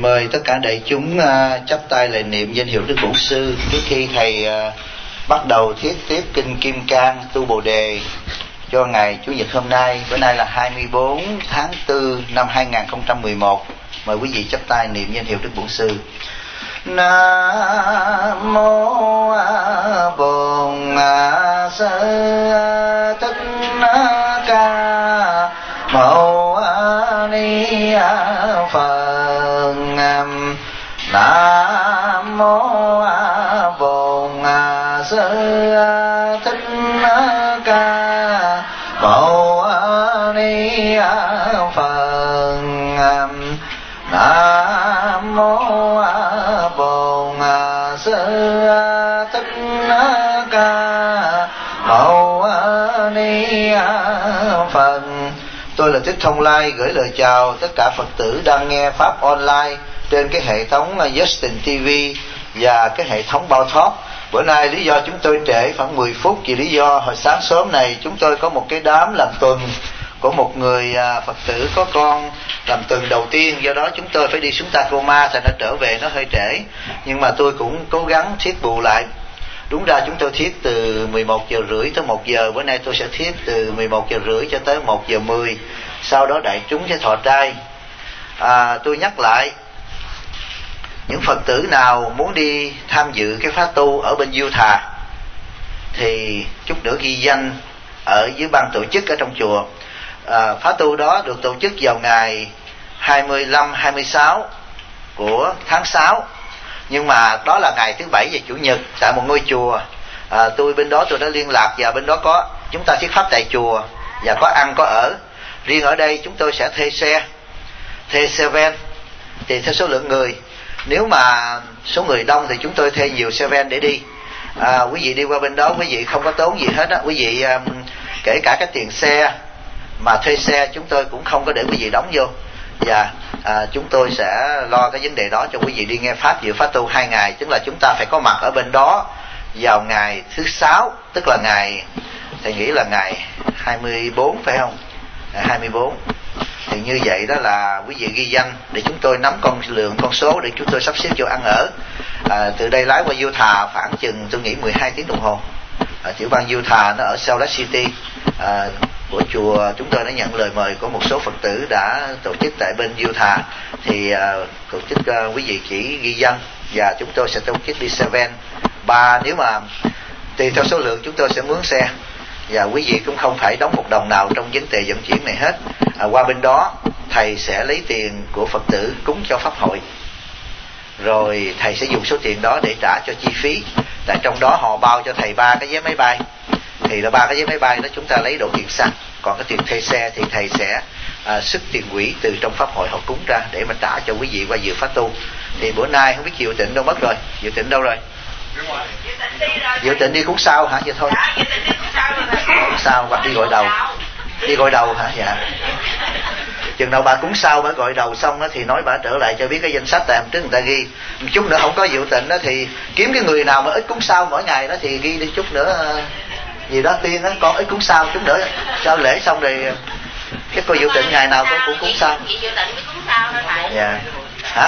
mời tất cả đại chúng chắp tay lại niệm danh hiệu Đức Bổn Sư trước khi thầy bắt đầu thiết tiếp kinh Kim Cang tu Bồ Đề cho ngày Chủ nhật hôm nay. Bữa nay là 24 tháng 4 năm 2011. Mời quý vị chắp tay niệm danh hiệu Đức Bổn Sư. Nam mô Bổn Sư Thích Ca Mâu Ni Phật. Nam mô Bổn Sư Thích Ca Mâu Ni Phật. Nam mô Bổn Sư Thích Ca Mâu Ni Phật. Tôi là Thích Thông Lai gửi lời chào tất cả Phật tử đang nghe Pháp online trên cái hệ thống Justin TV và cái hệ thống Bao Thoát. Bữa nay lý do chúng tôi trễ khoảng 10 phút vì lý do hồi sáng sớm này chúng tôi có một cái đám làm tuần của một người Phật tử có con làm tuần đầu tiên, do đó chúng tôi phải đi xuống Tacoma, thành nó trở về nó hơi trễ, nhưng mà tôi cũng cố gắng thiết bù lại. Đúng ra chúng tôi thiết từ 11 giờ rưỡi tới 1 giờ, bữa nay tôi sẽ thiết từ 11 giờ rưỡi cho tới 1 giờ 10, sau đó đại chúng sẽ thọ trai. Tôi nhắc lại, những Phật tử nào muốn đi tham dự cái khóa tu ở bên Utah thì chút nữa ghi danh ở dưới ban tổ chức ở trong chùa. Khóa tu đó được tổ chức vào ngày 25-26 của tháng 6, nhưng mà đó là ngày thứ Bảy và Chủ nhật tại một ngôi chùa. Tôi bên đó tôi đã liên lạc và bên đó có chúng ta thuyết pháp tại chùa và có ăn có ở. Riêng ở đây chúng tôi sẽ thuê xe van thì theo số lượng người. Nếu mà số người đông thì chúng tôi thuê nhiều xe van để đi. Quý vị đi qua bên đó quý vị không có tốn gì hết á. Quý vị kể cả cái tiền xe mà thuê xe chúng tôi cũng không có để quý vị đóng vô, và chúng tôi sẽ lo cái vấn đề đó cho quý vị đi nghe pháp dự pháp tu 2 ngày, tức là chúng ta phải có mặt ở bên đó vào ngày thứ 6, tức là ngày thầy nghĩ là ngày 24 phải không? Ngày 24 thì như vậy đó là quý vị ghi danh để chúng tôi nắm con số để chúng tôi sắp xếp chỗ ăn ở. Từ đây lái qua Utah khoảng chừng tôi nghĩ 12 tiếng đồng hồ. Tiểu bang Utah nó ở Salt Lake City. Của chùa chúng tôi đã nhận lời mời của một số Phật tử đã tổ chức tại bên Utah, thì tổ chức quý vị chỉ ghi danh và chúng tôi sẽ tổ chức đi xe van 3, nếu mà tùy theo số lượng chúng tôi sẽ mướn xe, và quý vị cũng không phải đóng một đồng nào trong vấn đề vận chuyển này hết. Qua bên đó thầy sẽ lấy tiền của Phật tử cúng cho pháp hội, rồi thầy sẽ dùng số tiền đó để trả cho chi phí. Tại trong đó họ bao cho thầy 3 cái vé máy bay, thì là 3 cái vé máy bay đó chúng ta lấy đổ tiền xăng, còn cái tiền thuê xe thì thầy sẽ xuất tiền quỹ từ trong pháp hội họ cúng ra để mà trả cho quý vị qua dự pháp tu. Thì bữa nay không biết Diệu Tịnh đâu mất rồi. Diệu Tịnh đâu rồi? Diệu Tịnh đi cúng sao hả? Vậy thôi. Cúng sao hoặc đi gọi đầu? Đi gọi đầu hả? Dạ. Chừng nào bà cúng sao bà gọi đầu xong đó thì nói bà trở lại cho biết cái danh sách, tại hôm trước người ta ghi. Một chút nữa không có Diệu Tịnh đó thì kiếm cái người nào mà ít cúng sao mỗi ngày đó thì ghi đi, chút nữa gì đó Tiên á, con ít cúng sao chút nữa sau lễ xong rồi cái cô Diệu Tịnh ngày nào con cũng cúng sao. Dạ. Hả?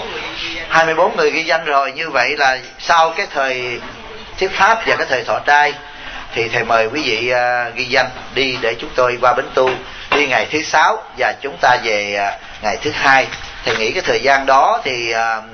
24 người ghi danh rồi. Như vậy là sau cái thời thuyết pháp và cái thời thọ trai thì thầy mời quý vị ghi danh đi để chúng tôi qua Bến Tu, đi ngày thứ 6 và chúng ta về ngày thứ 2. Thầy nghĩ cái thời gian đó thì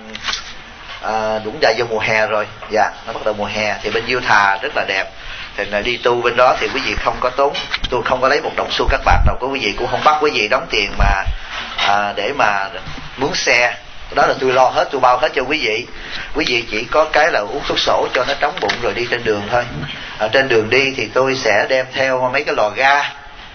đúng là vô mùa hè rồi. Dạ, nó bắt đầu mùa hè thì bên Utah rất là đẹp. Thì đi tu bên đó thì quý vị không có tốn, tôi không có lấy một đồng xu các bạc nào của quý vị, cũng không bắt quý vị đóng tiền mà để mà mướn xe. Đó là tôi lo hết, tôi bao hết cho quý vị. Quý vị chỉ có cái là uống thuốc sổ cho nó trống bụng rồi đi trên đường thôi. Trên đường đi thì tôi sẽ đem theo mấy cái lò ga.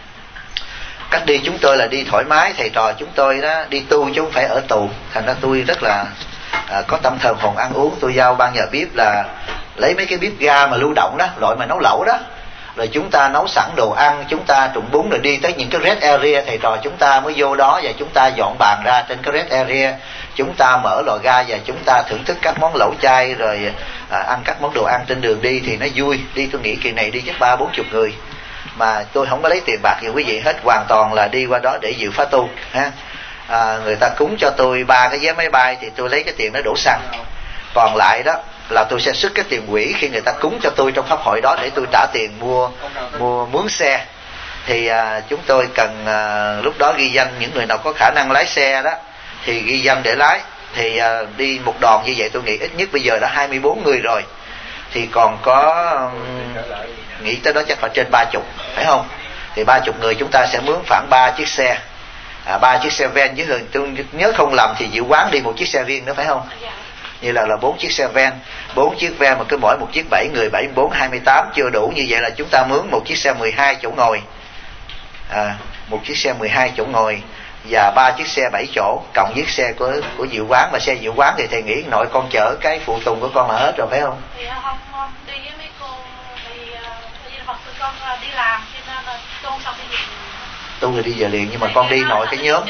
Cách đi chúng tôi là đi thoải mái, thầy trò chúng tôi đó đi tu chứ không phải ở tù. Thành ra tôi rất là có tâm thần hồn ăn uống. Tôi giao ban nhà bếp là lấy mấy cái bếp ga mà lưu động đó, loại mà nấu lẩu đó, rồi chúng ta nấu sẵn đồ ăn, chúng ta trụng bún rồi đi tới những cái red area, thầy trò chúng ta mới vô đó và chúng ta dọn bàn ra trên cái red area, chúng ta mở lò ga và chúng ta thưởng thức các món lẩu chay rồi ăn các món đồ ăn trên đường đi thì nó vui. Đi tôi nghĩ kỳ này đi chắc 30-40 người mà tôi không có lấy tiền bạc gì quý vị hết, hoàn toàn là đi qua đó để dự pháp tu ha. người ta cúng cho tôi 3 cái vé máy bay thì tôi lấy cái tiền đó đổ xăng, còn lại đó là tôi sẽ xuất cái tiền quỹ khi người ta cúng cho tôi trong pháp hội đó để tôi trả tiền mua mướn xe. Thì chúng tôi cần lúc đó ghi danh những người nào có khả năng lái xe đó thì ghi danh để lái. Thì đi một đoàn như vậy tôi nghĩ ít nhất bây giờ đã 24 người rồi, thì còn có nghĩ tới đó chắc phải trên 30, phải không? Thì 30 người chúng ta sẽ mướn khoảng 3 chiếc xe, 3 chiếc xe van, chứ tôi nhớ không lầm thì Diệu Quán đi một chiếc xe riêng nữa phải không? Như là 4 chiếc xe van, 4 chiếc van mà cứ mỗi một chiếc 7 người, 7 4 28 chưa đủ. Như vậy là chúng ta mướn một chiếc xe 12 chỗ ngồi, một chiếc xe 12 chỗ ngồi và 3 chiếc xe 7 chỗ cộng với xe của Diệu Quán. Mà xe Diệu Quán thì thầy nghĩ nội con chở cái phụ tùng của con là hết rồi phải không? Thì không đi với mấy cô thì học tụi con đi làm cho nên là con xong đi về. Tu thì đi về liền, nhưng mà con đi nội cái nhóm.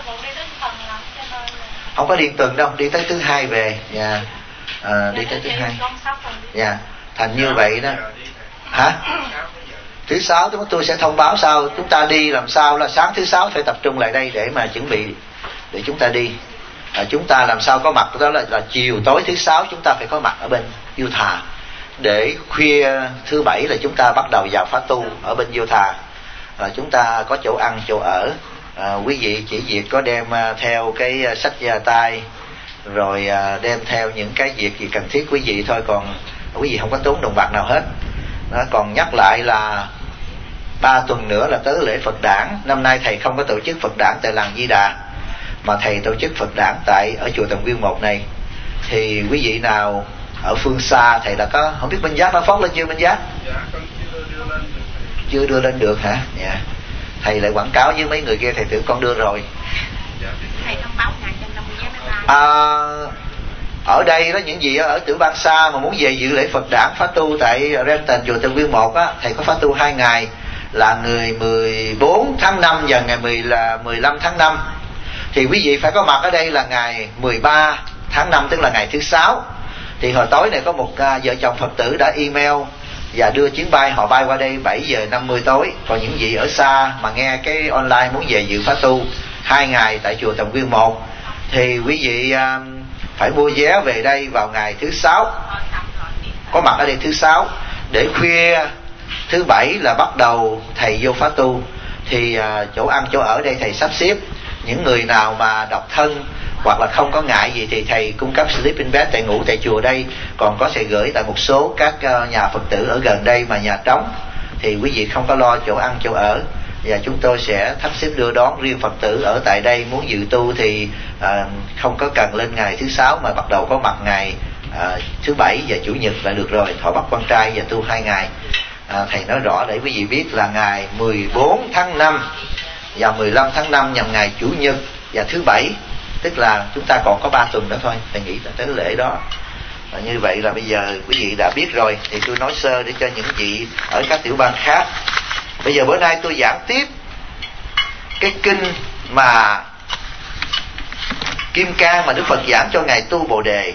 Không có đi tuần đâu, đi tới thứ Hai về. Dạ. Đi tới thứ Hai. Dạ. Thành như vậy đó. Hả? Thứ Sáu tôi sẽ thông báo sau. Chúng ta đi làm sao là sáng thứ Sáu phải tập trung lại đây để mà chuẩn bị để chúng ta đi. Chúng ta làm sao có mặt đó là chiều tối thứ Sáu chúng ta phải có mặt ở bên Vô Thà, để khuya thứ Bảy là chúng ta bắt đầu vào khóa tu ở bên Vô Thà. Chúng ta có chỗ ăn chỗ ở. Quý vị chỉ việc có đem theo cái sách da tay, rồi đem theo những cái việc gì cần thiết quý vị thôi, còn quý vị không có tốn đồng bạc nào hết. Còn nhắc lại là 3 tuần nữa là tới lễ Phật đản. Năm nay thầy không có tổ chức Phật đản tại làng Di Đà, mà thầy tổ chức Phật đản ở chùa Tần Nguyên 1 này. Thì quý vị nào ở phương xa, thầy đã có, không biết Minh Giác đã phóng lên chưa Minh Giác? Dạ, con chưa đưa lên được hả? Dạ. Thầy lại quảng cáo với mấy người kia, thầy tưởng con đưa rồi. Thầy thông báo ngày cho 50 vé máy bay. Ở đây đó, những gì ở Tiểu Bang Sa mà muốn về dự lễ Phật đản Pháp tu tại Renton chùa Tần Nguyên 1 á, thầy có Pháp tu 2 ngày là ngày 14 tháng 5 và ngày 15 tháng 5. Thì quý vị phải có mặt ở đây là ngày 13 tháng 5, tức là ngày thứ Sáu. Thì hồi tối này có một vợ chồng Phật tử đã email và đưa chuyến bay, họ bay qua đây 7 giờ 50 tối. Còn những vị ở xa mà nghe cái online muốn về dự Pháp tu 2 ngày tại chùa Tần Nguyên 1 thì quý vị phải mua vé về đây vào ngày thứ Sáu, có mặt ở đây thứ Sáu, để khuya thứ Bảy là bắt đầu thầy vô Pháp tu. Thì chỗ ăn chỗ ở đây thầy sắp xếp. Những người nào mà độc thân hoặc là không có ngại gì thì thầy cung cấp sleeping bag tại ngủ tại chùa đây. Còn có sẽ gửi tại một số các nhà Phật tử ở gần đây mà nhà trống, thì quý vị không có lo chỗ ăn chỗ ở, và chúng tôi sẽ sắp xếp đưa đón. Riêng Phật tử ở tại đây muốn dự tu thì không có cần lên ngày thứ Sáu, mà bắt đầu có mặt ngày thứ Bảy và Chủ nhật là được rồi. Thọ Bắt Quan Trai và tu 2 ngày. Thầy nói rõ để quý vị biết là ngày 14 tháng 5 và 15 tháng 5 nhằm ngày Chủ nhật và thứ Bảy, tức là chúng ta còn có 3 tuần nữa thôi. Thầy nghĩ là tới lễ đó. Như vậy là bây giờ quý vị đã biết rồi, thì tôi nói sơ để cho những vị ở các tiểu bang khác. Bây giờ bữa nay tôi giảng tiếp cái kinh mà Kim Cang mà Đức Phật giảng cho ngài Tu Bồ Đề.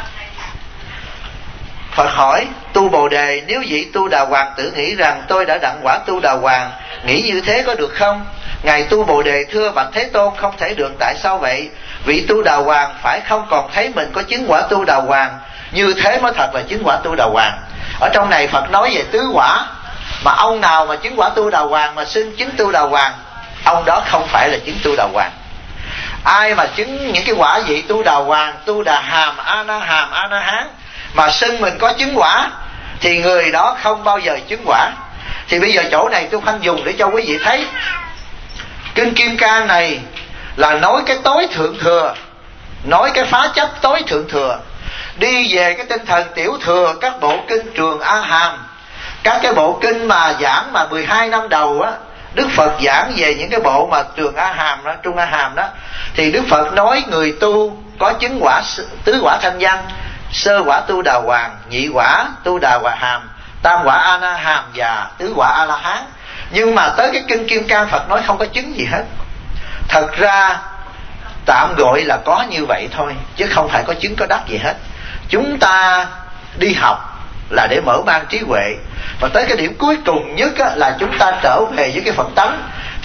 Phật hỏi: Tu Bồ Đề, nếu vị Tu Đà Hoàng tự nghĩ rằng tôi đã đặng quả Tu Đà Hoàng, nghĩ như thế có được không? Ngài Tu Bồ Đề thưa: bạch Thế Tôn, không thể được. Tại sao vậy? Vị Tu Đà Hoàng phải không còn thấy mình có chứng quả Tu Đà Hoàng, như thế mới thật là chứng quả Tu Đà Hoàng. Ở trong này Phật nói về tứ quả, mà ông nào mà chứng quả Tu Đà Hoàng mà xưng chứng Tu Đà Hoàng, ông đó không phải là chứng Tu Đà Hoàng. Ai mà chứng những cái quả vị Tu Đà Hoàng, Tu Đà Hàm, A Na Hàm, A Na Hán mà xưng mình có chứng quả, thì người đó không bao giờ chứng quả. Thì bây giờ chỗ này tôi khoanh dùng để cho quý vị thấy kinh Kim Cang này là nói cái tối thượng thừa, nói cái phá chấp tối thượng thừa, đi về cái tinh thần tiểu thừa. Các bộ kinh Trường A Hàm, các cái bộ kinh mà giảng mà 12 năm đầu á, Đức Phật giảng về những cái bộ mà Trường A Hàm đó, Trung A Hàm đó, thì Đức Phật nói người tu có chứng quả tứ quả thanh văn: sơ quả Tu Đà Hoàng, nhị quả Tu Đà Hòa Hàm, tam quả A Na Hàm và tứ quả A La Hán. Nhưng mà tới cái kinh Kim Cang Phật nói không có chứng gì hết. Thật ra tạm gọi là có như vậy thôi, chứ không phải có chứng có đắc gì hết. Chúng ta đi học là để mở mang trí huệ, và tới cái điểm cuối cùng nhất là chúng ta trở về với cái Phật tánh.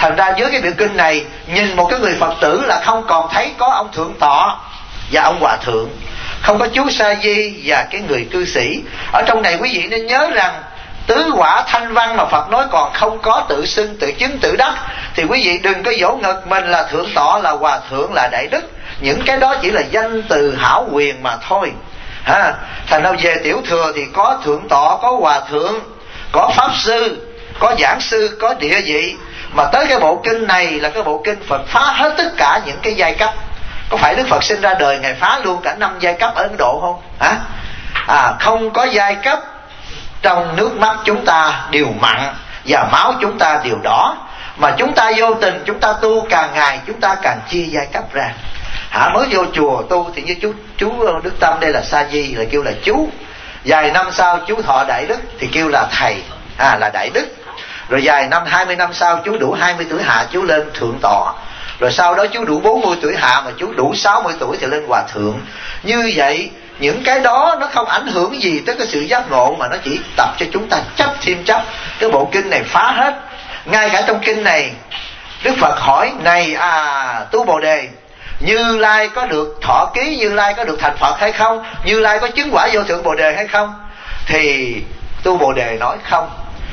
Thành ra với cái biểu kinh này, nhìn một cái người Phật tử là không còn thấy có ông Thượng Tọa và ông Hòa Thượng, không có chú Sa Di và cái người cư sĩ. Ở trong này quý vị nên nhớ rằng tứ quả thanh văn mà Phật nói còn không có tự xưng, tự chứng, tự đắc, thì quý vị đừng có vỗ ngực mình là Thượng Tọa, là Hòa Thượng, là Đại Đức. Những cái đó chỉ là danh từ hảo quyền mà thôi. Thành ra về tiểu thừa thì có Thượng Tọa, có Hòa Thượng, có Pháp Sư, có Giảng Sư, có địa vị. Mà tới cái bộ kinh này là cái bộ kinh Phật phá hết tất cả những cái giai cấp. Có phải Đức Phật sinh ra đời Ngài phá luôn cả 5 giai cấp ở Ấn Độ không? Không có giai cấp. Trong nước mắt chúng ta đều mặn và máu chúng ta đều đỏ, mà chúng ta vô tình chúng ta tu càng ngày chúng ta càng chia giai cấp ra. Mới vô chùa tu thì như chú Đức Tâm đây là Sa Di là kêu là chú, vài năm sau chú thọ Đại Đức thì kêu là thầy, là Đại Đức. Rồi vài năm 20 năm sau chú đủ 20 tuổi hạ chú lên Thượng Tọa. Rồi sau đó chú đủ 40 tuổi hạ mà chú đủ 60 tuổi thì lên Hòa Thượng. Như vậy những cái đó nó không ảnh hưởng gì tới cái sự giác ngộ, mà nó chỉ tập cho chúng ta chấp thêm chấp. Cái bộ kinh này phá hết. Ngay cả trong kinh này Đức Phật hỏi: này Tu Bồ Đề, Như Lai có được thọ ký, Như Lai có được thành Phật hay không? Như Lai có chứng quả vô thượng Bồ Đề hay không? Thì Tu Bồ Đề nói không.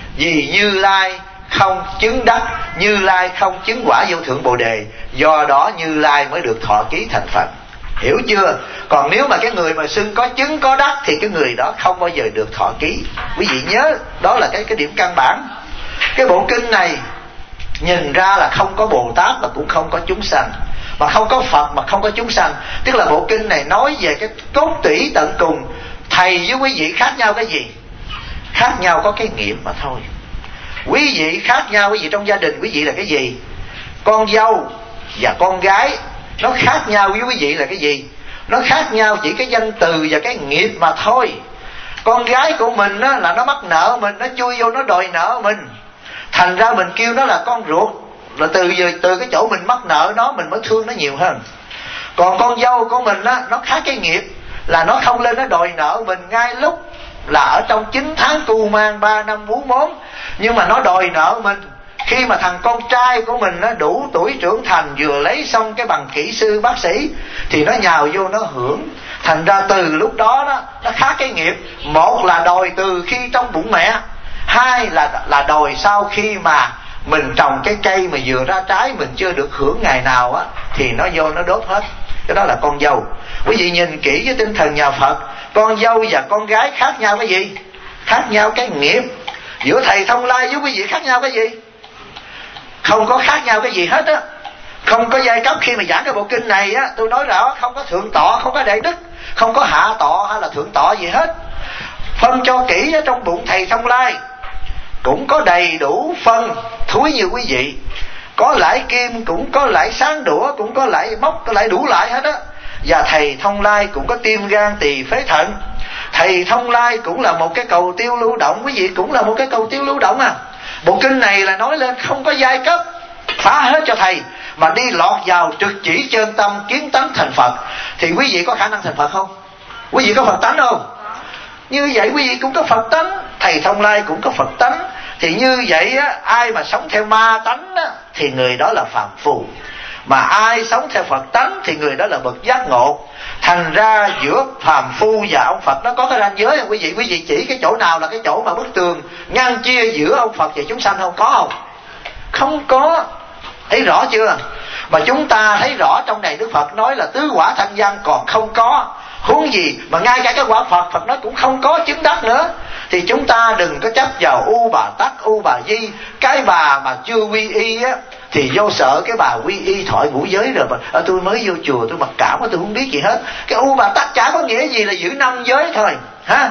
Vì Như Lai không chứng đắc, Như Lai không chứng quả vô thượng Bồ Đề, do đó Như Lai mới được thọ ký thành Phật. Hiểu chưa? Còn nếu mà cái người mà xưng có chứng có đắc thì cái người đó không bao giờ được thọ ký. Quý vị nhớ, đó là cái điểm căn bản. Cái bộ kinh này nhìn ra là không có Bồ Tát mà cũng không có chúng sanh, mà không có Phật mà không có chúng sanh. Tức là bộ kinh này nói về cái cốt tủy tận cùng. Thầy với quý vị khác nhau cái gì? Khác nhau có cái nghiệp mà thôi. Quý vị khác nhau, quý vị trong gia đình quý vị là cái gì? Con dâu và con gái nó khác nhau với quý vị là cái gì? Nó khác nhau chỉ cái danh từ và cái nghiệp mà thôi. Con gái của mình á, là nó mắc nợ mình, nó chui vô nó đòi nợ mình, thành ra mình kêu nó là con ruột. Rồi từ cái chỗ mình mắc nợ nó, mình mới thương nó nhiều hơn. Còn con dâu của mình á, nó khác cái nghiệp, là nó không lên nó đòi nợ mình ngay lúc là ở trong 9 tháng cưu mang 3 năm vú mớm, nhưng mà nó đòi nợ mình khi mà thằng con trai của mình nó đủ tuổi trưởng thành, vừa lấy xong cái bằng kỹ sư bác sĩ thì nó nhào vô nó hưởng. Thành ra từ lúc đó nó khác cái nghiệp. Một là đòi từ khi trong bụng mẹ, hai là đòi sau khi mà mình trồng cái cây mà vừa ra trái mình chưa được hưởng ngày nào á, thì nó vô nó đốt hết. Cái đó là con dâu. Quý vị nhìn kỹ với tinh thần nhà Phật, con dâu và con gái khác nhau cái gì? Khác nhau cái nghiệp. Giữa thầy Thông Lai với quý vị khác nhau cái gì? Không có khác nhau cái gì hết á. Không có giai cấp. Khi mà giảng cái bộ kinh này á, tôi nói rõ không có Thượng Tọa, không có Đại Đức, không có Hạ Tọa hay là Thượng Tọa gì hết. Phân cho kỹ ở trong bụng thầy Thông Lai cũng có đầy đủ phân thúi như quý vị. Có lãi kim, cũng có lãi sáng đũa, cũng có lãi móc, có lãi đủ lại hết á. Và thầy Thông Lai cũng có tim gan tỳ phế thận. Thầy Thông Lai cũng là một cái cầu tiêu lưu động, quý vị cũng là một cái cầu tiêu lưu động à. Bộ kinh này là nói lên không có giai cấp, phá hết cho thầy, mà đi lọt vào trực chỉ chân tâm kiến tánh thành Phật. Thì quý vị có khả năng thành Phật không? Quý vị có Phật tánh không? Như vậy quý vị cũng có Phật tánh, thầy Thông Lai cũng có Phật tánh. Thì như vậy á, ai mà sống theo ma tánh á, thì người đó là phàm phu. Mà ai sống theo Phật tánh thì người đó là bậc giác ngộ. Thành ra giữa phàm phu và ông Phật nó có cái ranh giới không quý vị? Quý vị chỉ cái chỗ nào là cái chỗ mà bức tường ngăn chia giữa ông Phật và chúng sanh không? Có không? Không có. Thấy rõ chưa? Mà chúng ta thấy rõ trong này Đức Phật nói là tứ quả thanh văn còn không có, huống gì mà ngay cả cái quả Phật, Phật nói cũng không có chứng đắc nữa. Thì chúng ta đừng có chấp vào U Bà Tắc, U Bà Di. Cái bà mà chưa quy y á thì vô sợ cái bà quy y thọ ngũ giới rồi mà tôi mới vô chùa tôi mặc cảm, tôi không biết gì hết. Cái U Bà Tắc chả có nghĩa gì là giữ 5 giới thôi ha.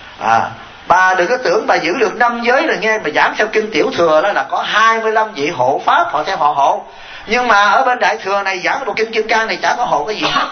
Bà đừng có tưởng bà giữ được 5 giới rồi nghe. Mà giảng theo kinh Tiểu Thừa đó là có 25 vị hộ pháp, họ theo họ hộ. Nhưng mà ở bên Đại Thừa này giảng bộ kinh Kim Cang này chả có hộ cái gì hết.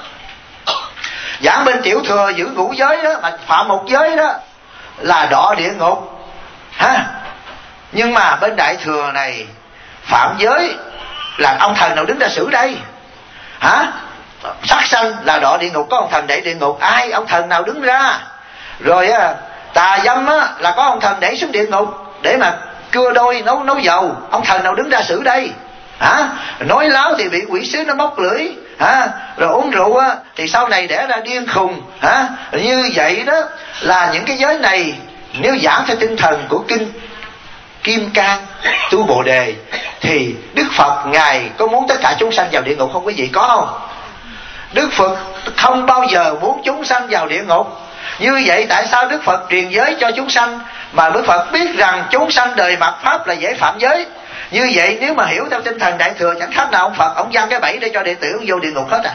Giảng bên Tiểu Thừa giữ ngũ giới đó, mà phạm một giới đó là đọa địa ngục ha. Nhưng mà bên Đại Thừa này phạm giới là ông thần nào đứng ra xử đây hả? Sát sanh là đọa địa ngục, có ông thần đẩy địa ngục, ai ông thần nào đứng ra? Rồi tà dâm á là có ông thần đẩy xuống địa ngục để mà cưa đôi nấu dầu, ông thần nào đứng ra xử đây? Nói láo thì bị quỷ sứ nó móc lưỡi, rồi uống rượu thì sau này đẻ ra điên khùng. Như vậy đó là những cái giới này nếu giảng theo tinh thần của kinh Kim Cang tu Bồ Đề thì Đức Phật Ngài có muốn tất cả chúng sanh vào địa ngục không quý vị, có không? Đức Phật không bao giờ muốn chúng sanh vào địa ngục. Như vậy tại sao Đức Phật truyền giới cho chúng sanh mà Đức Phật biết rằng chúng sanh đời mạt pháp là dễ phạm giới? Như vậy nếu mà hiểu theo tinh thần Đại Thừa, chẳng khác nào ông Phật ông giăng cái bẫy để cho đệ tử vô địa ngục hết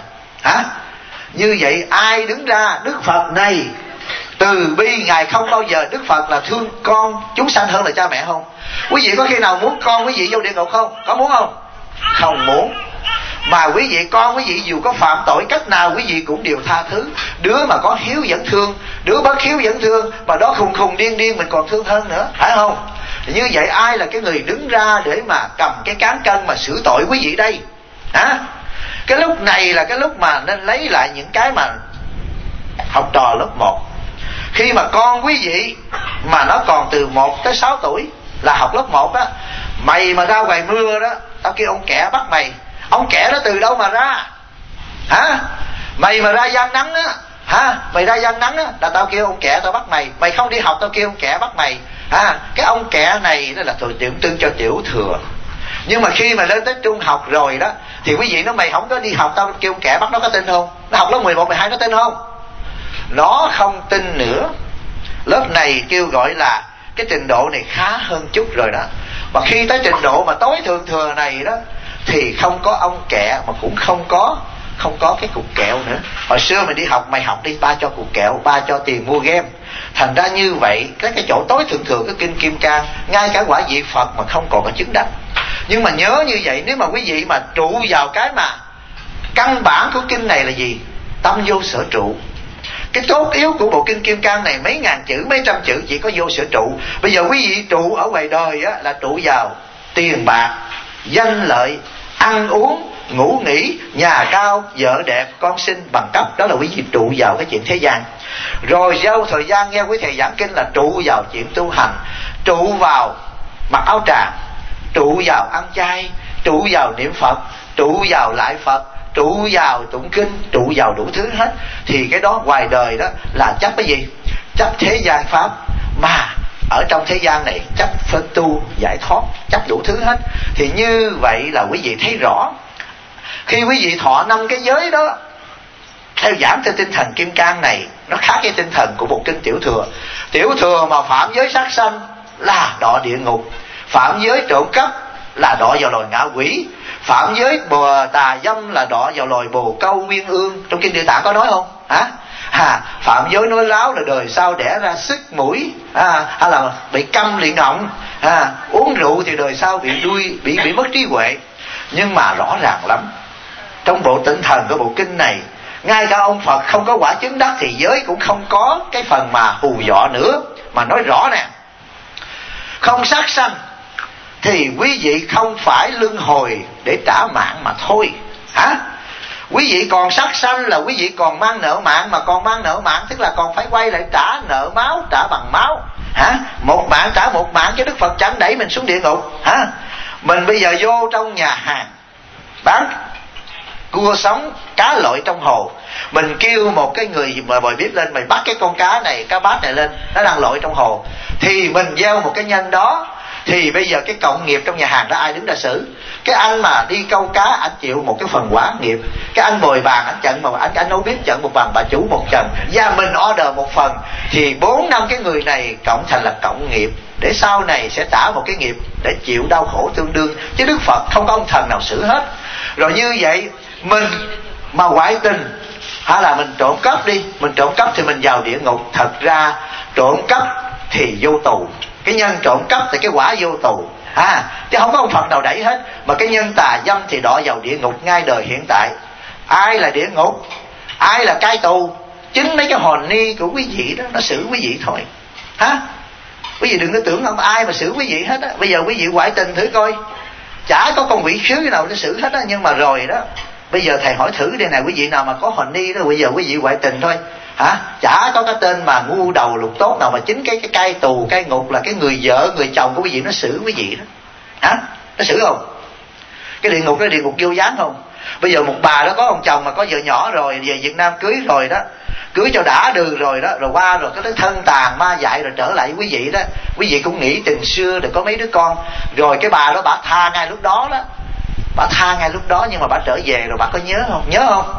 Như vậy ai đứng ra? Đức Phật này từ bi, Ngài không bao giờ, Đức Phật là thương con chúng sanh hơn là cha mẹ không? Quý vị có khi nào muốn con quý vị vô địa ngục không? Có muốn không? Không muốn. Mà quý vị con quý vị dù có phạm tội cách nào quý vị cũng đều tha thứ. Đứa mà có hiếu vẫn thương, đứa bất hiếu vẫn thương, mà đó khùng khùng điên điên mình còn thương hơn nữa, phải không? Như vậy ai là cái người đứng ra để mà cầm cái cán cân mà xử tội quý vị đây? Cái lúc này là cái lúc mà nên lấy lại những cái mà học trò lớp 1. Khi mà con quý vị mà nó còn từ 1 tới 6 tuổi là học lớp 1 á, mày mà ra ngoài mưa đó, tao kêu ông kẻ bắt mày. Ông kẻ đó từ đâu mà ra? Mày mà ra gian nắng á, mày ra gian nắng á là tao kêu ông kẻ tao bắt mày. Mày không đi học tao kêu ông kẻ bắt mày. Cái ông kẻ này đó là thời điểm tương cho tiểu thừa. Nhưng mà khi mà lên tới trung học rồi đó thì quý vị nói mày không có đi học tao kêu ông kẻ bắt, nó có tin không? Nó học lớp 11, 12 nó tin không? Nó không tin nữa. Lớp này kêu gọi là cái trình độ này khá hơn chút rồi đó. Mà khi tới trình độ mà tối thượng thừa này đó thì không có ông kẹ mà cũng không có cái cục kẹo nữa. Hồi xưa mình đi học, mày học đi, ba cho cục kẹo, ba cho tiền mua game. Thành ra như vậy cái chỗ tối thượng thừa cái kinh Kim Cang, ngay cả quả vị Phật mà không còn có chứng đắc. Nhưng mà nhớ như vậy, nếu mà quý vị mà trụ vào cái mà căn bản của kinh này là gì? Tâm vô sở trụ. Cái tốt yếu của bộ kinh Kim Cang này mấy ngàn chữ, mấy trăm chữ chỉ có vô sở trụ. Bây giờ quý vị trụ ở ngoài đời á, là trụ vào tiền bạc, danh lợi, ăn uống, ngủ nghỉ, nhà cao, vợ đẹp, con sinh, bằng cấp. Đó là quý vị trụ vào cái chuyện thế gian. Rồi sau thời gian nghe quý thầy giảng kinh là trụ vào chuyện tu hành, trụ vào mặc áo tràng, trụ vào ăn chay, trụ vào niệm Phật, trụ vào lại Phật, trụ vào tụng kinh, trụ vào đủ thứ hết. Thì cái đó ngoài đời đó là chấp cái gì? Chấp thế gian pháp. Mà ở trong thế gian này chấp phân tu giải thoát, chấp đủ thứ hết. Thì như vậy là quý vị thấy rõ, khi quý vị thọ 5 cái giới đó theo giảng theo tinh thần Kim Cang này, nó khác cái tinh thần của bộ kinh Tiểu Thừa. Tiểu Thừa mà phạm giới sát sanh là đọa địa ngục, phạm giới trộm cắp là đọa vào loài ngạ quỷ, phạm giới bùa tà dâm là đọa vào loài bồ câu nguyên ương. Trong kinh Địa Tạng có nói không? Phạm giới nói láo là đời sau đẻ ra sức mũi, hay là bị câm liệng họng, uống rượu thì đời sau bị đuôi, bị mất trí huệ. Nhưng mà rõ ràng lắm, trong bộ tinh thần của bộ kinh này, ngay cả ông Phật không có quả chứng đắc thì giới cũng không có cái phần mà hù dọa nữa, mà nói rõ nè, không sát sanh thì quý vị không phải luân hồi để trả mạng mà thôi. Quý vị còn sát sanh là quý vị còn mang nợ mạng, mà còn mang nợ mạng tức là còn phải quay lại trả nợ máu, trả bằng máu. Một mạng trả một mạng, chứ Đức Phật chẳng đẩy mình xuống địa ngục. Mình bây giờ vô trong nhà hàng bán cua sống, cá lội trong hồ, mình kêu một cái người mà bồi bếp lên, mày bắt cái con cá này, cá bát này lên, nó đang lội trong hồ, thì mình gieo một cái nhân đó. Thì bây giờ cái cộng nghiệp trong nhà hàng đó ai đứng ra xử? Cái anh mà đi câu cá anh chịu một cái phần quả nghiệp, cái anh bồi bàn anh trận, mà anh nấu bếp trận một bàn, bà chủ một trận, và mình order một phần, thì 4-5 cái người này cộng thành là cộng nghiệp, để sau này sẽ trả một cái nghiệp để chịu đau khổ tương đương. Chứ Đức Phật không có ông thần nào xử hết. Rồi như vậy mình mà ngoại tình hay là mình trộm cắp đi, mình trộm cắp thì mình vào địa ngục. Thật ra trộm cắp thì vô tù, cái nhân trộm cắp thì cái quả vô tù, chứ không có ông Phật nào đẩy hết. Mà cái nhân tà dâm thì đọa vào địa ngục ngay đời hiện tại. Ai là địa ngục, ai là cai tù? Chính mấy cái hồn ni của quý vị đó nó xử quý vị thôi. Quý vị đừng có tưởng không ai mà xử quý vị hết á. Bây giờ quý vị ngoại tình thử coi, chả có con quỷ khứ nào nó xử hết á. Nhưng mà rồi đó, bây giờ thầy hỏi thử đây này, quý vị nào mà có hồn ni đó, bây giờ quý vị ngoại tình thôi, chả có cái tên mà ngu đầu lục tốt nào mà chính cái cai tù cai ngục là cái người vợ người chồng của quý vị nó xử quý vị đó. Nó xử không? Cái địa ngục đó địa ngục vô gián không? Bây giờ một bà đó có ông chồng mà có vợ nhỏ rồi, về Việt Nam cưới rồi đó, cưới cho đã đường rồi đó, rồi qua rồi cái thân tàn ma dại rồi trở lại quý vị đó. Quý vị cũng nghĩ tình xưa rồi có mấy đứa con, rồi cái bà đó bà tha ngay lúc đó đó, bà tha ngay lúc đó, nhưng mà bà trở về rồi bà có nhớ không? Nhớ không?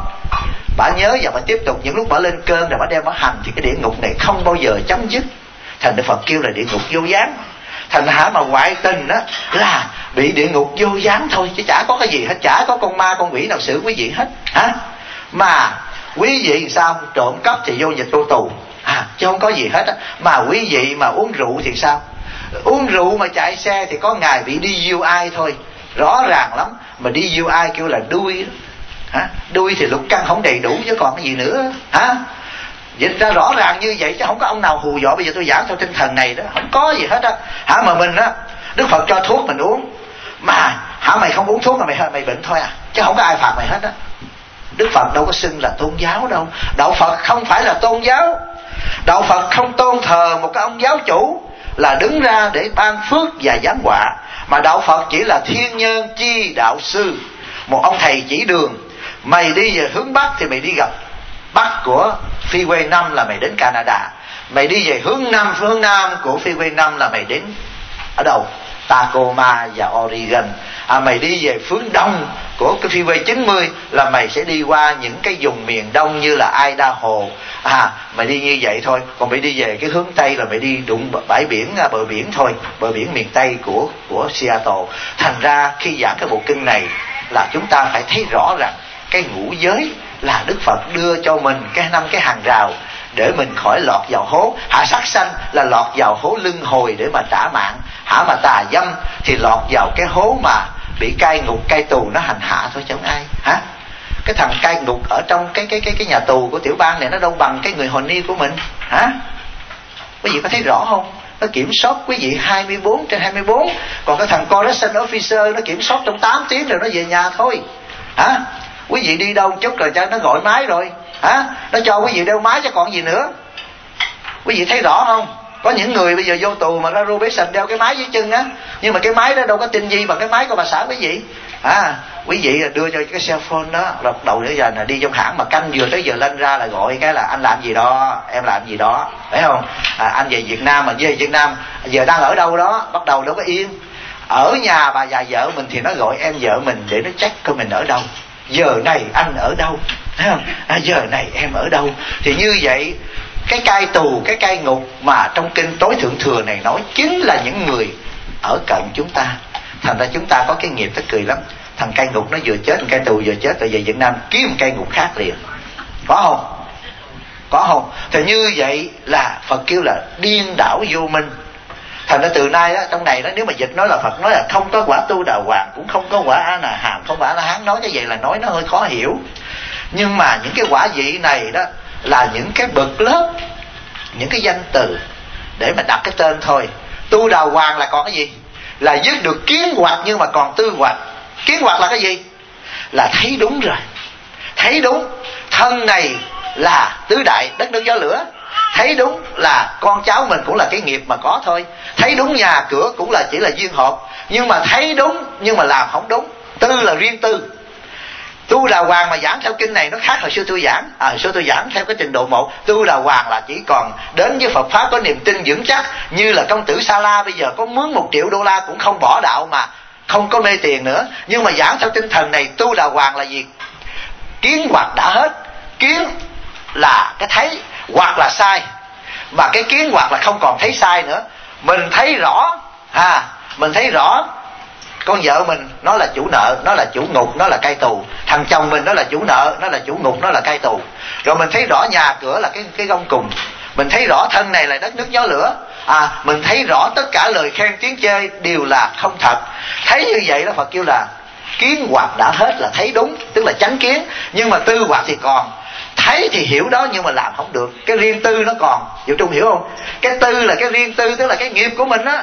Bà nhớ và bà tiếp tục. Những lúc bà lên cơn rồi bà đem bà hành, thì cái địa ngục này không bao giờ chấm dứt. Thành Đức Phật kêu là địa ngục vô gián. Thành hả mà ngoại tình đó là bị địa ngục vô gián thôi, chứ chả có cái gì hết, chả có con ma con quỷ nào xử quý vị hết hả? Mà quý vị sao? Trộm cắp thì vô dịch vô tù chứ không có gì hết á. Mà quý vị mà uống rượu thì sao? Uống rượu mà chạy xe thì có ngày bị DUI thôi, rõ ràng lắm. Mà DUI kêu là đuôi đó. Đuôi thì lục căn không đầy đủ chứ còn cái gì nữa hả? Dịch ra rõ ràng như vậy chứ không có ông nào hù dọa. Bây giờ tôi giảng theo tinh thần này đó, không có gì hết á mà mình á, Đức Phật cho thuốc mình uống mà mày không uống thuốc là mày bệnh thôi chứ không có ai phạt mày hết á. Đức Phật đâu có xưng là tôn giáo đâu. Đạo Phật không phải là tôn giáo. Đạo Phật không tôn thờ một cái ông giáo chủ là đứng ra để ban phước và giáng họa, mà đạo Phật chỉ là thiên nhân chi đạo sư, một ông thầy chỉ đường. Mày đi về hướng Bắc thì mày đi gặp Bắc của Freeway 5 là mày đến Canada. Mày đi về hướng Nam của Freeway 5 là mày đến ở đâu? Tacoma và Oregon. Mày đi về hướng Đông của cái Freeway 90 là mày sẽ đi qua những cái vùng miền Đông như là Idaho. Mày đi như vậy thôi. Còn mày đi về cái hướng Tây là mày đi đụng bãi biển, bờ biển thôi, bờ biển miền Tây của Seattle. Thành ra khi giảng cái bộ kinh này là chúng ta phải thấy rõ rằng cái ngũ giới là Đức Phật đưa cho mình cái 5 cái hàng rào để mình khỏi lọt vào hố. Sát sanh là lọt vào hố luân hồi để mà trả mạng. Mà tà dâm thì lọt vào cái hố mà bị cai ngục cai tù nó hành hạ thôi chứ không ai. Cái thằng cai ngục ở trong cái nhà tù của tiểu bang này nó đâu bằng cái người hồi ni của mình quý vị có thấy rõ không? Nó kiểm soát quý vị 24/24. Còn cái thằng correction officer nó kiểm soát trong 8 tiếng rồi nó về nhà thôi. Quý vị đi đâu chút rồi cho nó gọi máy rồi nó cho quý vị đeo máy chứ còn gì nữa. Quý vị thấy rõ không? Có những người bây giờ vô tù mà ra probation đeo cái máy dưới chân nhưng mà cái máy đó đâu có tinh vi bằng cái máy của bà xã quý vị. Quý vị đưa cho cái cell phone đó, rồi đầu nữa giờ là đi trong hãng mà canh vừa tới giờ lên ra là gọi cái là anh làm gì đó, em làm gì đó, phải không? Anh về Việt Nam mà về Việt Nam giờ đang ở đâu đó, bắt đầu đâu có yên. Ở nhà bà già vợ mình thì nó gọi em vợ mình để nó check coi mình ở đâu. Giờ này anh ở đâu, thấy không? Giờ này em ở đâu. Thì như vậy cái cai tù, cái cai ngục mà trong kinh tối thượng thừa này nói chính là những người ở cận chúng ta. Thành ra chúng ta có cái nghiệp tức cười lắm. Thằng cai ngục nó vừa chết, thằng cai tù vừa chết, rồi về Việt Nam kiếm một cai ngục khác liền. Có không? Có không? Thì như vậy là Phật kêu là điên đảo vô minh. Thành ra từ nay đó, trong này đó, nếu mà dịch nói là Phật nói là không có quả Tu Đà Hoàng, cũng không có quả A Nà Hàm, không quả La Hán, nói như vậy là nói nó hơi khó hiểu. Nhưng mà những cái quả vị này đó là những cái bậc lớp, những cái danh từ để mà đặt cái tên thôi. Tu Đà Hoàng là còn cái gì? Là dứt được kiến hoặc nhưng mà còn tư hoặc. Kiến hoặc là cái gì? Là thấy đúng rồi. Thấy đúng thân này là tứ đại đất nước gió lửa. Thấy đúng là con cháu mình cũng là cái nghiệp mà có thôi. Thấy đúng nhà cửa cũng là chỉ là duyên hợp. Nhưng mà thấy đúng nhưng mà làm không đúng. Tư là riêng tư. Tu Đà Hoàng mà giảng theo kinh này nó khác hồi xưa tôi giảng. Hồi xưa tôi giảng theo cái trình độ 1. Tu Đà Hoàng là chỉ còn đến với Phật Pháp có niềm tin vững chắc. Như là công tử Sa La bây giờ có mướn $1 triệu cũng không bỏ đạo mà không có mê tiền nữa. Nhưng mà giảng theo tinh thần này, Tu Đà Hoàng là gì? Kiến hoặc đã hết. Kiến là cái thấy, hoặc là sai. Mà cái kiến hoặc là không còn thấy sai nữa. Mình thấy rõ mình thấy rõ con vợ mình nó là chủ nợ, nó là chủ ngục, nó là cai tù. Thằng chồng mình nó là chủ nợ, nó là chủ ngục, nó là cai tù. Rồi mình thấy rõ nhà cửa là cái gông cùng. Mình thấy rõ thân này là đất nước gió lửa. Mình thấy rõ tất cả lời khen tiếng chê đều là không thật. Thấy như vậy đó Phật kêu là kiến hoặc đã hết, là thấy đúng, tức là chánh kiến. Nhưng mà tư hoặc thì còn. Thấy thì hiểu đó nhưng mà làm không được. Cái riêng tư nó còn. Diệu Trung hiểu không? Cái tư là cái riêng tư, tức là cái nghiệp của mình á.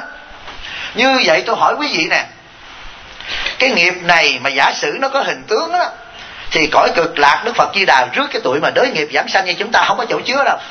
Như vậy tôi hỏi quý vị nè, cái nghiệp này mà giả sử nó có hình tướng á, thì cõi Cực Lạc Đức Phật Di Đà trước cái tuổi mà đới nghiệp giảng sanh như chúng ta không có chỗ chứa đâu.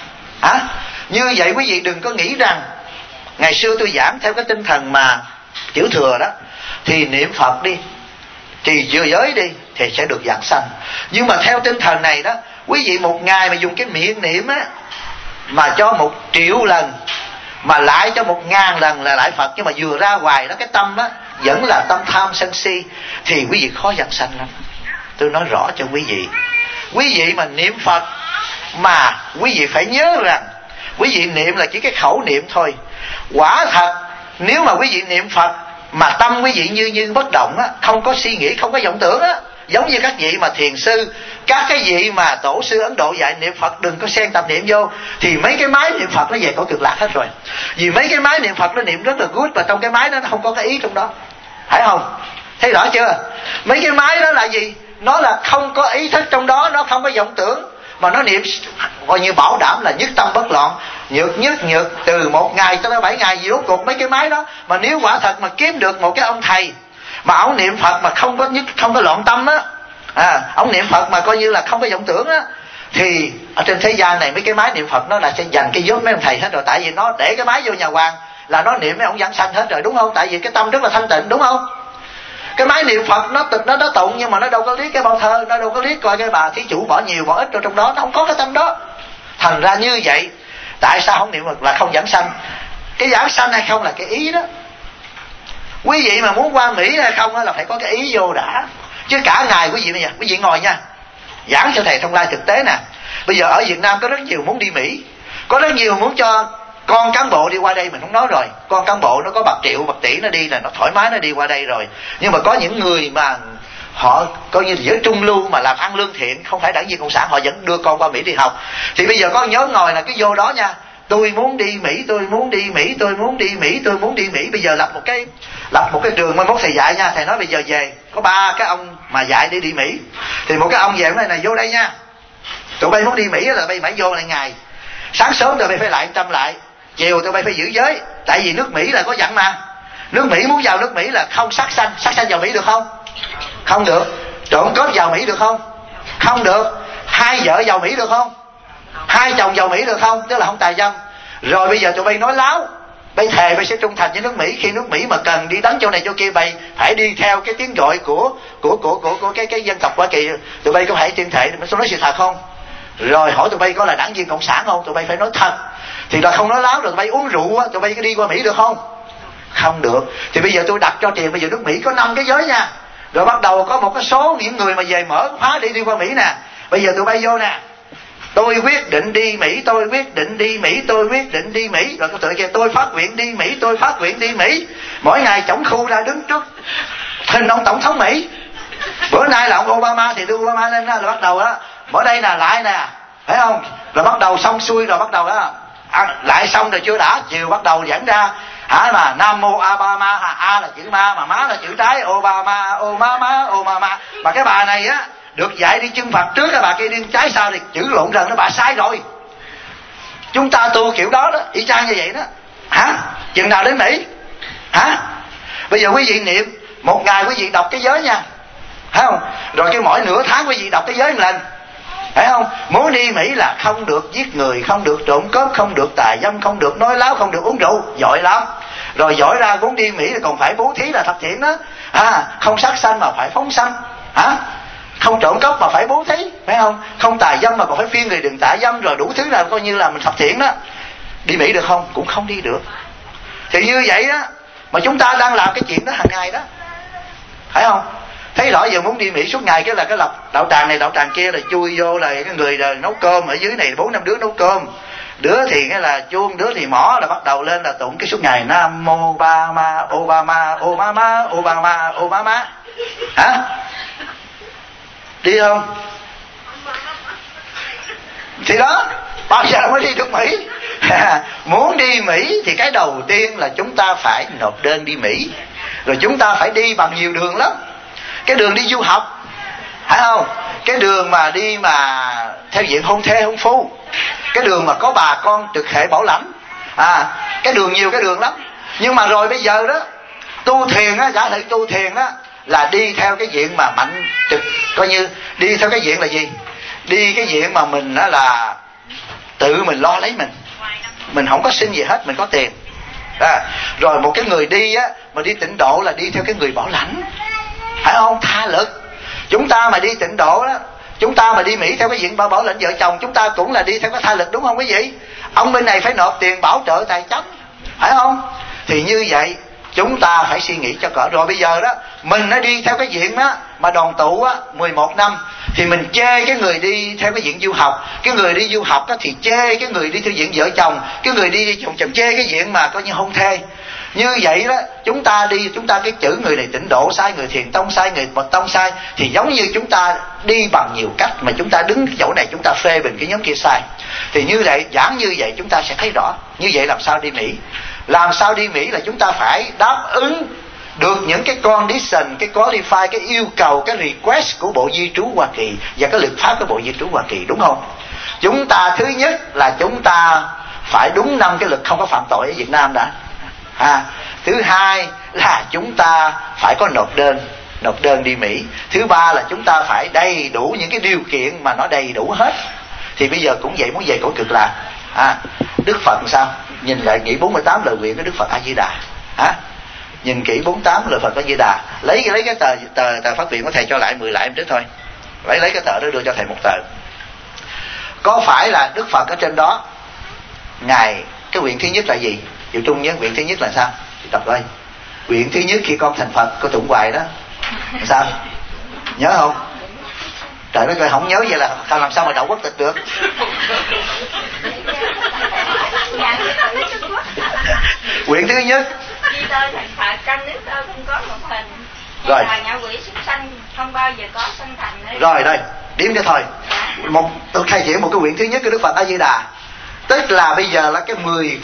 Như vậy quý vị đừng có nghĩ rằng ngày xưa tôi giảng theo cái tinh thần mà tiểu thừa đó, thì niệm Phật đi, trì vừa giới đi thì sẽ được vãng sanh. Nhưng mà theo tinh thần này đó, quý vị một ngày mà dùng cái miệng niệm á mà cho 1.000.000 lần, mà lại cho 1.000 lần là lại Phật, nhưng mà vừa ra ngoài đó cái tâm á vẫn là tâm tham sân si, thì quý vị khó vãng sanh lắm. Tôi nói rõ cho quý vị, quý vị mà niệm Phật mà quý vị phải nhớ rằng quý vị niệm là chỉ cái khẩu niệm thôi. Quả thật nếu mà quý vị niệm Phật mà tâm quý vị như bất động á, không có suy nghĩ, không có vọng tưởng á, giống như các vị mà thiền sư, các cái vị mà tổ sư Ấn Độ dạy niệm Phật đừng có xen tập niệm vô, thì mấy cái máy niệm Phật nó về cõi Cực Lạc hết rồi. Vì mấy cái máy niệm Phật nó niệm rất là good, và trong cái máy đó nó không có cái ý trong đó, phải không? Thấy rõ chưa? Mấy cái máy đó là gì? Nó là không có ý thức trong đó, nó không có vọng tưởng, mà nó niệm coi như bảo đảm là nhất tâm bất loạn, nhược từ 1 ngày cho tới 7 ngày gì rốt cuộc mấy cái máy đó. Mà nếu quả thật mà kiếm được một cái ông thầy mà ông niệm Phật mà không có loạn tâm á, ông niệm Phật mà coi như là không có vọng tưởng á, thì ở trên thế gian này mấy cái máy niệm Phật nó là sẽ dành cái vốn mấy ông thầy hết rồi. Tại vì nó để cái máy vô nhà hoàng là nó niệm mấy ông vãng sanh hết rồi, đúng không? Tại vì cái tâm rất là thanh tịnh, đúng không? Cái máy niệm Phật nó tịch nó tụng, nhưng mà nó đâu có liếc cái bao thơ, nó đâu có liếc coi cái bà thí chủ bỏ nhiều bỏ ít ở trong đó, nó không có cái tâm đó. Thành ra như vậy, tại sao không niệm Phật là không vãng sanh? Cái vãng sanh hay không là cái ý đó. Quý vị mà muốn qua Mỹ hay không là phải có cái ý vô đã. Chứ cả ngày quý vị bây giờ, quý vị ngồi nha, giảng cho thầy thông lai thực tế nè. Bây giờ ở Việt Nam có rất nhiều muốn đi Mỹ, có rất nhiều muốn cho con cán bộ đi qua đây. Mình không nói rồi, con cán bộ nó có bạc triệu bạc tỷ nó đi là nó thoải mái, nó đi qua đây rồi. Nhưng mà có những người mà họ coi như giới trung lưu mà làm ăn lương thiện, không phải đảng viên cộng sản, họ vẫn đưa con qua Mỹ đi học. Thì bây giờ có nhóm ngồi là cứ vô đó nha, tôi muốn đi Mỹ, tôi muốn đi Mỹ, tôi muốn đi Mỹ, tôi muốn đi Mỹ. Bây giờ lập một cái trường, mai mốt thầy dạy nha, thầy nói bây giờ về có 3 cái ông mà dạy để đi Mỹ, thì một cái ông về này vô đây nha, tụi bay muốn đi Mỹ là bay phải vô này ngày sáng sớm tụi bay phải lại 100 lại, chiều tụi bay phải giữ giới. Tại vì nước Mỹ là có dặn mà, nước Mỹ muốn vào nước Mỹ là không sát sanh vào Mỹ được không? Không được. Trộm cướp vào Mỹ được không? Không được. 2 vợ vào Mỹ được không? 2 chồng vào Mỹ được không? Tức là không tà dâm. Rồi bây giờ tụi bay nói láo, bay thề bay sẽ trung thành với nước Mỹ. Khi nước Mỹ mà cần đi đánh chỗ này chỗ kia, bay phải đi theo cái tiếng gọi của cái dân tộc Hoa Kỳ. Tụi bay có phải tuyên thệ nói sự thật không? Rồi hỏi tụi bay có là đảng viên cộng sản không? Tụi bay phải nói thật. Thì là không nói láo. Rồi tụi bay uống rượu á, tụi bay có đi qua Mỹ được không? Không được. Thì bây giờ tôi đặt cho tiền, bây giờ nước Mỹ có 5 cái giới nha. Rồi bắt đầu có một cái số những người mà về mở khóa để đi qua Mỹ nè. Bây giờ tụi bay vô nè, tôi quyết định đi Mỹ, tôi quyết định đi Mỹ, tôi quyết định đi Mỹ. Rồi tụi kia tôi phát nguyện đi Mỹ, tôi phát nguyện đi Mỹ. Mỗi ngày chống khu ra đứng trước hình ông tổng thống Mỹ. Bữa nay là ông Obama thì đưa Obama lên đó, là bắt đầu đó. Ở đây là lại nè, phải không? Rồi bắt đầu xong xuôi rồi bắt đầu đó. Lại xong rồi chưa đã, chiều bắt đầu dẫn ra mà Nam Mô Obama, A là chữ ma mà má là chữ trái, Obama. Mà cái bà này á được dạy đi chân Phật trước, cái bà kia đi trái sau thì chữ lộn rần, nó bà sai rồi. Chúng ta tu kiểu đó đó, y chang như vậy đó. Chừng nào đến Mỹ? Bây giờ quý vị niệm một ngày quý vị đọc cái giới nha, phải không? Rồi cái mỗi nửa tháng quý vị đọc cái giới một lần, phải không? Muốn đi Mỹ là không được giết người, không được trộm cướp, không được tà dâm, không được nói láo, không được uống rượu, giỏi lắm. Rồi giỏi ra muốn đi Mỹ thì còn phải bố thí là thập thiện đó. Không sát sanh mà phải phóng sanh, không trộm cắp mà phải bố thí, phải không? Không tà dâm mà còn phải khuyên người đừng tà dâm, rồi đủ thứ là coi như là mình thập thiện đó. Đi Mỹ được không? Cũng không đi được. Thì như vậy đó, mà chúng ta đang làm cái chuyện đó hàng ngày đó, phải không? Thấy rõ giờ muốn đi Mỹ suốt ngày, cái là cái lập đạo tràng này đạo tràng kia, là chui vô là cái người là nấu cơm ở dưới này 4-5 đứa nấu cơm, đứa thì cái là chuông, đứa thì mỏ, là bắt đầu lên là tụng cái suốt ngày Nam Mô Obama, Obama, Obama, Obama, Obama. Đi không? Thì đó, bao giờ mới đi được Mỹ? Muốn đi Mỹ thì cái đầu tiên là chúng ta phải nộp đơn đi Mỹ. Rồi chúng ta phải đi bằng nhiều đường lắm. Cái đường đi du học, phải không? Cái đường mà đi mà theo diện hôn thê hôn phu, cái đường mà có bà con trực hệ bảo lãnh, cái đường nhiều cái đường lắm. Nhưng mà rồi bây giờ đó, tu thiền á, giả thử tu thiền á, là đi theo cái diện mà mạnh trực, coi như đi theo cái diện là gì? Đi cái diện mà mình á là tự mình lo lấy mình không có xin gì hết, mình có tiền. Rồi một cái người đi á mà đi tịnh độ là đi theo cái người bảo lãnh, phải không? Tha lực. Chúng ta mà đi tịnh độ đó, chúng ta mà đi Mỹ theo cái diện bảo lãnh vợ chồng, chúng ta cũng là đi theo cái tha lực, đúng không quý vị? Ông bên này phải nộp tiền bảo trợ tài chính, phải không? Thì như vậy chúng ta phải suy nghĩ cho cỡ. Rồi bây giờ đó mình nó đi theo cái diện đó mà đoàn tụ á 11 năm thì mình chê cái người đi theo cái diện du học, cái người đi du học á thì chê cái người đi theo diện vợ chồng, cái người đi chồng chê cái diện mà coi như hôn thê. Như vậy đó chúng ta cái chữ người này tịnh độ sai, người thiền tông sai, người mật tông sai, thì giống như chúng ta đi bằng nhiều cách mà chúng ta đứng chỗ này chúng ta phê bình cái nhóm kia sai. Thì như vậy giảng như vậy chúng ta sẽ thấy rõ. Như vậy làm sao đi Mỹ? Làm sao đi Mỹ là chúng ta phải đáp ứng được những cái condition, cái qualify, cái yêu cầu, cái request của Bộ Di trú Hoa Kỳ và cái luật pháp của Bộ Di trú Hoa Kỳ, đúng không? Chúng ta thứ nhất là chúng ta phải đúng 5 cái luật không có phạm tội ở Việt Nam đã. Thứ hai là chúng ta phải có nộp đơn đi Mỹ. Thứ ba là chúng ta phải đầy đủ những cái điều kiện mà nó đầy đủ hết. Thì bây giờ cũng vậy, muốn về cõi cực lạc. Đức Phật làm sao? Nhìn lại nghĩ 48 lời nguyện của Đức Phật A Di Đà. Nhìn kỹ 48 lời Phật A Di Đà. Lấy cái tờ phát nguyện của thầy cho lại 10 lại em trước thôi. Lấy cái tờ đó đưa cho thầy một tờ. Có phải là Đức Phật ở trên đó ngài cái nguyện thứ nhất là gì? Chịu chung nhé, nguyện thứ nhất là sao? Đọc coi. Nguyện thứ nhất khi con thành Phật, có tụng hoài đó. Sao? Nhớ không? Trời đất ơi, không nhớ vậy là làm sao mà đậu quốc tịch được? Nguyện thứ nhất. Khi tôi thành Phật, trong nước tôi không có một hình. Rồi. Là ngạ quỷ súc sanh không bao giờ có sanh thành nữa. Rồi đây, điểm cho thôi. Tôi khai triển một cái nguyện thứ nhất của Đức Phật A Di Đà. Tức là bây giờ là cái 10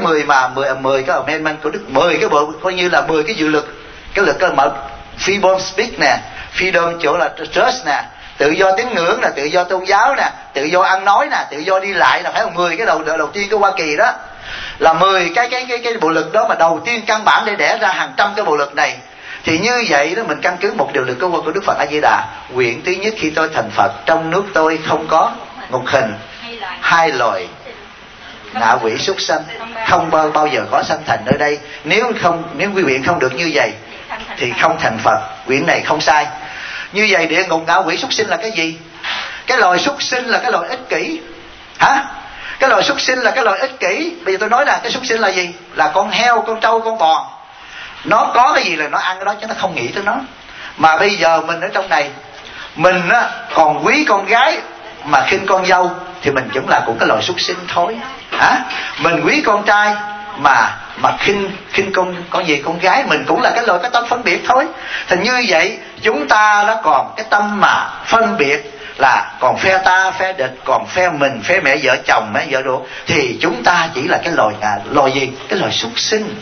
cái amendment của Đức, 10 cái bộ coi như là 10 cái dự luật. Cái luật cơ mật freedom speak nè, freedom chỗ là trust nè, tự do tín ngưỡng nè, tự do tôn giáo nè, tự do ăn nói nè, tự do đi lại nè, phải không? 10 cái đầu tiên của Hoa Kỳ đó. Là 10 cái bộ luật đó mà đầu tiên căn bản để đẻ ra hàng trăm cái bộ luật này. Thì như vậy đó mình căn cứ một điều luật của Đức Phật A Di Đà. Nguyện thứ nhất khi tôi thành Phật, trong nước tôi không có ngục hình, hai loài ngạ quỷ súc sanh, không bao giờ có sanh thành nơi đây. Nếu quý nguyện không được như vậy thì không thành Phật. Nguyện này không sai. Như vậy địa ngục ngạ quỷ súc sinh là cái gì? Cái loài súc sinh là cái loài ích kỷ. Cái loài súc sinh là cái loài ích kỷ. Bây giờ tôi nói là cái súc sinh là gì? Là con heo, con trâu, con bò. Nó có cái gì là nó ăn cái đó chứ nó không nghĩ tới nó. Mà bây giờ mình ở trong này, mình á còn quý con gái mà khinh con dâu thì mình cũng là cũng cái loài súc sinh thôi. Mình quý con trai mà khinh con gái, mình cũng là cái loài cái tâm phân biệt thôi. Thì như vậy chúng ta nó còn cái tâm mà phân biệt, là còn phe ta phe địch, còn phe mình phe mẹ vợ chồng mẹ vợ đồ, thì chúng ta chỉ là cái loài gì? Cái loài súc sinh.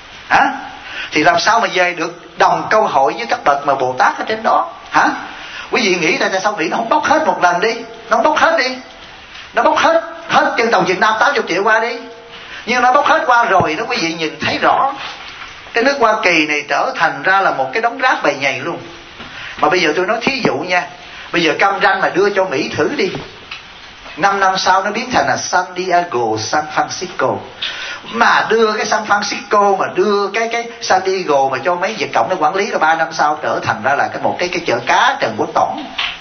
Thì làm sao mà về được đồng câu hội với các bậc mà Bồ Tát ở trên đó? Quý vị nghĩ tại sao Mỹ nó không bóc hết một lần đi? Nó không bóc hết đi. Nó bóc hết dân tộc Việt Nam 80 triệu qua đi. Nhưng nó bóc hết qua rồi đó, quý vị nhìn thấy rõ cái nước Hoa Kỳ này trở thành ra là một cái đống rác bầy nhầy luôn. Mà bây giờ tôi nói thí dụ nha, bây giờ cam ranh mà đưa cho Mỹ thử đi, 5 năm sau nó biến thành là San Diego, San Francisco. Mà đưa cái San Francisco, mà đưa cái San Diego mà cho mấy Việt Cộng nó quản lý, là 3 năm sau trở thành ra là một cái chợ cá Trần Quốc Toản.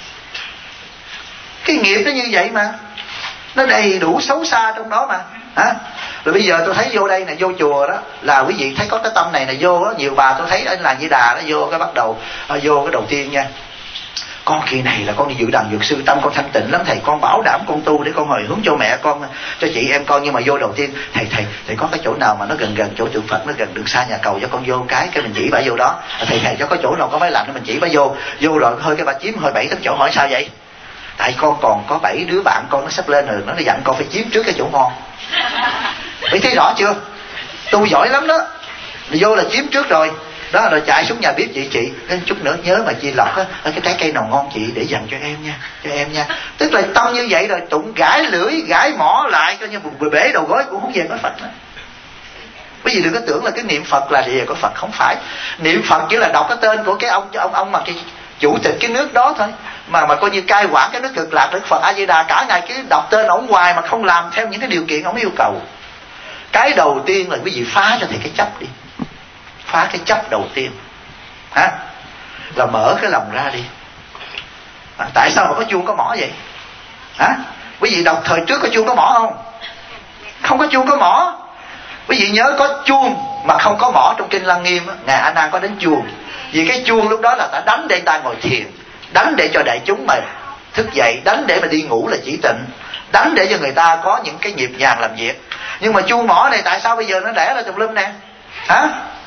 Cái nghiệp nó như vậy mà, nó đầy đủ xấu xa trong đó mà. Rồi bây giờ tôi thấy vô đây này, vô chùa đó là quý vị thấy có cái tâm này là vô đó, nhiều bà tôi thấy anh là Di Đà nó vô cái bắt đầu vô cái đầu tiên nha. Con kỳ này là con đi dự đàn dược sư, tâm con thanh tịnh lắm thầy, con bảo đảm con tu để con hồi hướng cho mẹ con, cho chị em con. Nhưng mà vô đầu tiên thầy có cái chỗ nào mà nó gần chỗ tượng Phật, nó gần đường xa nhà cầu cho con vô cái mình chỉ bà vô đó. Thầy cho có chỗ nào có máy lạnh mình chỉ bà vô rồi hơi cái bà chiếm hơi 7 tấm chỗ. Hỏi sao vậy? Tại con còn có 7 đứa bạn con nó sắp lên rồi, nó dặn con phải chiếm trước cái chỗ ngon. Bị thấy rõ chưa? Tu giỏi lắm đó. Vô là chiếm trước rồi đó, rồi chạy xuống nhà bếp chị chút nữa nhớ mà chị lọc cái trái cây nào ngon chị để dành cho em nha. Tức là tâm như vậy rồi tụng gãi lưỡi gãi mỏ lại coi như bể đầu gối cũng không về có Phật nữa. Bởi vì đừng có tưởng là cái niệm Phật là về có Phật, không phải. Niệm Phật chỉ là đọc cái tên của cái ông mà cái chủ tịch cái nước đó thôi, mà coi như cai quản cái nước Cực Lạc. Đức Phật A Di Đà cả ngày cứ đọc tên ổng hoài mà không làm theo những cái điều kiện ổng yêu cầu. Cái đầu tiên là quý vị phá cho thầy cái chấp đi, phá cái chấp đầu tiên. là mở cái lòng ra đi. Tại sao mà có chuông có mỏ vậy? Hả? Quý vị đọc thời trước có chuông có mỏ không? Không có chuông có mỏ. Quý vị nhớ có chuông mà không có mỏ trong kinh Lăng Nghiêm á, Ngài A Nan có đánh chuông. Vì cái chuông lúc đó là ta đánh để ta ngồi thiền, đánh để cho đại chúng mà thức dậy, đánh để mà đi ngủ là chỉ tịnh, đánh để cho người ta có những cái nhịp nhàng làm việc. Nhưng mà chuông mỏ này tại sao bây giờ nó đẻ ra tùm lum nè? Hả?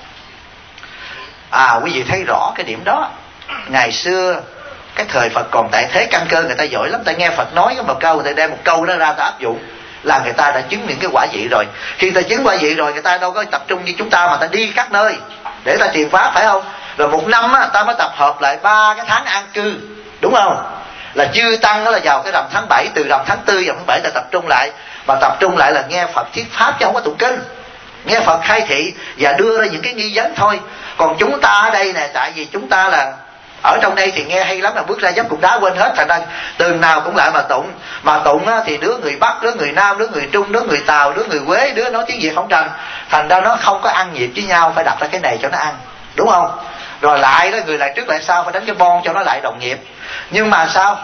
Quý vị thấy rõ cái điểm đó. Ngày xưa cái thời Phật còn tại thế căn cơ, người ta giỏi lắm, ta nghe Phật nói một câu, người ta đem một câu đó ra ta áp dụng là người ta đã chứng những cái quả vị rồi. Khi ta chứng quả vị rồi, người ta đâu có tập trung như chúng ta mà ta đi các nơi để ta truyền pháp, phải không? Rồi một năm á, ta mới tập hợp lại 3 cái tháng an cư, đúng không? Là chư tăng đó là vào cái rằm tháng 7, từ rằm tháng 4 vào tháng 7 ta tập trung lại, mà tập trung lại là nghe Phật thuyết pháp chứ không có tụng kinh, nghe Phật khai thị và đưa ra những cái nghi vấn thôi. Còn chúng ta ở đây nè, tại vì chúng ta là ở trong đây thì nghe hay lắm, là bước ra dấp cục đá quên hết, thành ra từ nào cũng lại mà tụng á, thì đứa người Bắc, đứa người Nam, đứa người Trung, đứa người Tàu, đứa người Quế, đứa nói tiếng Việt không rành, thành ra nó không có ăn nhịp với nhau, phải đặt ra cái này cho nó ăn, đúng không? Rồi lại đó, người lại trước lại sau, phải đánh cái bon cho nó lại đồng nhịp. Nhưng mà sao?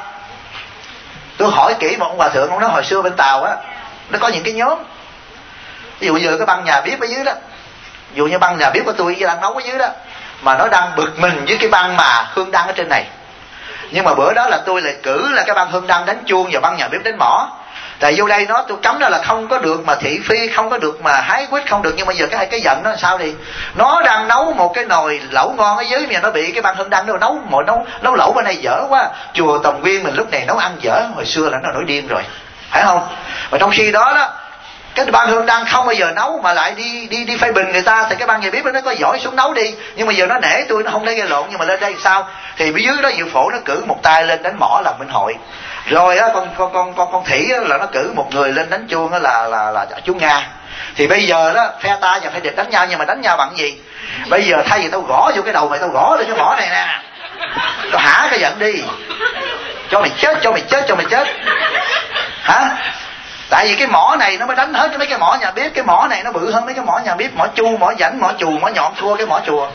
Tôi hỏi kỹ một ông hòa thượng, ông nói hồi xưa bên Tàu á, nó có những cái nhóm, ví dụ giờ cái băng nhà bếp ở dưới đó, ví dụ như băng nhà bếp của tôi đang nấu ở dưới đó, mà nó đang bực mình với cái băng mà hương đăng ở trên này. Nhưng mà bữa đó là tôi lại cử là cái băng hương đăng đánh chuông và băng nhà bếp đánh mỏ. Tại vô đây tôi cấm đó là không có được mà thị phi, không có được mà hái quýt, không được. Nhưng mà giờ cái giận nó làm sao đi? Nó đang nấu một cái nồi lẩu ngon ở dưới mà nó bị cái băng hương đăng nó nấu lẩu bên này dở quá. Chùa Tòng Nguyên mình lúc này nấu ăn dở, hồi xưa là nó nổi điên rồi, phải không? Và trong khi đó đó, cái ban hương đăng không bao giờ nấu mà lại đi phê bình người ta, thì cái ban nhà bếp nó có giỏi xuống nấu đi. Nhưng mà giờ nó nể tôi, nó không để gây lộn. Nhưng mà lên đây sao? Thì bên dưới đó Diệu Phổ nó cử một tay lên đánh mỏ làm minh hội, rồi á con Thủy á, là nó cử một người lên đánh chuông, là chú Nga. Thì bây giờ đó phe ta và phe địch đánh nhau, nhưng mà đánh nhau bằng gì? Bây giờ thay vì tao gõ vô cái đầu mày, tao gõ lên cái mỏ này nè, tao hả cái giận đi, cho mày chết. Hả? Tại vì cái mỏ này nó mới đánh hết mấy cái mỏ nhà bếp. Cái mỏ này nó bự hơn mấy cái mỏ nhà bếp, mỏ chu, mỏ rảnh, mỏ chù, mỏ nhọn thua cái mỏ chùa.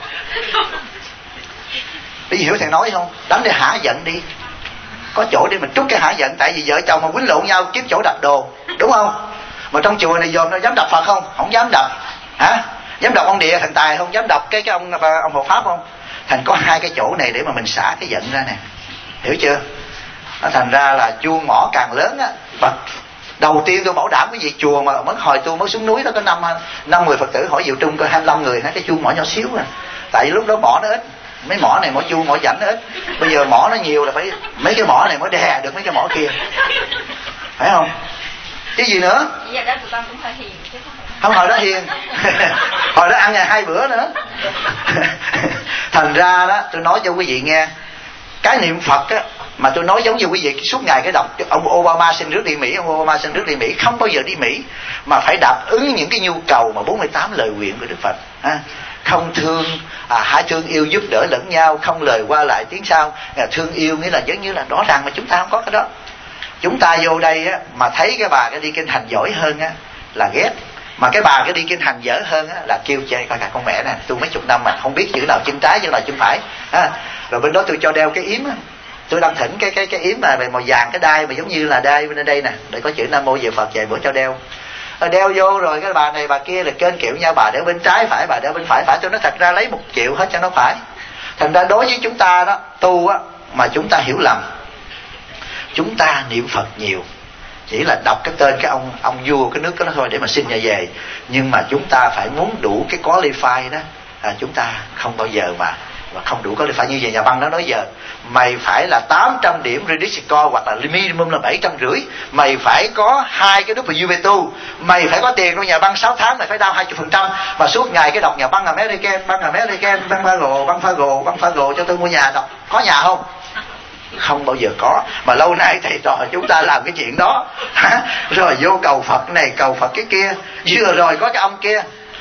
Bây giờ hiểu thầy nói không? Đánh để hả giận đi, có chỗ để mình trút cái hả giận. Tại vì vợ chồng mà quýnh lộn nhau kiếm chỗ đập đồ, đúng không? Mà trong chùa này dòm nó dám đập Phật không? Không dám đập. Hả? Dám đập ông Địa Thần Tài không? Dám đập cái ông Hộ Pháp không? Thành có 2 cái chỗ này để mà mình xả cái giận ra nè, hiểu chưa? Nó thành ra là chuông mỏ càng lớn á. Đầu tiên tôi bảo đảm cái gì, chùa mà hồi tôi mới xuống núi đó có 5-10 Phật tử, hỏi Diệu Trung có 25 người, cái chuông mỏ nhỏ xíu à. Tại lúc đó mỏ nó ít, mấy mỏ này mỏ chuông mỏ rảnh nó ít. Bây giờ mỏ nó nhiều là phải mấy cái mỏ này mới đè được mấy cái mỏ kia, phải không? Cái gì nữa? Giờ đó tụi con cũng hơi hiền chứ không, hồi đó hiền hồi đó ăn ngày 2 bữa nữa. Thành ra đó tôi nói cho quý vị nghe, cái niệm Phật á, mà tôi nói giống như quý vị suốt ngày cái đọc ông Obama xin rước đi Mỹ, ông Obama xin rước đi Mỹ, không bao giờ đi Mỹ mà phải đáp ứng những cái nhu cầu mà 48 lời nguyện của Đức Phật. Không thương, hãy thương yêu giúp đỡ lẫn nhau, không lời qua lại tiếng sau. Thương yêu nghĩa là giống như là rõ ràng mà chúng ta không có cái đó. Chúng ta vô đây á, mà thấy cái bà cái đi kinh hành giỏi hơn á là ghét, mà cái bà cái đi kinh hành dở hơn á là kêu chê. Coi cả con mẹ nè, tôi mấy chục năm mà không biết chữ nào chân trái chữ nào chân phải. Rồi bên đó tôi cho đeo cái yếm á, tôi đang thỉnh cái yếm mà màu vàng, cái đai mà giống như là đai bên đây nè, để có chữ Nam Mô về Phật, vài bữa cho đeo. Đeo vô rồi cái bà này bà kia là kênh kiểu nhau, bà đeo bên trái phải, bà đeo bên phải. Tôi nói thật ra lấy 1 triệu hết cho nó phải. Thành ra đối với chúng ta đó tu á, mà chúng ta hiểu lầm, chúng ta niệm Phật nhiều, chỉ là đọc cái tên cái ông vua cái nước đó thôi để mà xin nhà về. Nhưng mà chúng ta phải muốn đủ cái qualify đó, chúng ta không bao giờ mà không đủ qualify. Như vậy nhà băng nó nói giờ mày phải là 800 điểm Reddit score, hoặc là minimum là 750. Mày phải có 2 cái WP2, mày phải có tiền trong nhà băng 6 tháng, mày phải đao 20%. Mà suốt ngày cái đọc nhà băng American, băng Fago cho tôi mua nhà. Đọc có nhà không? Không bao giờ có. Mà lâu nay thầy trò chúng ta làm cái chuyện đó. Rồi vô cầu Phật này cầu Phật cái kia. Vừa rồi có cái ông kia,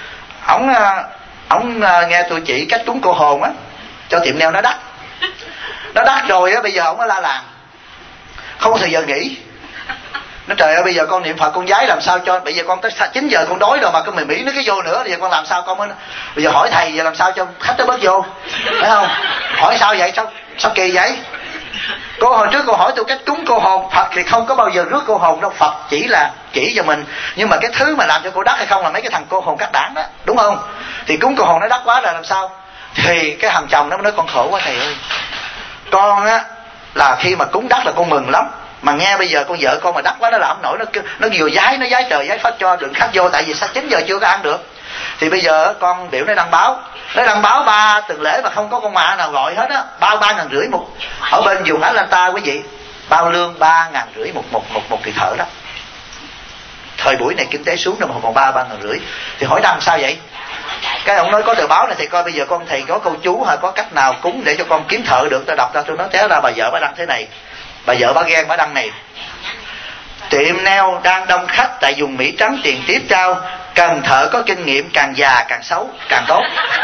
ông nghe tôi chỉ cách cúng cô hồn á, cho tiệm nail nó đắt rồi á. Bây giờ ông mới la làng, không có thời giờ nghỉ. Nó trời ơi, bây giờ con niệm Phật con giái làm sao cho, bây giờ con tới 9 giờ con đói rồi mà con mày Mỹ nó cái vô nữa, bây giờ con làm sao con mới, bây giờ hỏi thầy giờ làm sao cho khách nó bớt vô, phải không? Hỏi sao vậy, sao kỳ vậy? Cô hồi trước cô hỏi tôi cách cúng cô hồn, Phật thì không có bao giờ rước cô hồn đâu, Phật chỉ cho mình, nhưng mà cái thứ mà làm cho cô đắc hay không là mấy cái thằng cô hồn cắt đảng đó, đúng không? Thì cúng cô hồn nó đắc quá là làm sao? Thì cái thằng chồng nó nói con khổ quá thầy ơi, con á là khi mà cúng đắc là con mừng lắm, mà nghe bây giờ con vợ con mà đắc quá nó làm không nổi, nó vừa giái trời giái Phật cho đừng khách vô, tại vì sao 9 giờ chưa có ăn được. Thì bây giờ con biểu nó đăng báo 3 tuần lễ mà không có con mạ nào gọi hết á, bao 3.500 một, ở bên vùng Atlanta quý vị bao lương 3.500 một kỳ thở đó. Thời buổi này kinh tế xuống rồi mà còn 3.500. Thì hỏi đăng sao vậy? Cái ông nói có tờ báo này thì coi bây giờ con thầy có câu chú hay có cách nào cúng để cho con kiếm thợ được. Tôi đọc ra tôi nói té ra bà vợ bà đăng thế này, bà vợ bà ghen bà đăng này: tiệm nail đang đông khách tại vùng Mỹ Trắng, tiền tiếp cao, cần thợ có kinh nghiệm, càng già càng xấu càng tốt.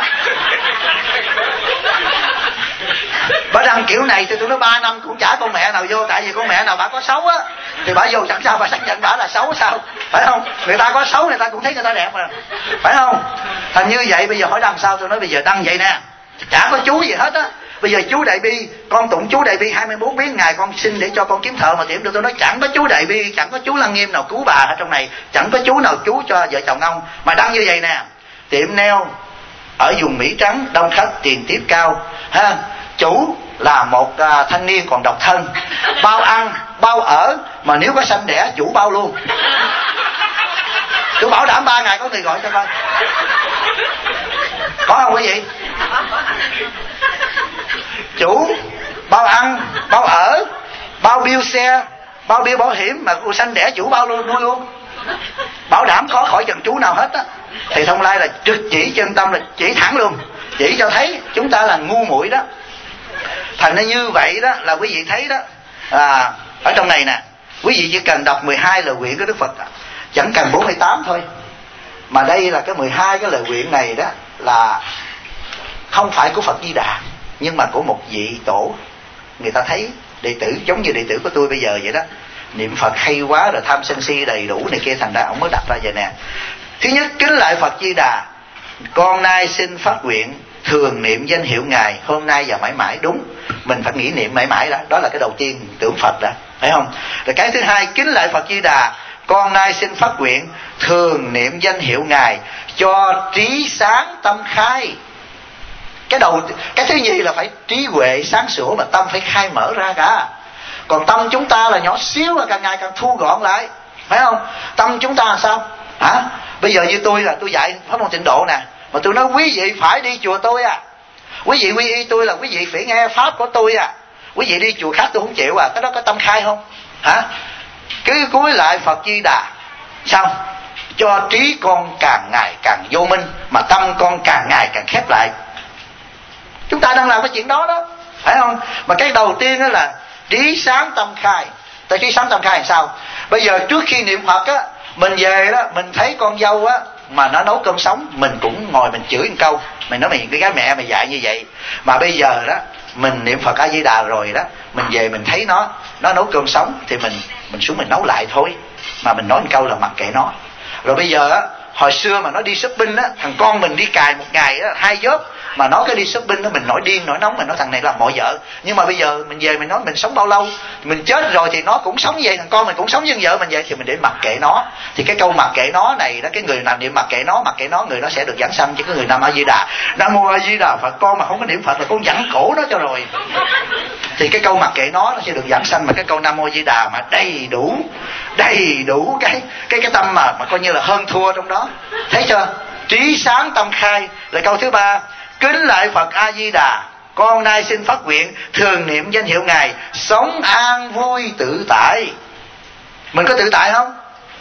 Bà đăng kiểu này thì tôi nói 3 năm cũng chả con mẹ nào vô, tại vì con mẹ nào bà có xấu á thì bà vô chẳng sao bà xác nhận bà là xấu sao, phải không? Người ta có xấu người ta cũng thấy người ta đẹp mà, phải không? Thành như vậy bây giờ hỏi đăng sao, tôi nói bây giờ đăng vậy nè, chả có chú gì hết á. Bây giờ chú Đại Bi, con tụng chú Đại Bi 24 biến ngày con xin để cho con kiếm thợ mà tiệm được. Tôi nói chẳng có chú Đại Bi, chẳng có chú Lăng Nghiêm nào cứu bà ở trong này, chẳng có chú nào cứu cho vợ chồng ông, mà đăng như vậy nè: tiệm nail ở vùng Mỹ Trắng đông khách, tiền tiếp cao ha, chủ là một thanh niên còn độc thân, bao ăn bao ở, mà nếu có sanh đẻ chủ bao luôn. Tôi bảo đảm 3 ngày có người gọi cho coi, có không quý vị? Chủ bao ăn bao ở, bao bill xe, bao bill bảo hiểm, mà cô sanh đẻ chủ bao luôn, nuôi luôn, bảo đảm có khỏi cần chú nào hết á. Thì Thông Lai là trực chỉ chân tâm, là chỉ thẳng luôn, chỉ cho thấy chúng ta là ngu muội đó. Thành ra như vậy đó là quý vị thấy đó, ở trong này nè, quý vị chỉ cần đọc 12 lời nguyện của Đức Phật, chẳng cần 48 thôi. Mà đây là cái 12 cái lời nguyện này đó là không phải của Phật Di Đà, nhưng mà của một vị tổ. Người ta thấy đệ tử giống như đệ tử của tôi bây giờ vậy đó, niệm Phật hay quá rồi tham sân si đầy đủ này kia, thành ra ông mới đặt ra vậy nè. Thứ nhất, kính lại Phật Di Đà, con nay xin phát nguyện thường niệm danh hiệu Ngài hôm nay và mãi mãi. Đúng, mình phải nghĩ niệm mãi mãi đó là cái đầu tiên, tưởng Phật đã, phải không? Rồi cái thứ hai, kính lại Phật Di Đà, con nay xin phát nguyện thường niệm danh hiệu Ngài cho trí sáng tâm khai. Cái thứ nhì là phải trí huệ sáng sủa, mà tâm phải khai mở ra cả. Còn tâm chúng ta là nhỏ xíu, là càng ngày càng thu gọn lại, phải không? Tâm chúng ta làm sao hả? Bây giờ như tôi là tôi dạy pháp môn Tịnh Độ nè, mà tôi nói quý vị phải đi chùa tôi à, quý vị quy y tôi là quý vị phải nghe pháp của tôi à, quý vị đi chùa khác tôi không chịu à. Cái đó có tâm khai không hả? Cứ cúi lại Phật Di Đà, sao cho trí con càng ngày càng vô minh, mà tâm con càng ngày càng khép lại. Chúng ta đang làm cái chuyện đó đó, phải không? Mà cái đầu tiên đó là trí sáng tâm khai. Tại trí sáng tâm khai làm sao? Bây giờ trước khi niệm Phật á, mình về đó, mình thấy con dâu á mà nó nấu cơm sống, mình cũng ngồi mình chửi một câu, mày nói mày cái gái mẹ mày dạy như vậy. Mà bây giờ đó mình niệm Phật A Di Đà rồi đó, mình về mình thấy nó nấu cơm sống thì mình xuống mình nấu lại thôi, mà mình nói một câu là mặc kệ nó. Rồi bây giờ á, hồi xưa mà nó đi shopping á, thằng con mình đi cài một ngày á 2 job, mà nó cái đi shopping đó mình nổi điên nổi nóng, mình nói thằng này làm mọi vợ. Nhưng mà bây giờ mình về mình nói mình sống bao lâu, mình chết rồi thì nó cũng sống như vậy, thằng con mình cũng sống như vợ mình vậy, thì mình để mặc kệ nó. Thì cái câu mặc kệ nó này đó, cái người nào niệm mặc kệ nó người nó sẽ được giảng sanh. Chứ cái người Nam A Di Đà, Nam Mô A Di Đà Phật, con mà không có niệm Phật là con giảng cổ nó cho rồi. Thì cái câu mặc kệ nó sẽ được giảng sanh. Mà cái câu Nam Mô A Di Đà mà đầy đủ cái tâm mà coi như là hơn thua trong đó, thấy chưa? Trí sáng tâm khai là câu thứ ba. Kính lại Phật A Di Đà, con nay xin phát nguyện thường niệm danh hiệu Ngài, sống an vui tự tại. Mình có tự tại không?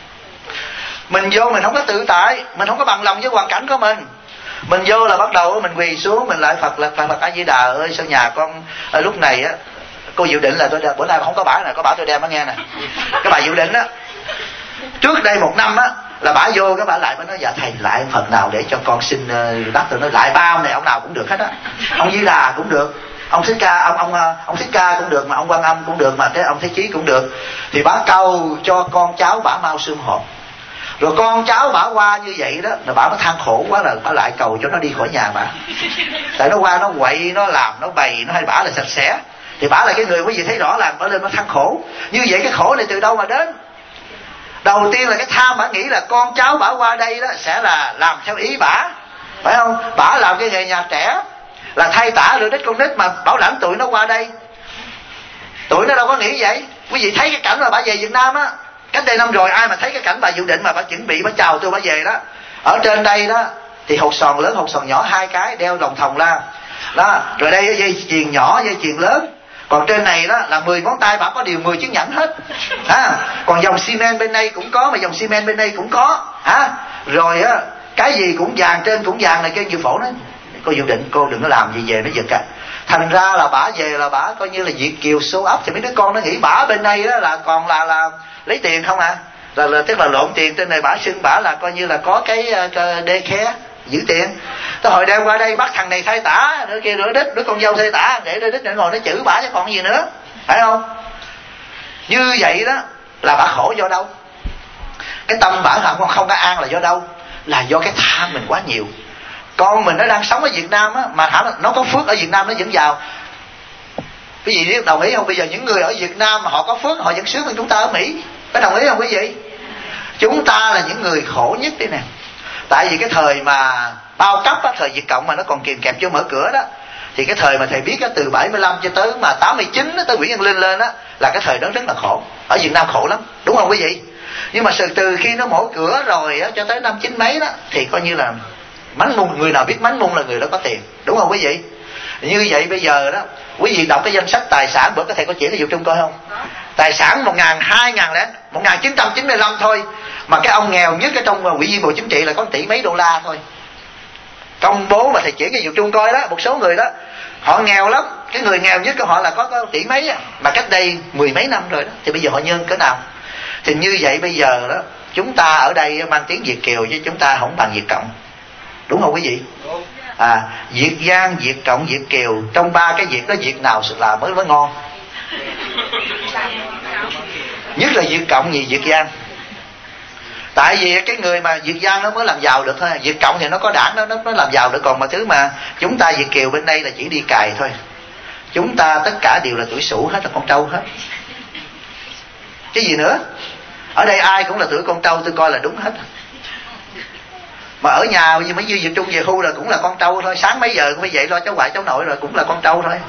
Mình vô mình không có tự tại, mình không có bằng lòng với hoàn cảnh của mình. Mình vô là bắt đầu mình quỳ xuống, mình lại Phật là Phật A Di Đà ơi, sao nhà con lúc này á, cô dự định là tôi bữa nay không có bả nè, có bả tôi đem nó nghe nè. Cái bà dự định á, trước đây 1 năm á là bả vô, cái bả lại bả nói dạ thầy lại Phật nào để cho con xin đắc. Tôi nói lại ba ông này ông nào cũng được hết á, ông Di Đà cũng được, ông Thích Ca, ông Thích Ca cũng được, mà ông Quan Âm cũng được, mà cái ông Thế Chí cũng được. Thì bả cầu cho con cháu bả mau sum họp. Rồi con cháu bả qua như vậy đó, là bả nó than khổ quá, là bả lại cầu cho nó đi khỏi nhà bả. Tại nó qua nó quậy, nó làm, nó bày, nó hay bả là sạch sẽ. Thì bả là cái người quý vị thấy rõ là bả lên nó than khổ. Như vậy cái khổ này từ đâu mà đến? Đầu tiên là cái tham, bả nghĩ là con cháu bả qua đây đó sẽ là làm theo ý bả, phải không? Bả làm cái nghề nhà trẻ, là thay tả lựa đích con nít, mà bảo lãnh tụi nó qua đây. Tụi nó đâu có nghĩ vậy. Quý vị thấy cái cảnh mà bả về Việt Nam á, cách đây năm rồi, ai mà thấy cái cảnh bà Dự Định mà bả chuẩn bị bả chào tôi bả về đó, ở trên đây đó thì hột sòn lớn hột sòn nhỏ hai cái đeo đồng thòng la đó, rồi đây dây chuyền nhỏ dây chuyền lớn, còn trên này đó là 10 ngón tay bả có điều 10 chiếc nhẫn hết. Còn dòng xi men bên đây cũng có, mà dòng xi men bên đây cũng có. Rồi á, cái gì cũng vàng, trên cũng vàng này, kêu Dự Phổ nói cô Dự Định cô đừng có làm gì về nó giật à. Thành ra là bả về là bả coi như là Việt kiều show up, thì mấy đứa con nó nghĩ bả bên đây đó là còn là lấy tiền không à, là tức là lộn tiền. Trên này bả xưng bả là coi như là có cái đê khe giữ tiền. Tới hồi đem qua đây bắt thằng này thay tả, đứa kia đứa đít, đứa con dâu thay tả, để đứa đít nó ngồi nó chửi bả chứ còn gì nữa, phải không? Như vậy đó là bả khổ do đâu? Cái tâm bả không có an là do đâu? Là do cái tham mình quá nhiều. Con mình nó đang sống ở Việt Nam á, mà hả nó có phước ở Việt Nam nó vẫn giàu. Quý vị đồng ý không? Bây giờ những người ở Việt Nam mà họ có phước, họ vẫn sướng hơn chúng ta ở Mỹ. Có đồng ý không quý vị? Chúng ta là những người khổ nhất đây nè. Tại vì cái thời mà bao cấp á, thời Việt Cộng mà nó còn kìm kẹp vô mở cửa đó, thì cái thời mà thầy biết á, từ 75 cho tới mà 89 á, tới Nguyễn Văn Linh lên á, là cái thời đó rất là khổ. Ở Việt Nam khổ lắm, đúng không quý vị? Nhưng mà từ khi nó mở cửa rồi á, cho tới năm 9 mấy đó, thì coi như là mánh mung, người nào biết mánh mung là người đó có tiền, đúng không quý vị? Như vậy bây giờ đó, quý vị đọc cái danh sách tài sản, bữa có thầy có chỉ cho Trung coi không? Tài sản 1995 thôi, mà cái ông nghèo nhất ở trong Ủy viên Bộ Chính trị là có 1 tỷ mấy đô la thôi. Công bố mà thầy chỉ cho Trung coi đó, một số người đó họ nghèo lắm, cái người nghèo nhất của họ là có 1 tỷ mấy á, mà cách đây 10 mấy năm rồi đó, thì bây giờ họ nhân cỡ nào? Thì như vậy bây giờ đó, chúng ta ở đây mang tiếng Việt kiều chứ chúng ta không bằng Việt Cộng, đúng không quý vị? Việt Giang, Việt Cộng, Việt kiều, trong ba cái Việt đó Việt nào là mới ngon? Nhất là Việt Cộng gì Việt Giang. Tại vì cái người mà Việt Giang nó mới làm giàu được thôi, Việt Cộng thì nó có đảng nó làm giàu được, còn mà thứ mà chúng ta Việt kiều bên đây là chỉ đi cài thôi. Chúng ta tất cả đều là tuổi Sửu hết, là con trâu hết. Cái gì nữa? Ở đây ai cũng là tuổi con trâu, tôi coi là đúng hết. Mà ở nhà như mấy Việt Trung về hưu là cũng là con trâu thôi, sáng mấy giờ cũng phải dậy lo cháu ngoại cháu nội rồi cũng là con trâu thôi.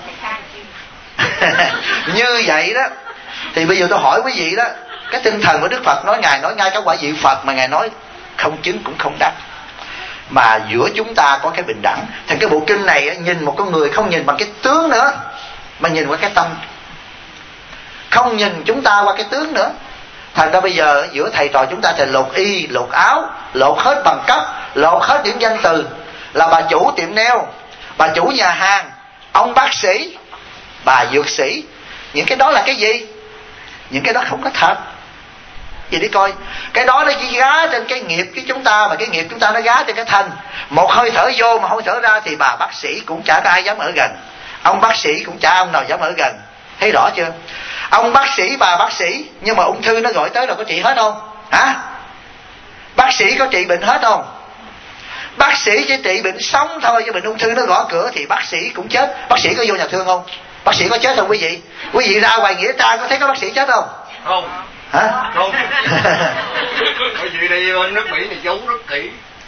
Như vậy đó, thì bây giờ tôi hỏi quý vị đó, cái tinh thần của Đức Phật nói, Ngài nói ngay cái quả vị Phật mà Ngài nói không chứng cũng không đắc, mà giữa chúng ta có cái bình đẳng. Thành cái bộ kinh này nhìn một con người không nhìn bằng cái tướng nữa, mà nhìn qua cái tâm, không nhìn chúng ta qua cái tướng nữa. Thành ra bây giờ giữa thầy trò chúng ta thì lột y, lột áo, lột hết bằng cấp, lột hết những danh từ. Là bà chủ tiệm nail, bà chủ nhà hàng, ông bác sĩ, bà dược sĩ. Những cái đó là cái gì? Những cái đó không có thật. Vậy đi coi, cái đó nó chỉ gá trên cái nghiệp của chúng ta, mà cái nghiệp chúng ta nó gá trên cái thân. Một hơi thở vô mà hơi thở ra thì bà bác sĩ cũng chả có ai dám ở gần, ông bác sĩ cũng chả ông nào dám ở gần. Thấy rõ chưa? Ông bác sĩ, bà bác sĩ, nhưng mà ung thư nó gọi tới rồi có trị hết không? Hả? Bác sĩ có trị bệnh hết không? Bác sĩ chỉ trị bệnh sống thôi, chứ bệnh ung thư nó gõ cửa thì bác sĩ cũng chết. Bác sĩ có vô nhà thương không? Bác sĩ có chết không quý vị? Quý vị ra ngoài nghĩa trang có thấy có bác sĩ chết không? Không. Hả? Không. Bởi vì đây bên nước Mỹ này giấu rất kỹ.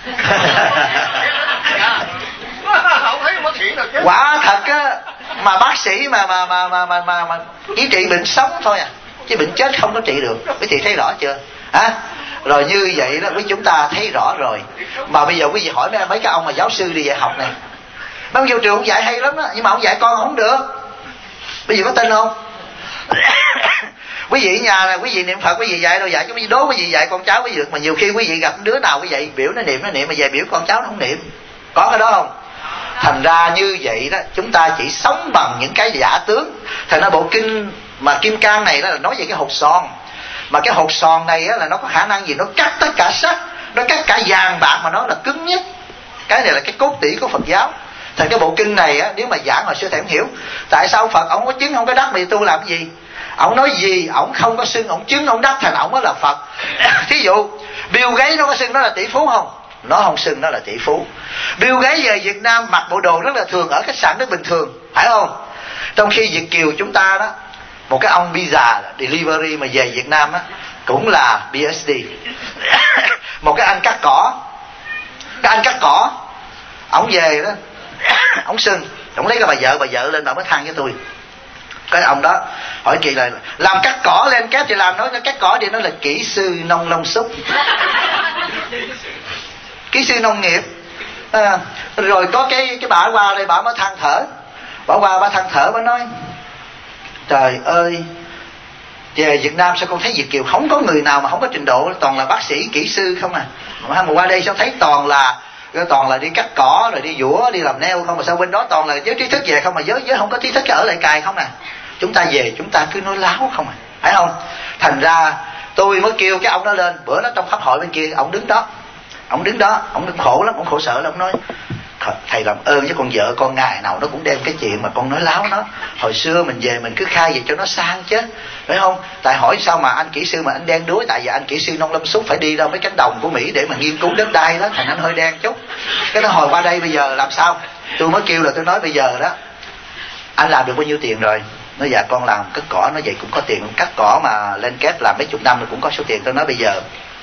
Không thấy bác sĩ nào chết. Quả thật á, mà bác sĩ mà chỉ trị bệnh sống thôi à, chứ bệnh chết không có trị được. Quý vị thấy rõ chưa? Rồi như vậy đó, quý chúng ta thấy rõ rồi. Mà bây giờ quý vị hỏi mấy cái ông mà giáo sư đi dạy học này, mấy ông vô trường ông dạy hay lắm đó, nhưng mà ông dạy con không được. Quý vị có tin không? Quý vị ở nhà là quý vị niệm Phật, quý vị dạy đâu dạy, chứ đố quý vị dạy con cháu quý vị được. Mà nhiều khi quý vị gặp đứa nào quý vị biểu nó niệm mà về biểu con cháu nó không niệm. Có cái đó không? Thành ra như vậy đó, chúng ta chỉ sống bằng những cái giả tướng. Thành ra bộ kinh mà Kim Cang này đó là nói về cái hột son. Mà cái hột son này á, là nó có khả năng gì? Nó cắt tất cả sắt, nó cắt cả vàng bạc, mà nó là cứng nhất. Cái này là cái cốt tủy của Phật giáo. Thành cái bộ kinh này á, nếu mà giảng hồi xưa thầy không hiểu tại sao Phật ông có chứng không có đắc mà tu làm cái gì. Ông nói gì ông không có xưng ông chứng ông đắc thành ông đó là Phật. Thí dụ Bill Gates nó có xưng nó là tỷ phú không? Nó không xưng nó là tỷ phú. Bill Gates về Việt Nam mặc bộ đồ rất là thường, ở khách sạn rất bình thường, phải không? Trong khi Việt kiều chúng ta đó, một cái ông pizza delivery mà về Việt Nam á cũng là BSD. Một cái anh cắt cỏ, ông về đó, ông xưng, ông lấy cái bà vợ lên bà mới than với tôi. Cái ông đó hỏi kỳ là làm cắt cỏ lên kép thì làm, nói cắt cỏ thì nó là kỹ sư nông lông súc. Kỹ sư nông nghiệp. Rồi có cái bà qua đây bà mới than thở. Bà than thở bà nói trời ơi, về Việt Nam sao con thấy Việt kiều không có người nào mà không có trình độ, toàn là bác sĩ kỹ sư không à. Mà qua đây sao thấy toàn là đi cắt cỏ rồi đi giũa đi làm nail không, mà sao bên đó toàn là giới trí thức về không, mà giới không có trí thức ở lại cài không à. Chúng ta về chúng ta cứ nói láo không à, phải không? Thành ra tôi mới kêu cái ông đó lên. Bữa đó trong pháp hội bên kia ông đứng đó, ông khổ lắm, ông khổ sở lắm. Ông nói thầy làm ơn với con vợ con ngày nào nó cũng đem cái chuyện mà con nói láo nó. Hồi xưa mình về mình cứ khai vậy cho nó sang chứ, phải không? Tại hỏi sao mà anh kỹ sư mà anh đen đuối, tại vì anh kỹ sư nông lâm súc phải đi đâu mấy cánh đồng của Mỹ để mà nghiên cứu đất đai đó, thành anh hơi đen chút. Cái nó hồi qua đây bây giờ làm sao? Tôi mới kêu là tôi nói bây giờ đó anh làm được bao nhiêu tiền rồi? Nó dạ con làm cắt cỏ, nó vậy cũng có tiền, cắt cỏ mà lên kép làm mấy chục năm rồi cũng có số tiền. Tôi nói bây giờ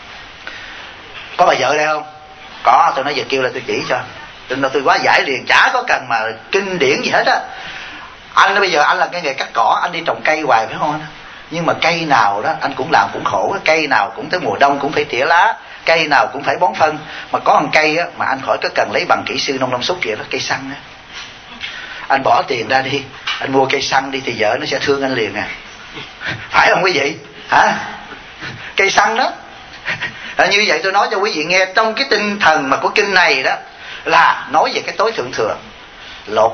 có bà vợ đây không? Có. Tôi nói giờ kêu là tôi chỉ cho. Tôi quá giải liền, chả có cần mà kinh điển gì hết á. Anh nói bây giờ anh là cái nghề cắt cỏ, anh đi trồng cây hoài phải không? Nhưng mà cây nào đó anh cũng làm cũng khổ, cây nào cũng tới mùa đông cũng phải tỉa lá, cây nào cũng phải bón phân. Mà có một cây á mà anh khỏi có cần lấy bằng kỹ sư nông lâm súc kìa đó, cây xăng á. Anh bỏ tiền ra đi, anh mua cây xăng đi thì vợ nó sẽ thương anh liền à. Phải không quý vị? Hả? Cây xăng đó. Như vậy tôi nói cho quý vị nghe, trong cái tinh thần mà của kinh này đó là nói về cái tối thượng thừa, lột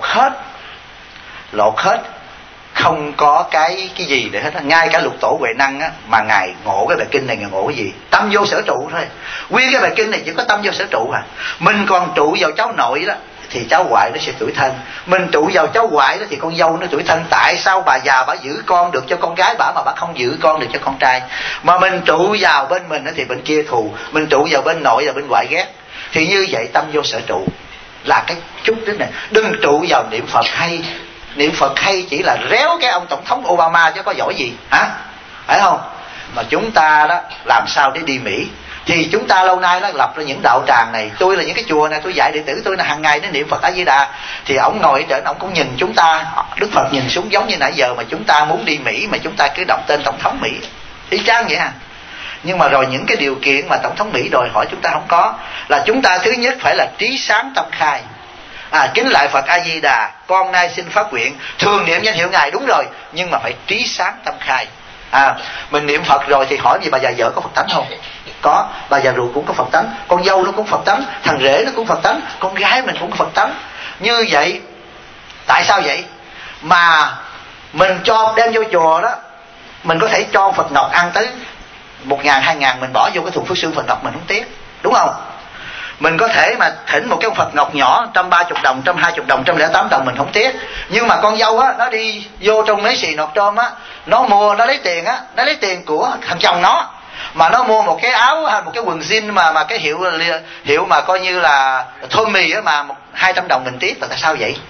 hết, không có cái gì để hết. Ngay cả Lục Tổ Huệ Năng á, mà ngài ngộ cái bài kinh này, ngài ngộ cái gì? Tâm vô sở trụ thôi. Nguyên cái bài kinh này chỉ có tâm vô sở trụ à. Mình còn trụ vào cháu nội đó thì cháu ngoại nó sẽ tuổi thân, mình trụ vào cháu ngoại đó thì con dâu nó tuổi thân. Tại sao bà già bà giữ con được cho con gái bà mà bà không giữ con được cho con trai? Mà mình trụ vào bên mình đó thì bên kia thù, mình trụ vào bên nội và bên ngoại ghét. Thì như vậy tâm vô sở trụ là cái chút đó này. Đừng trụ vào niệm Phật hay. Niệm Phật hay chỉ là réo cái ông tổng thống Obama chứ có giỏi gì hả? Phải không? Mà chúng ta đó làm sao để đi Mỹ? Thì chúng ta lâu nay nó lập ra những đạo tràng này. Tôi là những cái chùa này tôi dạy đệ tử tôi là hàng ngày đến niệm Phật A Di Đà. Thì ông ngồi ở trên ông cũng nhìn chúng ta, Đức Phật nhìn xuống giống như nãy giờ mà chúng ta muốn đi Mỹ mà chúng ta cứ đọc tên tổng thống Mỹ, y chang vậy à. Nhưng mà rồi những cái điều kiện mà tổng thống Mỹ đòi hỏi chúng ta không có, là chúng ta thứ nhất phải là trí sáng tâm khai. Kính lại Phật A Di Đà, con nay xin phát nguyện thường niệm danh hiệu ngài, đúng rồi, nhưng mà phải trí sáng tâm khai. Mình niệm Phật rồi thì hỏi gì bà già vợ có Phật tánh không? Có. Bà già ruột cũng có Phật tánh, con dâu nó cũng Phật tánh, thằng rể nó cũng Phật tánh, con gái mình cũng có Phật tánh. Như vậy tại sao vậy? Mà mình cho đem vô chùa đó, mình có thể cho Phật ngọc ăn tới 1.000, 2.000, mình bỏ vô cái thùng phước xương Phật ngọc mình không tiếc, đúng không? Mình có thể mà thỉnh một cái Phật ngọc nhỏ 130 đồng, 120 đồng, 108 đồng mình không tiếc. Nhưng mà con dâu á, nó đi vô trong mấy xì nọt trôm á, nó mua, nó lấy tiền á, nó lấy tiền của thằng chồng nó, mà nó mua một cái áo hay một cái quần jean mà cái hiệu mà coi như là Tommy á, mà 200 đồng mình tiếc. Là tại sao vậy?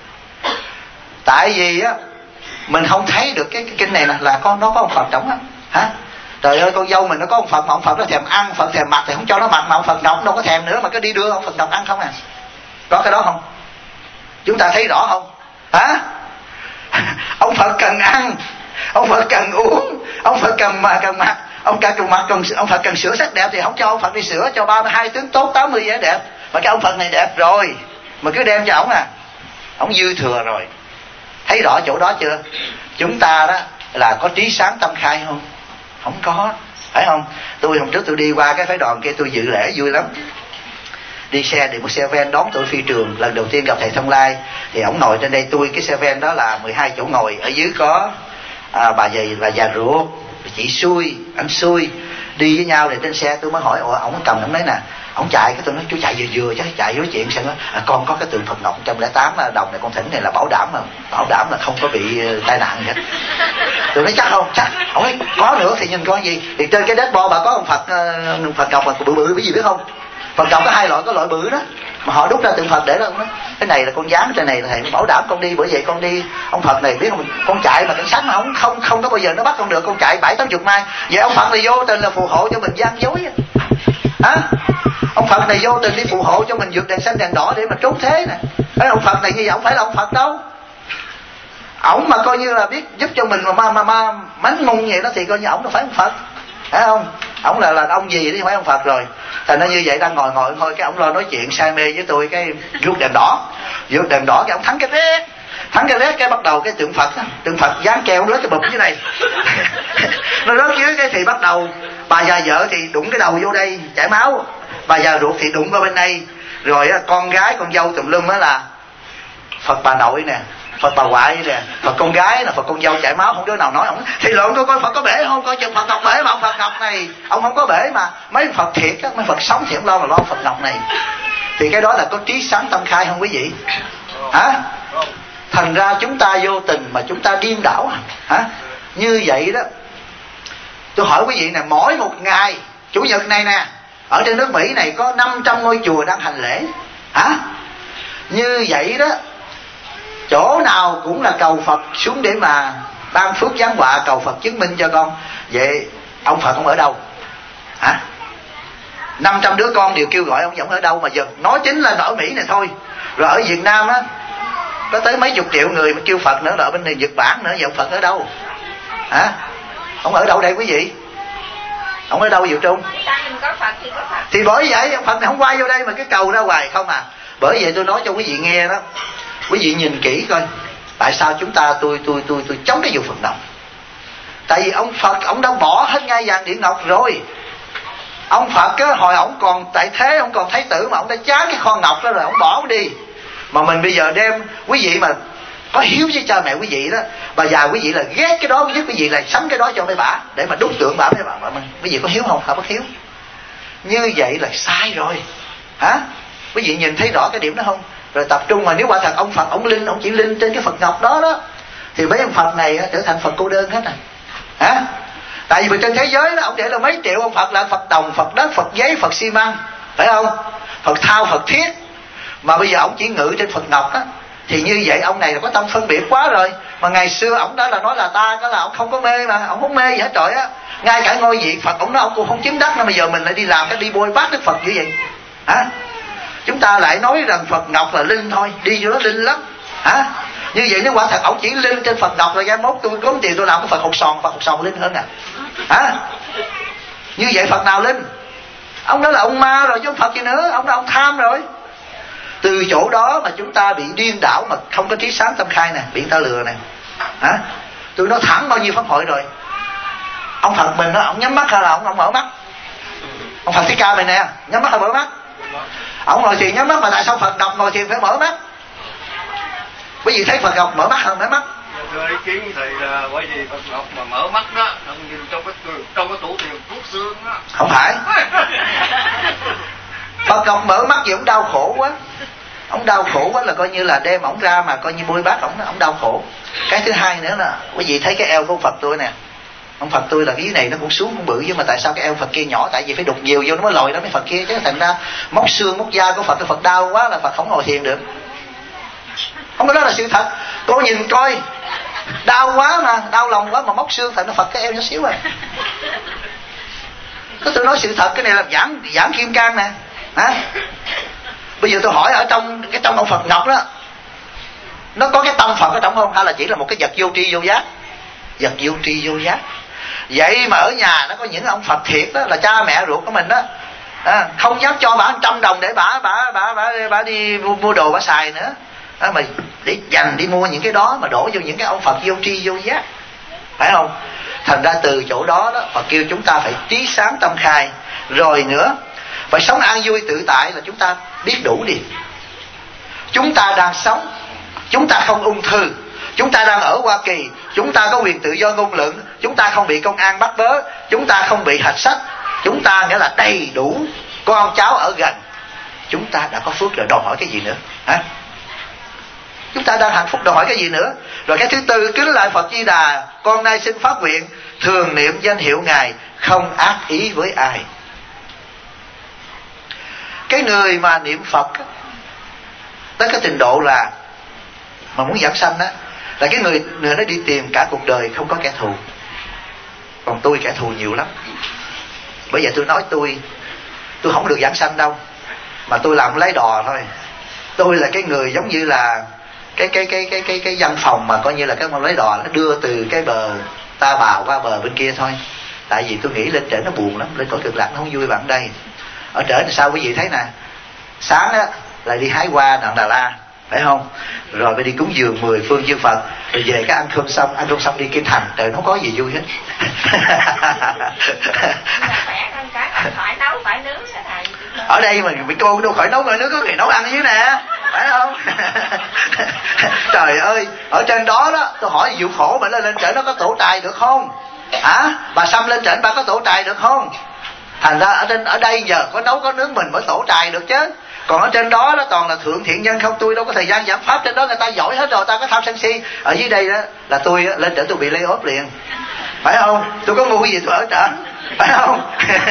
Tại vì á mình không thấy được cái kinh này là con nó có ông Phật trong á. Hả? Trời ơi, con dâu mình nó có ông Phật mà ông Phật nó thèm ăn, Phật thèm mặc thì không cho nó mặc, mà ông Phật ngọc đâu có thèm nữa mà cứ đi đưa ông Phật ngọc ăn không à. Có cái đó không? Chúng ta thấy rõ không? Hả? Ông Phật cần ăn, ông Phật cần uống, ông Phật cần mặc, ông Phật cần sửa sắc đẹp thì không cho ông Phật đi sửa, cho 32 tướng tốt 80 vẻ đẹp. Mà cái ông Phật này đẹp rồi mà cứ đem cho ổng ổng dư thừa rồi. Thấy rõ chỗ đó chưa? Chúng ta đó là có trí sáng tâm khai không? Không có, phải không? Tôi hôm trước tôi đi qua cái phái đoàn kia, tôi dự lễ vui lắm. Đi xe một xe van đón tôi phi trường, lần đầu tiên gặp thầy Thông Lai. Thì ổng ngồi trên đây, tôi cái xe van đó là 12 chỗ ngồi, ở dưới có bà già ruột, chị Xui, anh Xui đi với nhau. Thì trên xe tôi mới hỏi ổng cầm ổng nói nè, Ông chạy, cái tôi nói chú chạy vừa chứ, chạy nói chuyện xem con có cái tượng Phật Ngọc 108 đồng này con thỉnh này là bảo đảm là không có bị tai nạn gì hết. Tôi nói chắc không? Chắc. Ông nói có nữa thì nhìn coi gì. Thì trên cái dashboard bà có ông Phật Ngọc mà bự cái gì biết không? Phật Ngọc có hai loại, có loại bự đó mà họ đúc ra tượng Phật để đó. Cái này là con dán trên này là thầy bảo đảm con đi, bởi vậy con đi ông Phật này biết không, con chạy mà cảnh sát mà không có bao giờ nó bắt con được, con chạy 70-80 mai. Vậy ông Phật này vô tình là phù hộ cho mình gian dối hả? Ông Phật này vô tình đi phù hộ cho mình vượt đèn xanh đèn đỏ để mà trốn thế nè. Cái ông Phật này như vậy ông phải là ông Phật đâu. Ổng mà coi như là biết giúp cho mình mà mánh mung vậy đó thì coi như ổng là phải ông Phật, phải không? Ổng là ông gì chứ không phải ông Phật rồi. Thành ra như vậy đang ngồi thôi, cái ổng lo nói chuyện say mê với tôi, cái vượt đèn đỏ cái ổng thắng cái rét cái bắt đầu cái tượng Phật dán keo rớt cái bụp dưới này. Nó rớt dưới cái thì bắt đầu bà già vợ thì đụng cái đầu vô đây chảy máu, bà già ruột thì đụng vào bên đây, rồi con gái con dâu tùm lum á là Phật bà nội nè, Phật bà ngoại nè, Phật con gái nè, Phật con dâu chảy máu, không đứa nào nói ổng. Thì lộn tôi coi Phật có bể không, coi chừng Phật Ngọc bể mà ông Phật Ngọc này ông không có bể, mà mấy Phật thiệt á, mấy Phật sống thì ông lo mà lo Phật Ngọc này. Thì cái đó là có trí sáng tâm khai không quý vị? Hả? Thành ra chúng ta vô tình mà chúng ta điên đảo hả? Như vậy đó. Tôi hỏi quý vị nè, mỗi một ngày Chủ nhật này nè, ở trên nước Mỹ này có 500 ngôi chùa đang hành lễ hả? Như vậy đó, chỗ nào cũng là cầu Phật xuống để mà ban phước giáng họa, cầu Phật chứng minh cho con. Vậy ông Phật ông ở đâu hả? 500 đứa con đều kêu gọi ông ở đâu mà giờ nói chính là ở Mỹ này thôi. Rồi ở Việt Nam á có tới mấy chục triệu người mà kêu Phật nữa, rồi ở bên này Nhật Bản nữa. Vậy ông Phật ở đâu hả? Ông ở đâu đây quý vị? Ông ở đâu Diệu Trung? Thì bởi vậy ông Phật này không quay vô đây mà cái cầu ra hoài không à. Bởi vậy tôi nói cho quý vị nghe đó, quý vị nhìn kỹ coi tại sao chúng ta tôi chống cái vụ Phật Ngọc. Tại vì ông Phật ông đã bỏ hết ngai vàng điện ngọc rồi. Ông Phật á, hồi ông còn tại thế, ông còn thái tử mà ông đã chá cái kho ngọc đó rồi ông bỏ ông đi. Mà mình bây giờ đem quý vị mà có hiếu với cha mẹ quý vị đó, bà già quý vị là ghét cái đó, với quý vị là sắm cái đó cho mấy bả để mà đúc tượng bả mấy bà mình. Quý vị có hiếu không? Không có hiếu. Như vậy là sai rồi hả? Quý vị nhìn thấy rõ cái điểm đó không? Rồi tập trung mà nếu quả thật ông Phật ông linh, ông chỉ linh trên cái Phật Ngọc đó đó, thì mấy ông Phật này trở thành Phật cô đơn hết à hả? Tại vì trên thế giới đó ông để là mấy triệu ông Phật, là Phật đồng, Phật đất, Phật giấy, Phật xi măng, phải không? Phật thao, Phật thiết. Mà bây giờ ông chỉ ngự trên Phật Ngọc á, thì như vậy ông này là có tâm phân biệt quá rồi. Mà ngày xưa ông đã là nói là ta, cái là ông không có mê, mà ông không mê gì hết trời á. Ngay cả ngôi vị Phật ông nói ông cũng không chứng đắc, nên bây giờ mình lại đi làm cái đi bôi bát Đức Phật như vậy hả? Chúng ta lại nói rằng Phật Ngọc là linh thôi, đi vô đó linh lắm hả? Như vậy nếu quả thật ông chỉ linh trên Phật Ngọc rồi mai mốt tôi có tiền tôi làm cái Phật hột sòn linh hơn à hả? Như vậy Phật nào linh? Ông đó là ông ma rồi chứ ông Phật gì nữa, ông đó ông tham rồi. Từ chỗ đó mà chúng ta bị điên đảo mà không có trí sáng tâm khai nè, bị người ta lừa nè hả? Tôi nói thẳng bao nhiêu pháp hội rồi. Ông Phật mình đó, ông nhắm mắt hay là ông mở mắt? Ông Phật Thích Ca mình nè, nhắm mắt hay mở mắt? Ông ngồi thiền nhắm mắt, mà tại sao Phật Ngọc ngồi thiền phải mở mắt? Quý vị thấy Phật Ngọc mở mắt hay mở mắt? Thưa ý kiến thầy là bởi vì Phật Ngọc mà mở mắt đó, ông nhìn trong cái tủ tiền thuốc xương đó. Không phải. Phật Ngọc mở mắt vì ông đau khổ quá. Ông đau khổ quá là coi như là đem ổng ra mà coi như bôi bát ổng đau khổ. Cái thứ hai nữa là quý vị thấy cái eo của ông Phật tôi nè. Ông Phật tôi là cái này nó cũng xuống cũng bự, nhưng mà tại sao cái eo Phật kia nhỏ? Tại vì phải đục nhiều vô nó mới lòi đó mấy Phật kia, chứ thành ra móc xương móc da của Phật, cái Phật đau quá là Phật không ngồi thiền được. Không có, đó là sự thật. Cô nhìn coi, đau quá mà, đau lòng quá mà móc xương, thành ra Phật cái eo nhỏ xíu à. Tôi nói sự thật, cái này là giảng kim cang nè hả? Bây giờ tôi hỏi ở trong ông Phật Ngọc đó, nó có cái tâm Phật ở trong không, hay là chỉ là một cái vật vô tri vô giác? Vật vô tri vô giác. Vậy mà ở nhà nó có những ông Phật thiệt đó, là cha mẹ ruột của mình đó, không dám cho bả 100 đồng để bả đi mua đồ bả xài nữa, mà để dành đi mua những cái đó mà đổ vô những cái ông Phật vô tri vô giác, phải không? Thành ra từ chỗ đó đó Phật kêu chúng ta phải trí sáng tâm khai. Rồi nữa phải sống an vui tự tại, là chúng ta biết đủ đi. Chúng ta đang sống, chúng ta không ung thư, chúng ta đang ở Hoa Kỳ, chúng ta có quyền tự do ngôn luận, chúng ta không bị công an bắt bớ, chúng ta không bị hạch sách, chúng ta nghĩa là đầy đủ con cháu ở gần, chúng ta đã có phước rồi, đòi hỏi cái gì nữa hả? Chúng ta đang hạnh phúc, đòi hỏi cái gì nữa? Rồi cái thứ tư, kính lại Phật Di Đà, con nay xin phát nguyện thường niệm danh hiệu Ngài, không ác ý với ai. Cái người mà niệm Phật tới cái trình độ là mà muốn giảng sanh á, là cái người nó đi tìm cả cuộc đời không có kẻ thù. Còn tôi kẻ thù nhiều lắm. Bởi vậy tôi nói tôi không được giảng sanh đâu, mà tôi làm lấy đò thôi. Tôi là cái người giống như là cái văn phòng mà coi như là cái con lấy đò, nó đưa từ cái bờ Ta Bà qua bờ bên kia thôi. Tại vì tôi nghĩ lên trển nó buồn lắm, lên cõi cực lạc nó không vui bằng đây. Ở trển thì sao quý vị thấy nè, sáng á lại đi hái hoa Nặng Đà La, phải không? Rồi phải đi cúng dường 10 phương chư Phật, rồi về cái ăn cơm xong đi kinh thành, trời nó không có gì vui hết. Ở đây mà cô đâu khỏi nấu nồi nước, có người nấu ăn dưới nè, phải không? Trời ơi, ở trên đó đó, tôi hỏi Diệu Phổ mà lên trển nó có tổ trại được không? Hả? Bà Sâm lên trển bà có tổ trại được không? Thành ra ở đây giờ có nấu có nướng mình mới tổ trại được chứ. Còn ở trên đó toàn là thượng thiện nhân không, tôi đâu có thời gian giảng pháp, trên đó người ta giỏi hết rồi, ta có tham sân si. Ở dưới đây đó là tôi lên trển tôi bị lay off liền, phải không? Tôi có ngu gì tôi ở trển, phải không?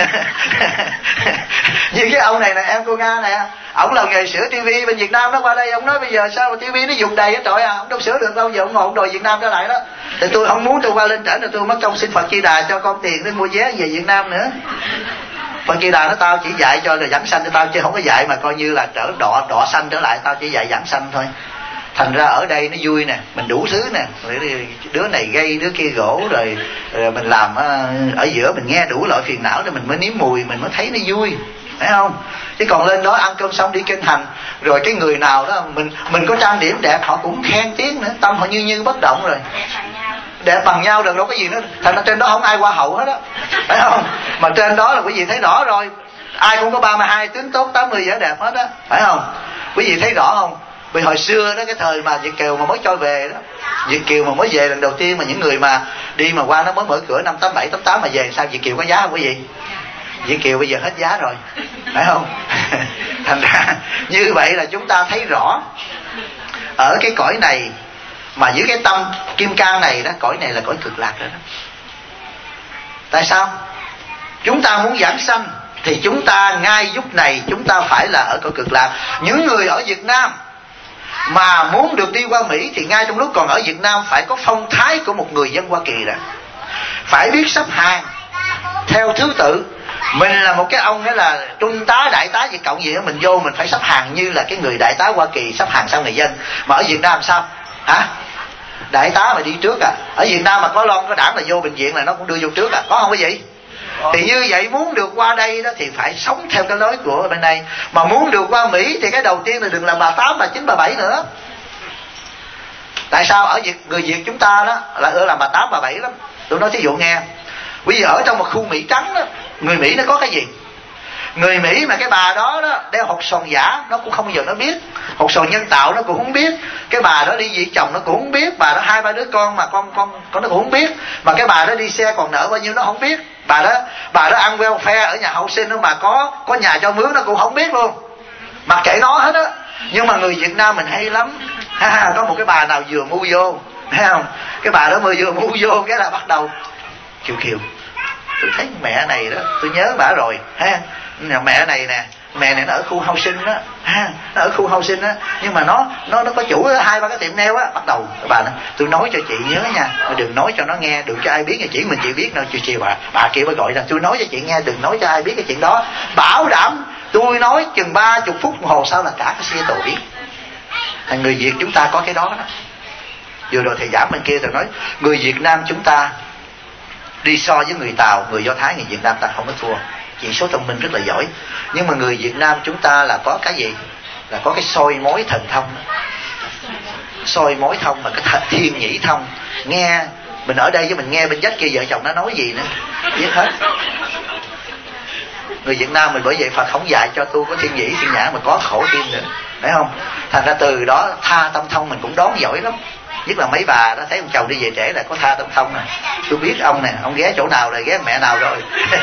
Như cái ông này nè, em cô Nga nè, ổng làm nghề sửa tivi bên Việt Nam, nó qua đây ông nói bây giờ sao mà tivi nó dùng đầy hết trọi à, ông đâu sửa được đâu, giờ ông ngồi ông đòi Việt Nam trở lại đó. Thì tôi không muốn, tôi qua lên trển rồi tôi mất công xin Phật Di Đà cho con tiền để mua vé về Việt Nam nữa. Phật Di Đà nó tao chỉ dạy cho rồi giảng sanh cho tao, chứ không có dạy mà coi như là đọ sanh trở lại, tao chỉ dạy giảng sanh thôi. Thành ra ở đây nó vui nè, mình đủ thứ nè, đứa này gây đứa kia gỗ, rồi mình làm ở giữa mình nghe đủ loại phiền não để mình mới nếm mùi, mình mới thấy nó vui, phải không? Chứ còn lên đó ăn cơm xong đi kinh hành, rồi cái người nào đó mình có trang điểm đẹp họ cũng khen tiếng nữa, tâm họ như bất động rồi. Đẹp bằng nhau được đâu có gì nữa. Thành ra trên đó không ai hoa hậu hết á, phải không? Mà trên đó là quý vị thấy rõ rồi, ai cũng có 32 tướng tốt 80 vẻ đẹp hết á, phải không? Quý vị thấy rõ không? Vì hồi xưa đó, cái thời mà Việt Kiều mà mới cho về đó, Việt Kiều mà mới về lần đầu tiên, mà những người mà đi mà qua nó mới mở cửa năm 87, 88 mà về, sao Việt Kiều có giá không quý vị? Việt Kiều bây giờ hết giá rồi, phải không? Thành ra như vậy là chúng ta thấy rõ ở cái cõi này mà dưới cái tâm kim cang này đó, cõi này là cõi cực lạc rồi đó. Tại sao? Chúng ta muốn giảng sanh thì chúng ta ngay lúc này chúng ta phải là ở cõi cực lạc. Những người ở Việt Nam mà muốn được đi qua Mỹ thì ngay trong lúc còn ở Việt Nam phải có phong thái của một người dân Hoa Kỳ đó, phải biết sắp hàng theo thứ tự. Mình là một cái ông ấy là trung tá, đại tá gì cộng gì đó, mình vô mình phải sắp hàng như là cái người đại tá Hoa Kỳ sắp hàng sau người dân. Mà ở Việt Nam sao? Hả? Đại tá mà đi trước à? Ở Việt Nam mà có lon có đảng là vô bệnh viện là nó cũng đưa vô trước à? Có không quý vị? Thì như vậy muốn được qua đây đó thì phải sống theo cái lối của bên đây. Mà muốn được qua Mỹ thì cái đầu tiên là đừng làm bà 8, bà 9, bà 7 nữa. Tại sao? Ở người Việt chúng ta đó là làm bà 8, bà 7 lắm. Tôi nói thí dụ nghe, bây giờ ở trong một khu Mỹ trắng đó, người Mỹ nó có cái gì? Người Mỹ mà cái bà đó đeo hột xoàn giả nó cũng không bao giờ nó biết, hột xoàn nhân tạo nó cũng không biết, cái bà đó đi dị chồng nó cũng không biết, bà đó 2-3 đứa con mà con nó cũng không biết, mà cái bà đó đi xe còn nợ bao nhiêu nó không biết, bà đó ăn welfare ở nhà hậu sinh đó mà có nhà cho mướn nó cũng không biết luôn, mặc kệ nó hết á. Nhưng mà người Việt Nam mình hay lắm, có một cái bà nào vừa ngu vô, thấy không? Cái bà đó vừa ngu vô cái là bắt đầu Kiều tôi thấy mẹ này đó, tôi nhớ bả rồi ha. Mẹ này nè, mẹ này nó ở khu housing đó ha, nó ở khu housing đó, nhưng mà nó có chủ 2-3 cái tiệm nail á. Bắt đầu bà nói tôi nói cho chị nhớ nha, đừng nói cho nó nghe, đừng cho ai biết nha, chỉ mình chị biết đâu. Chiều bà kia mới gọi ra, tôi nói cho chị nghe, đừng nói cho ai biết cái chuyện đó, bảo đảm tôi nói chừng 30 phút đồng hồ sau là cả cái xe tổ biết. Thành người Việt chúng ta có cái đó đó. Vừa rồi thầy giảng bên kia thầy nói người Việt Nam chúng ta đi so với người Tàu, người Do Thái, người Việt Nam ta không có thua, chỉ số thông minh rất là giỏi. Nhưng mà người Việt Nam chúng ta là có cái gì? Là có cái soi mối thần thông, soi mối thông mà cái thiên nhĩ thông. Nghe mình ở đây với mình nghe bên dách kia vợ chồng nó nói gì nữa biết hết. Người Việt Nam mình bởi vậy Phật không dạy cho tu có thiên nhĩ thiên nhãn mà có khổ tim nữa, phải không? Thành ra từ đó tha tâm thông mình cũng đón giỏi lắm. nhất là mấy bà đó thấy ông chồng đi về trễ là có tha tâm thông nè, tôi biết ông nè, ông ghé chỗ nào rồi, ghé mẹ nào rồi.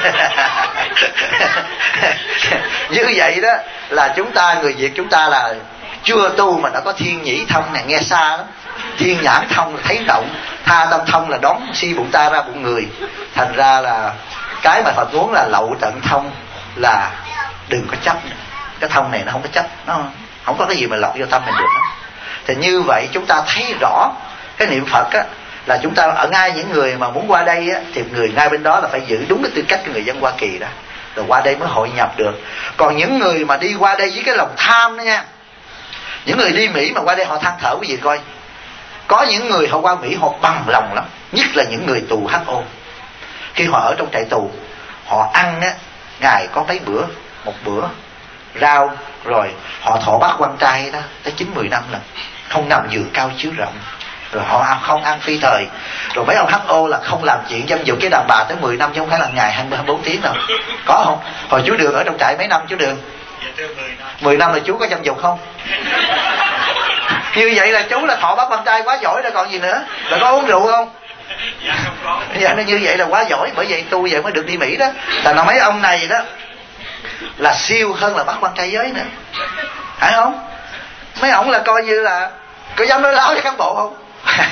Như vậy đó là chúng ta, người Việt chúng ta là chưa tu mà đã có thiên nhĩ thông nè, nghe xa lắm. Thiên nhãn thông là thấy rộng, tha tâm thông là đón si bụng ta ra bụng người. Thành ra là cái mà Phật muốn là lậu tận thông, là đừng có chấp. Cái thông này nó không có chấp, nó không có cái gì mà lọc vô tâm mình được. Thì như vậy chúng ta thấy rõ cái niệm Phật á, là chúng ta ở ngay những người mà muốn qua đây á, thì người ngay bên đó là phải giữ đúng cái tư cách của người dân Hoa Kỳ đó, rồi qua đây mới hội nhập được. Còn những người mà đi qua đây với cái lòng tham đó nha, những người đi Mỹ mà qua đây họ than thở quý vị coi, có những người họ qua Mỹ họ bằng lòng lắm, nhất là những người tù HO. Khi họ ở trong trại tù, họ ăn á, ngày có mấy bữa, một bữa rau, rồi họ thọ bát quan trai đó tới 9-10 năm lần, không nằm giường cao chiếu rộng, rồi họ không ăn phi thời. Rồi mấy ông HO là không làm chuyện dâm dục cái đàn bà tới 10 năm chứ không phải là ngày 24 tiếng đâu. Có không? Hồi chú Đường ở trong trại mấy năm chú Đường? 10 năm là chú có dâm dục không? Như vậy là chú là thọ bát quan trai quá giỏi rồi còn gì nữa. Rồi có uống rượu không? Dạ, như vậy là quá giỏi, bởi vậy tu vậy mới được đi Mỹ đó. Tại là mấy ông này đó là siêu hơn là bát quan trai giới nữa, phải không? Mấy ông là coi như là có dám nói láo với cán bộ không?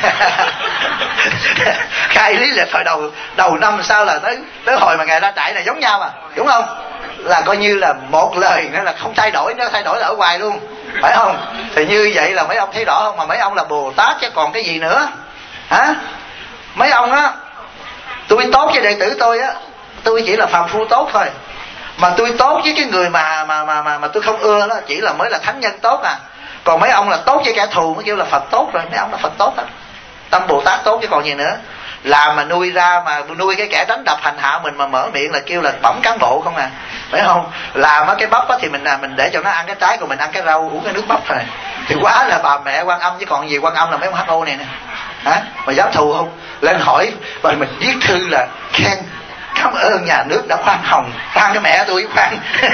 Khai lý lịch hồi đầu năm sau là tới hồi mà ngày ra trại này giống nhau mà, đúng không? Là coi như là một lời nữa là không thay đổi, nó thay đổi là ở ngoài luôn, phải không? Thì như vậy là mấy ông thấy rõ không? Mà mấy ông là Bồ Tát chứ còn cái gì nữa hả? Mấy ông á, tôi tốt với đệ tử tôi á, tôi chỉ là phàm phu tốt thôi. Mà tôi tốt với cái người mà tôi không ưa đó, chỉ là mới là thánh nhân tốt à. Còn mấy ông là tốt với kẻ thù mới kêu là Phật tốt rồi. Mấy ông là Phật tốt á, tâm Bồ Tát tốt chứ còn gì nữa. Làm mà nuôi ra, mà nuôi cái kẻ đánh đập hành hạ mình mà mở miệng là kêu là bẩm cán bộ không à, phải không? Làm cái bắp á thì mình để cho nó ăn cái trái, còn mình ăn cái rau uống cái nước bắp thôi. Thì quá là bà mẹ Quan Âm chứ còn gì. Quan Âm là mấy ông HO này nè, hả? Mà dám thù không? Lên hỏi và mình viết thư là khen cảm ơn nhà nước đã khoan hồng. Khoan cái mẹ tôi khoan.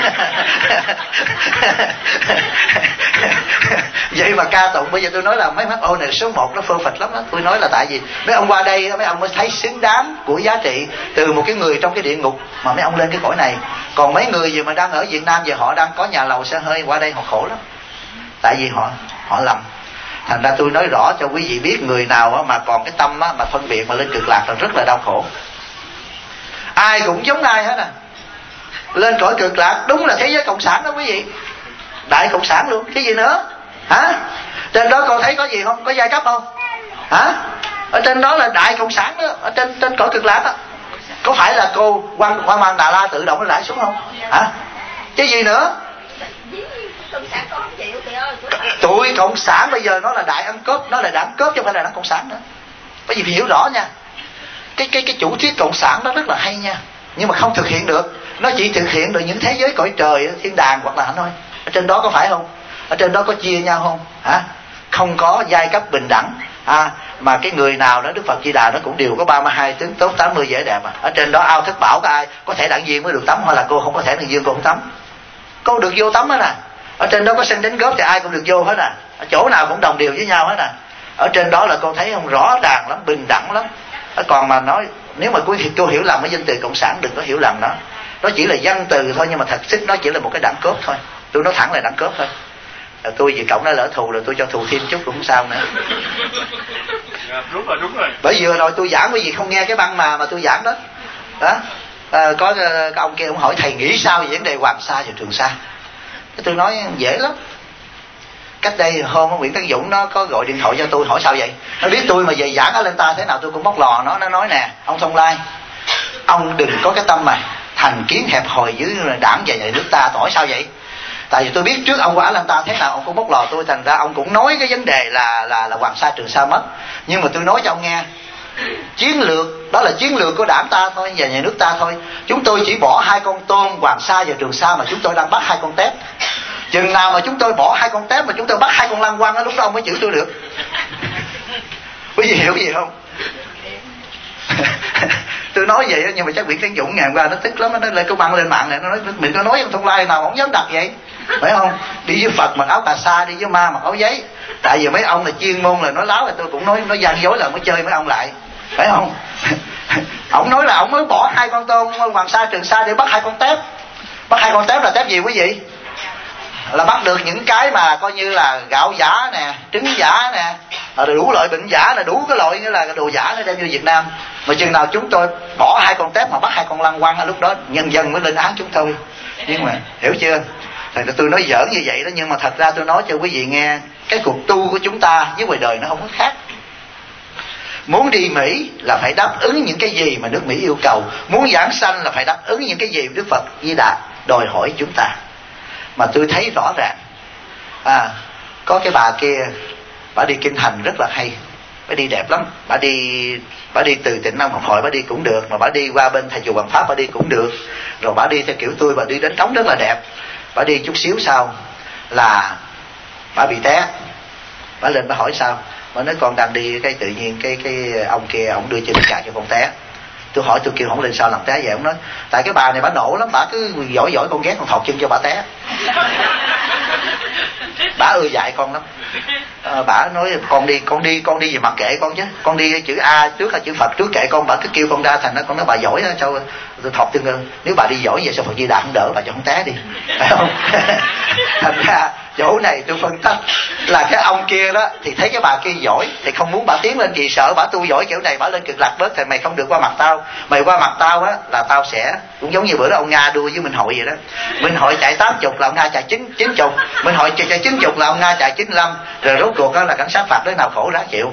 Vậy mà ca tụng. Bây giờ tôi nói là mấy HO này số 1 nó phơ phịch lắm đó. Tôi nói là tại vì mấy ông qua đây, mấy ông mới thấy xứng đáng của giá trị từ một cái người trong cái địa ngục mà mấy ông lên cái cõi này. Còn mấy người gì mà đang ở Việt Nam giờ họ đang có nhà lầu xe hơi, qua đây họ khổ lắm, tại vì họ lầm. Thành ra tôi nói rõ cho quý vị biết, người nào mà còn cái tâm mà phân biệt mà lên cực lạc là rất là đau khổ. Ai cũng giống ai hết à. Lên cõi cực lạc đúng là thế giới cộng sản đó quý vị, đại cộng sản luôn, cái gì nữa hả? Trên đó con thấy có gì không? Có giai cấp không hả? Ở trên đó là đại cộng sản đó, ở trên cõi cực lạc đó. Có phải là cô Quan Mang Đà La tự động nó rải xuống không hả? Cái gì nữa? Tụi cộng sản bây giờ nó là đại ăn cướp, nó là đảng cướp chứ không phải là đảng cộng sản nữa. Bởi vì hiểu rõ nha, cái chủ thuyết cộng sản đó rất là hay nha, nhưng mà không thực hiện được. Nó chỉ thực hiện được những thế giới cõi trời, thiên đàng hoặc là hạnh thôi. Ở trên đó có phải không? Ở trên đó có chia nhau không hả? Không có giai cấp bình đẳng mà cái người nào đó, Đức Phật Di Đà nó cũng đều có 32 tướng tốt, 80 vẻ đẹp. Ở trên đó ao thất bảo có ai? Có thể đặng viên mới được tắm, hoặc là cô không có thể đặng viên cô không tắm, cô được vô tắm hết nè. Ở trên đó có sân đánh góp thì ai cũng được vô hết nè. Ở chỗ nào cũng đồng đều với nhau hết nè. Ở trên đó là cô thấy không, rõ ràng lắm, bình đẳng lắm. Còn mà nói nếu mà cô hiểu lầm cái danh từ cộng sản, đừng có hiểu lầm nó. Nó chỉ là văn từ thôi, nhưng mà thật sự nó chỉ là một cái đẳng cấp thôi. Tôi nói thẳng là đẳng cấp thôi. Tôi vì cộng nó lỡ thù rồi tôi cho thù thêm chút cũng không sao nữa. Đúng rồi. Bởi vì rồi tôi giảng quý vị không nghe cái băng mà tôi giảng đó. Có cái ông kia ông hỏi thầy nghĩ sao về vấn đề Hoàng Sa và Trường Sa. Tôi nói dễ lắm. Cách đây hôm Nguyễn Tấn Dũng nó có gọi điện thoại cho tôi hỏi sao vậy. Nó biết tôi mà về giảng ở Lên Ta thế nào tôi cũng bóc lò nó nói nè, ông Thông Lai, ông đừng có cái tâm mà thành kiến hẹp hòi dưới đảng và nhà nước ta. Hỏi sao vậy? Tại vì tôi biết trước ông qua Lên Ta thế nào ông cũng bóc lò tôi, thành ra ông cũng nói cái vấn đề là Hoàng Sa Trường Sa mất. Nhưng mà tôi nói cho ông nghe, chiến lược đó là chiến lược của đảng ta thôi và nhà nước ta thôi. Chúng tôi chỉ bỏ 2 con tôm Hoàng Sa và Trường Sa, mà chúng tôi đang bắt 2 con tép. Chừng nào mà chúng tôi bỏ 2 con tép mà chúng tôi bắt 2 con lăng quăng đó, lúc đó ông mới chửi tôi được. Quý vị hiểu gì không? Tôi nói vậy nhưng mà chắc Nguyễn Tấn Dũng ngày hôm qua nó tức lắm, nó lên cái băng lên mạng này nó nói mình nói ông Thông Lai nào ông dám đặt vậy, phải không? Đi với Phật mặc áo cà sa, đi với ma mặc áo giấy, Tại vì mấy ông là chuyên môn là nói láo, là tôi cũng nói gian dối là mới chơi mấy ông lại, phải không? Ông nói là ông mới bỏ 2 con tôm Hoàng Sa Trường Sa để bắt 2 con tép. Bắt 2 con tép là tép gì quý vị? Là bắt được những cái mà coi như là gạo giả nè, trứng giả nè, đủ loại bệnh giả, là đủ cái loại, nghĩa là đồ giả nó đem vô Việt Nam. Mà chừng nào chúng tôi bỏ 2 con tép mà bắt 2 con lăng quăng, lúc đó nhân dân mới lên án chúng tôi. Nhưng mà hiểu chưa? Thì tôi nói giỡn như vậy đó, nhưng mà thật ra tôi nói cho quý vị nghe, cái cuộc tu của chúng ta với ngoài đời nó không có khác. Muốn đi Mỹ là phải đáp ứng những cái gì mà nước Mỹ yêu cầu. Muốn giảng sanh là phải đáp ứng những cái gì Đức Phật Di Đà đòi hỏi chúng ta. Mà tôi thấy rõ ràng, có cái bà kia, bà đi kinh thành rất là hay, bà đi đẹp lắm. Bà đi từ Tịnh Nam Học Hội bà đi cũng được, mà bà đi qua bên Thầy Chùa Hoàng Pháp bà đi cũng được. Rồi bà đi theo kiểu tôi, bà đi đến trống rất là đẹp. Bà đi chút xíu sau là bà bị té. Bà lên bà hỏi sao, bà nói con đang đi cái tự nhiên cái ông kia ông đưa chân chà cho con té. Tôi hỏi, tôi kêu không lên sao làm té vậy? Ông nói tại cái bà này bà nổ lắm, bà cứ giỏi con ghét con thọt chân cho bà té. Bà ưa dạy con lắm. Bà nói con đi gì mặc kệ con chứ, con đi chữ A trước hay chữ Phật trước kệ con. Bà cứ kêu con ra, thành nó con nói bà giỏi đó, sao tôi thọt chân. Nếu bà đi giỏi vậy sao Phật Di Đà không đỡ bà cho không té đi, phải không? Thành ra chỗ này tôi phân tích là cái ông kia đó thì thấy cái bà kia giỏi thì không muốn bà tiến lên, vì sợ bà tu giỏi kiểu này bà lên Cực Lạc bớt, thì mày không được qua mặt tao. Mày qua mặt tao á là tao sẽ cũng giống như bữa đó ông Nga đua với Minh Hội vậy đó. Minh Hội chạy 80 là ông Nga chạy 90, Minh Hội chạy 90 là ông Nga chạy 95. Rồi rốt cuộc đó là cảnh sát phạt đứa nào khổ ráng chịu.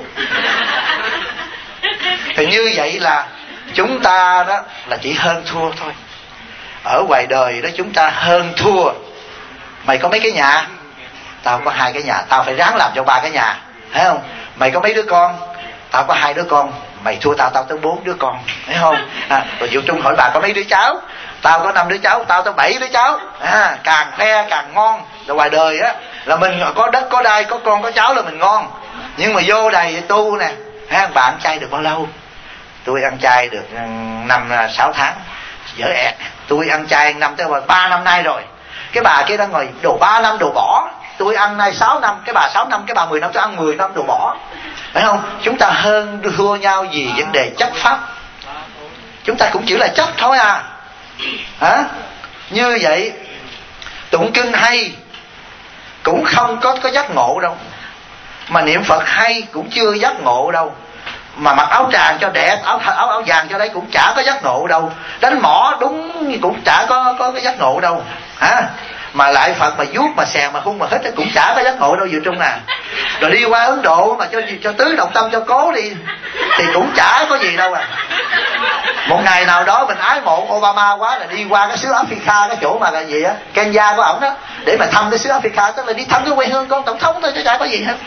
Thì như vậy là chúng ta đó là chỉ hơn thua thôi. Ở ngoài đời đó chúng ta hơn thua. Mày có mấy cái nhà, tao có 2 cái nhà, tao phải ráng làm cho 3 cái nhà, thấy không? Mày có mấy đứa con, tao có 2 đứa con, mày thua tao tới 4 đứa con, thấy không? Rồi Diệu Trung hỏi bà có mấy đứa cháu, tao có 5 đứa cháu, tao tới 7 đứa cháu. Càng khoe càng ngon. Rồi ngoài đời á là mình có đất có đai có con có cháu là mình ngon. Nhưng mà vô đây tu nè, bà ăn chay được bao lâu? Tôi ăn chay được 5-6 tháng, dở ẹt. Tôi ăn chay 3 năm nay rồi. Cái bà kia đang ngồi đồ 3 năm đồ bỏ, tôi ăn nay 6 năm, cái bà 6 năm, cái bà 10 năm, tôi ăn 10 năm đồ bỏ, phải không? Chúng ta hơn thua nhau vì vấn đề chấp pháp. Chúng ta cũng chỉ là chấp thôi à. Như vậy tụng kinh hay cũng không có giác ngộ đâu, mà niệm Phật hay cũng chưa giác ngộ đâu, mà mặc áo tràng cho đẹp, áo vàng cho đấy cũng chả có giác ngộ đâu, đánh mỏ đúng cũng chả có cái giác ngộ đâu mà lại Phật mà vuốt mà xèo mà hung mà hít cũng chả có giác ngộ đâu Diệu Trung à. Rồi đi qua Ấn Độ mà cho tứ động tâm cho cố đi thì cũng chả có gì đâu à. Một ngày nào đó mình ái mộ Obama quá là đi qua cái xứ Africa, cái chỗ mà là gì á, Kenya của ổng đó, để mà thăm cái xứ Africa, tức là đi thăm cái quê hương con tổng thống thôi chứ chả có gì hết.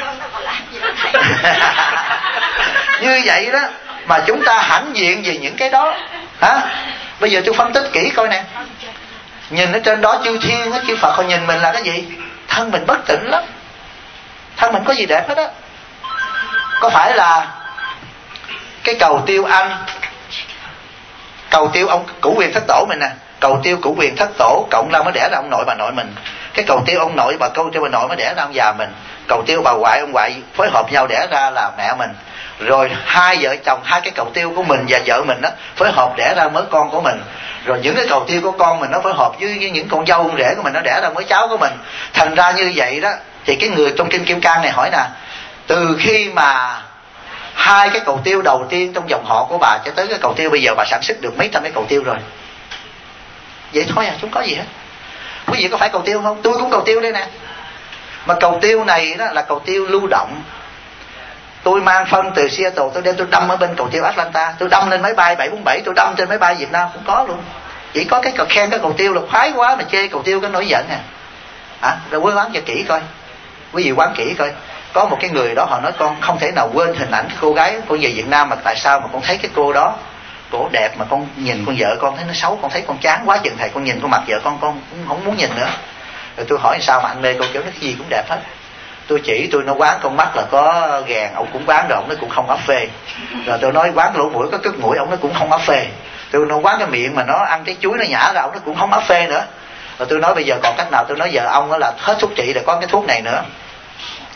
Như vậy đó mà chúng ta hãnh diện về những cái đó Bây giờ tôi phân tích kỹ coi nè. Nhìn ở trên đó chư thiên á, chư Phật họ nhìn mình là cái gì? Thân mình bất tịnh lắm, thân mình có gì đẹp hết á. Có phải là cái cầu tiêu anh, cầu tiêu ông Cửu Quyền Thất Tổ mình nè, cầu tiêu Cửu Quyền Thất Tổ cộng ra mới đẻ ra ông nội bà nội mình. Cái cầu tiêu ông nội bà câu cho bà nội mới đẻ ra ông già mình. Cầu tiêu bà ngoại ông ngoại phối hợp nhau đẻ ra là mẹ mình. Rồi 2 vợ chồng, 2 cái cầu tiêu của mình và vợ mình đó phối hợp đẻ ra mới con của mình. Rồi những cái cầu tiêu của con mình nó phối hợp với những con dâu con rể của mình, nó đẻ ra mới cháu của mình. Thành ra như vậy đó thì cái người trong Kinh Kim Cang này hỏi nè, từ khi mà 2 cái cầu tiêu đầu tiên trong dòng họ của bà cho tới cái cầu tiêu bây giờ bà sản xuất được mấy trăm cái cầu tiêu rồi. Vậy thôi à, không có gì hết. Quý vị có phải cầu tiêu không? Tôi cũng cầu tiêu đây nè. Mà cầu tiêu này đó là cầu tiêu lưu động. Tôi mang phân từ Seattle tôi đem tôi đâm ở bên cầu tiêu Atlanta, tôi đâm lên máy bay 747, tôi đâm trên máy bay Việt Nam cũng có luôn. Chỉ có cái khen cái cầu tiêu là khoái quá mà chê cầu tiêu cái nổi giận rồi quý quán cho kỹ coi, quý vị quán kỹ coi. Có một cái người đó họ nói con không thể nào quên hình ảnh cái cô gái con về Việt Nam, mà tại sao mà con thấy cái cô đó cổ đẹp mà con nhìn con vợ con thấy nó xấu, con thấy con chán quá chừng thầy, con nhìn con mặt vợ con cũng không muốn nhìn nữa. Rồi tôi hỏi sao mà anh mê cô, kiểu cái gì cũng đẹp hết. Tôi chỉ tôi nó quán con mắt là có ghèn, ông cũng quán rồi, ông nó cũng không áp phê. Rồi tôi nói quán lỗ mũi có cứt mũi, ông nó cũng không áp phê. Tôi nói quán cái miệng mà nó ăn cái chuối nó nhả ra, ông nó cũng không áp phê nữa. Rồi tôi nói bây giờ còn cách nào? Tôi nói giờ ông đó là hết thuốc trị rồi, có cái thuốc này nữa.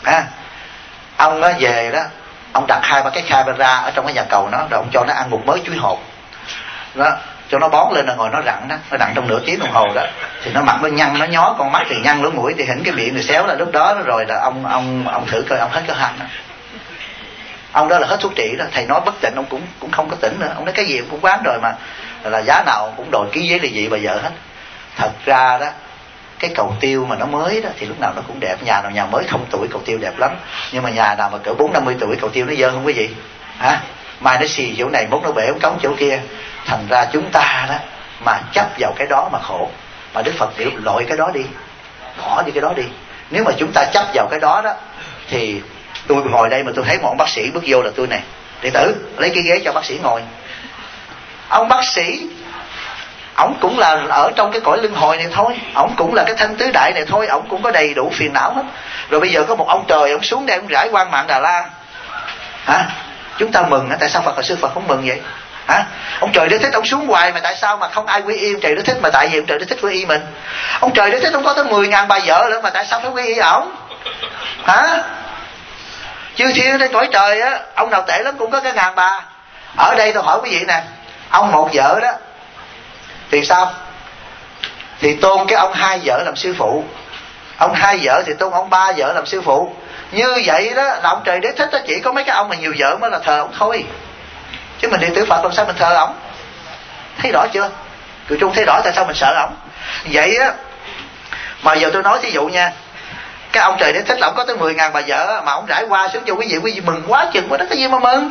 Ông nó về đó, ông đặt 2-3 cái camera ở trong cái nhà cầu nó, rồi ông cho nó ăn một mớ chuối hột đó, cho nó bón lên, là ngồi nó rặn đó, nó rặn trong nửa tiếng đồng hồ đó, thì nó mặt nó nhăn, nó nhó, con mắt thì nhăn, lỗ mũi thì hỉnh, cái miệng thì xéo, là lúc đó rồi là ông thử coi, ông hết cái hành đó. Ông đó là hết thuốc trị đó. Thầy nói bất tỉnh, ông cũng không có tỉnh nữa. Ông nói cái gì ông cũng bán rồi, mà là giá nào ông cũng đòi ký giấy ly dị bà vợ hết. Thật ra đó, cái cầu tiêu mà nó mới đó thì lúc nào nó cũng đẹp. Nhà nào nhà mới không tuổi cầu tiêu đẹp lắm, nhưng mà nhà nào mà cỡ 40-50 tuổi cầu tiêu nó dơ không, quý vị hả? Mai nó xì chỗ này, mốt nó bể ống cống chỗ kia. Thành ra chúng ta đó mà chấp vào cái đó mà khổ. Mà Đức Phật biểu loại cái đó đi, bỏ đi cái đó đi. Nếu mà chúng ta chấp vào cái đó đó, thì tôi ngồi đây mà tôi thấy một ông bác sĩ bước vô là tôi này, đệ tử lấy cái ghế cho bác sĩ ngồi. Ông bác sĩ, ổng cũng là ở trong cái cõi luân hồi này thôi, ổng cũng là cái thân tứ đại này thôi, ổng cũng có đầy đủ phiền não hết. Rồi bây giờ có một ông trời, ổng xuống đây ổng rải quang mạng Đà La hả? Chúng ta mừng hả? Tại sao Phật và Sư Phật không mừng vậy hả? Ông trời Đế Thích ông xuống hoài mà tại sao mà không ai quy y ông trời Đế Thích? Mà tại vì ông trời Đế Thích quy y mình. Ông trời Đế Thích ông có tới 10.000 bà vợ nữa, mà tại sao phải quy y ổng hả? Chư thiên trên cõi trời á, ông nào tệ lắm cũng có cái 1000 bà. Ở đây tôi hỏi quý vị nè, ông một vợ đó thì sao? Thì tôn cái ông 2 vợ làm sư phụ. Ông 2 vợ thì tôn ông 3 vợ làm sư phụ. Như vậy đó là ông trời Đế Thích đó, chỉ có mấy cái ông mà nhiều vợ mới là thờ ông thôi. Chứ mình đệ tử Phật làm sao mình thờ ổng? Thấy rõ chưa? Cựu trung thấy rõ tại sao mình sợ ổng? Vậy á, mà giờ tôi nói thí dụ nha, cái ông trời Đế Thích là ông có tới 10.000 bà vợ, mà ông rải qua xuống cho quý vị mừng quá chừng quá đó, cái gì mà mừng?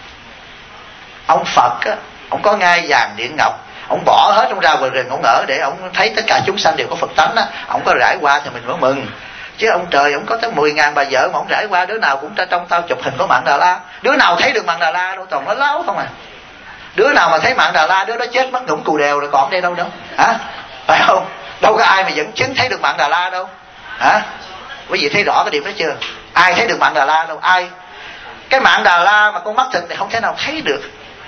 Ông Phật á, ông có ngai vàng điện ngọc, ông bỏ hết, ông ra ngoài rừng ông ở để ông thấy tất cả chúng sanh đều có Phật tánh á, ông có rải qua thì mình mới mừng. Chứ ông trời ông có tới 10.000 bà vợ mà ông rải qua, đứa nào cũng trong tao chụp hình có mạng Đà La. Đứa nào thấy được mạng Đà La đâu, toàn nó láo không à. Đứa nào mà thấy mạng Đà La, đứa đó chết mất ngủm cù đèo rồi, còn đây đâu đâu hả? Phải không? Đâu có ai mà dẫn chứng thấy được mạng Đà La đâu hả? Quý vị thấy rõ cái điểm đó chưa? Ai thấy được mạng Đà La đâu? Ai? Cái mạng Đà La mà con mắt thịt này không thể nào thấy được,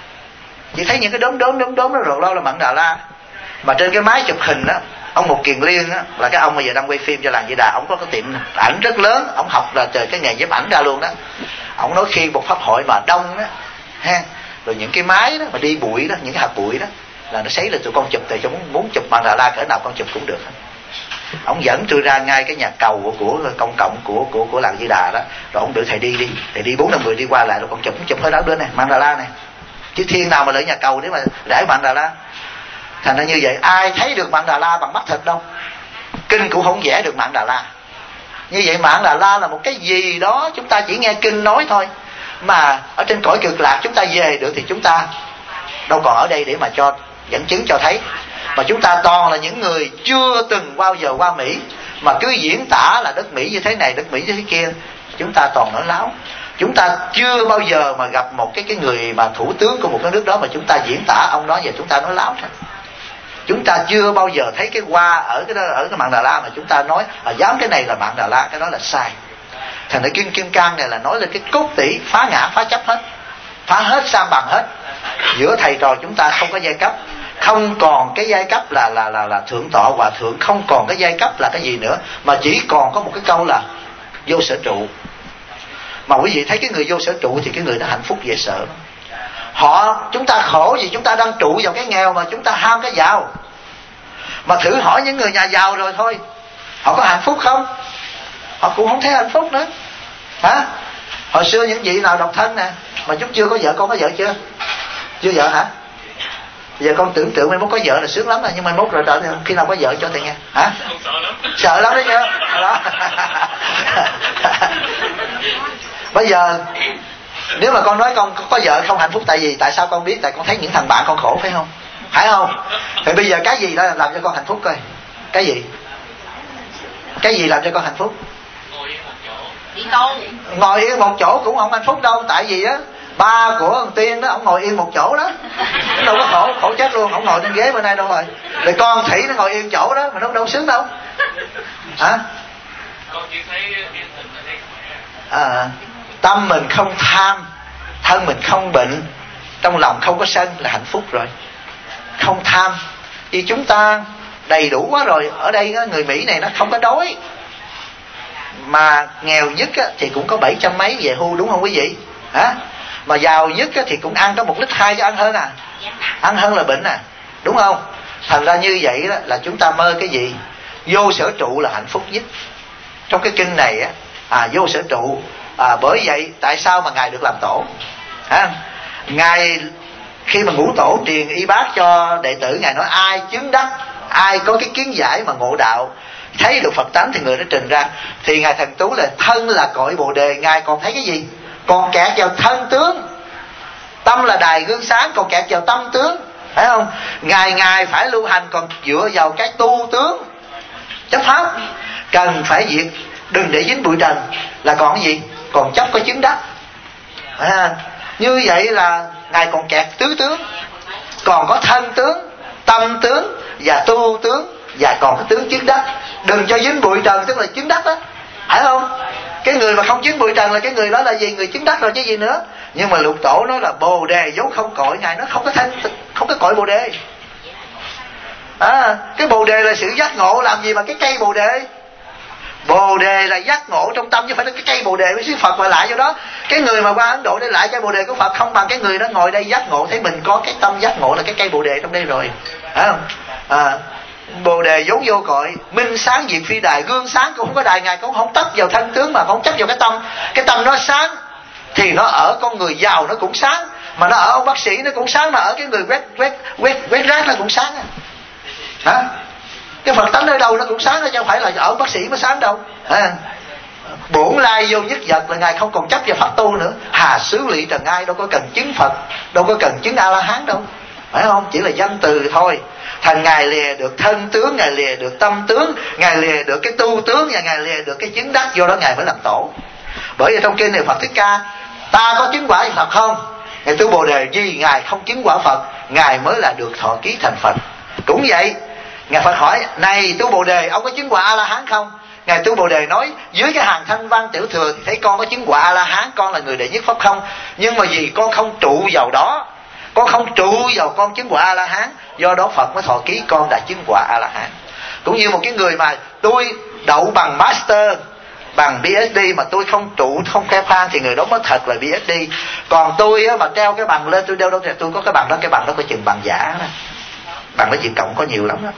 chỉ thấy những cái đốm đó rồi lo là mạng Đà La. Mà trên cái máy chụp hình đó, ông Mục Kiền Liên á, là cái ông mà giờ đang quay phim cho làng Di Đà, ông có cái tiệm ảnh rất lớn, ông học là từ cái nghề nhiếp ảnh ra luôn đó. Ông nói khi một pháp hội mà đông đó ha, rồi những cái máy đó mà đi bụi đó, những cái hạt bụi đó là nó sấy lên tụi con chụp, từ cho muốn chụp mạng Đà La cỡ nào con chụp cũng được. Ông dẫn tôi ra ngay cái nhà cầu của công cộng của làng Di Đà đó, rồi ông đưa thầy đi, thầy đi 4-5 người đi qua lại, rồi con chụp hết đó đứa này mạng Đà La này. Chứ thiên nào mà lại nhà cầu để mà rải mạng Đà La. Thành ra như vậy, ai thấy được mạng Đà La bằng mắt thịt đâu, kinh cũng không vẽ được mạng Đà La. Như vậy mạng Đà La là một cái gì đó chúng ta chỉ nghe kinh nói thôi, mà ở trên cõi cực lạc chúng ta về được thì chúng ta đâu còn ở đây để mà cho dẫn chứng cho thấy. Mà chúng ta toàn là những người chưa từng bao giờ qua Mỹ, mà cứ diễn tả là đất Mỹ như thế này, đất Mỹ như thế kia. Chúng ta toàn nói láo. Chúng ta chưa bao giờ mà gặp một cái người mà thủ tướng của một cái nước đó mà chúng ta diễn tả ông đó, và chúng ta nói láo thôi. Chúng ta chưa bao giờ thấy cái hoa ở cái mạng Đà La mà chúng ta nói dám cái này là mạng Đà La, cái đó là sai. Thành ra Kinh Kim Cang này là nói lên cái cốt tủy phá ngã phá chấp hết, phá hết sam bằng hết. Giữa thầy trò chúng ta không có giai cấp, không còn cái giai cấp là thượng tọa hòa thượng, không còn cái giai cấp là cái gì nữa, mà chỉ còn có một cái câu là vô sở trụ. Mà quý vị thấy cái người vô sở trụ thì cái người đó hạnh phúc dễ sợ. Chúng ta khổ vì chúng ta đang trụ vào cái nghèo mà chúng ta ham cái giàu. Mà thử hỏi những người nhà giàu rồi thôi, họ có hạnh phúc không? Họ cũng không thấy hạnh phúc nữa hả? Hồi xưa những vị nào độc thân nè, mà chút chưa có vợ, con có vợ chưa? Chưa vợ hả? Giờ con tưởng tượng mai mốt có vợ là sướng lắm rồi, nhưng mai mốt rồi khi nào có vợ cho thầy nghe hả? Sợ lắm đấy chứ đó. Bây giờ nếu mà con nói con có vợ không hạnh phúc, tại sao con biết? Tại con thấy những thằng bạn con khổ, phải không? Phải không? Thì bây giờ cái gì đó làm cho con hạnh phúc coi? Cái gì? Cái gì làm cho con hạnh phúc? Ngồi yên một chỗ cũng không hạnh phúc đâu. Tại vì á, ba của thằng Tiên đó, ông ngồi yên một chỗ đó, đâu có khổ chết luôn, không ngồi trên ghế bên đây đâu rồi. Rồi con Thủy nó ngồi yên chỗ đó mà nó đâu sướng đâu hả? Con chỉ thấy tâm mình không tham, thân mình không bệnh, trong lòng không có sân là hạnh phúc rồi. Không tham, vì chúng ta đầy đủ quá rồi. Ở đây người Mỹ này nó không có đói, mà nghèo nhất á, thì cũng có 700 mấy về hưu, đúng không quý vị? Hả? Mà giàu nhất á, thì cũng ăn có 1,2 lít chứ ăn hơn à, ăn hơn là bệnh à, đúng không? Thành ra như vậy đó là chúng ta mơ cái gì? Vô sở trụ là hạnh phúc nhất. Trong cái kinh này á, vô sở trụ, bởi vậy tại sao mà ngài được làm tổ? Ngài khi mà ngũ tổ truyền y bát cho đệ tử, ngài nói ai chứng đắc, ai có cái kiến giải mà ngộ đạo, thấy được Phật tánh thì người đó trình ra. Thì ngài Thần Tú là thân là cội Bồ Đề, ngài còn thấy cái gì? Còn kẹt vào thân tướng. Tâm là đài gương sáng, còn kẹt vào tâm tướng, phải không? Ngài phải lưu hành, còn dựa vào cái tu tướng chấp pháp. Cần phải diệt, đừng để dính bụi trần, là còn cái gì? Còn chấp có chứng đắc. Như vậy là ngài còn kẹt tứ tướng, còn có thân tướng, tâm tướng và tu tướng, và còn cái tướng chứng đắc. Đừng cho dính bụi trần, tức là chứng đắc đó, phải không? Cái người mà không chứng bụi trần là cái người đó là gì? Người chứng đắc rồi chứ gì nữa. Nhưng mà Lục Tổ nói là Bồ Đề vốn không cội, ngài nó không có thân, không có cội Bồ Đề. Cái Bồ Đề là sự giác ngộ, làm gì mà cái cây Bồ Đề? Bồ Đề là giác ngộ trong tâm, chứ phải là cái cây Bồ Đề với xứ Phật mà lại vô đó. Cái người mà qua Ấn Độ để lại cây Bồ Đề của Phật không bằng cái người đó ngồi đây giác ngộ, thấy mình có cái tâm giác ngộ là cái cây Bồ Đề trong đây rồi, phải không? Bồ Đề vốn vô cội, minh sáng diệt phi đài, gương sáng cũng không có đài. Ngài cũng không chấp vào thân tướng mà không chấp vào cái tâm. Cái tâm nó sáng thì nó ở con người giàu nó cũng sáng, mà nó ở ông bác sĩ nó cũng sáng, mà ở cái người quét rác nó cũng sáng. Cái Phật tánh ở đâu nó cũng sáng, chứ không phải là ở bác sĩ mới sáng đâu. Bổn lai vô nhất vật là ngài không còn chấp vào pháp tu nữa. Hà xứ lị trần ai, đâu có cần chứng Phật, đâu có cần chứng A La Hán đâu, phải không? Chỉ là danh từ thôi. Thành ngài lìa được thân tướng, ngài lìa được tâm tướng, ngài lìa được cái tu tướng, và ngài lìa được cái chứng đắc. Do đó ngài mới làm tổ. Bởi vì trong kinh này Phật Thích Ca, ta có chứng quả Phật không? Ngài tu Bồ Đề, vì ngài không chứng quả Phật, ngài mới là được thọ ký thành Phật. Cũng vậy, ngài Phật hỏi: này tu Bồ Đề, ông có chứng quả A La Hán không? Ngài tu Bồ Đề nói: dưới cái hàng thanh văn tiểu thừa thì thấy con có chứng quả A La Hán, con là người đệ nhất pháp không. Nhưng mà vì con không trụ vào đó, con không trụ vào con chứng quả A La Hán, do đó Phật mới thọ ký con đã chứng quả A La Hán. Cũng như một cái người mà tôi đậu bằng master, bằng PhD mà tôi không trụ, không khai phan, thì người đó mới thật là PhD. Còn tôi mà treo cái bằng lên, tôi đeo đâu thì tôi có cái bằng đó, cái bằng đó có chừng bằng giả đó. Bằng với Việt Cộng có nhiều lắm đó.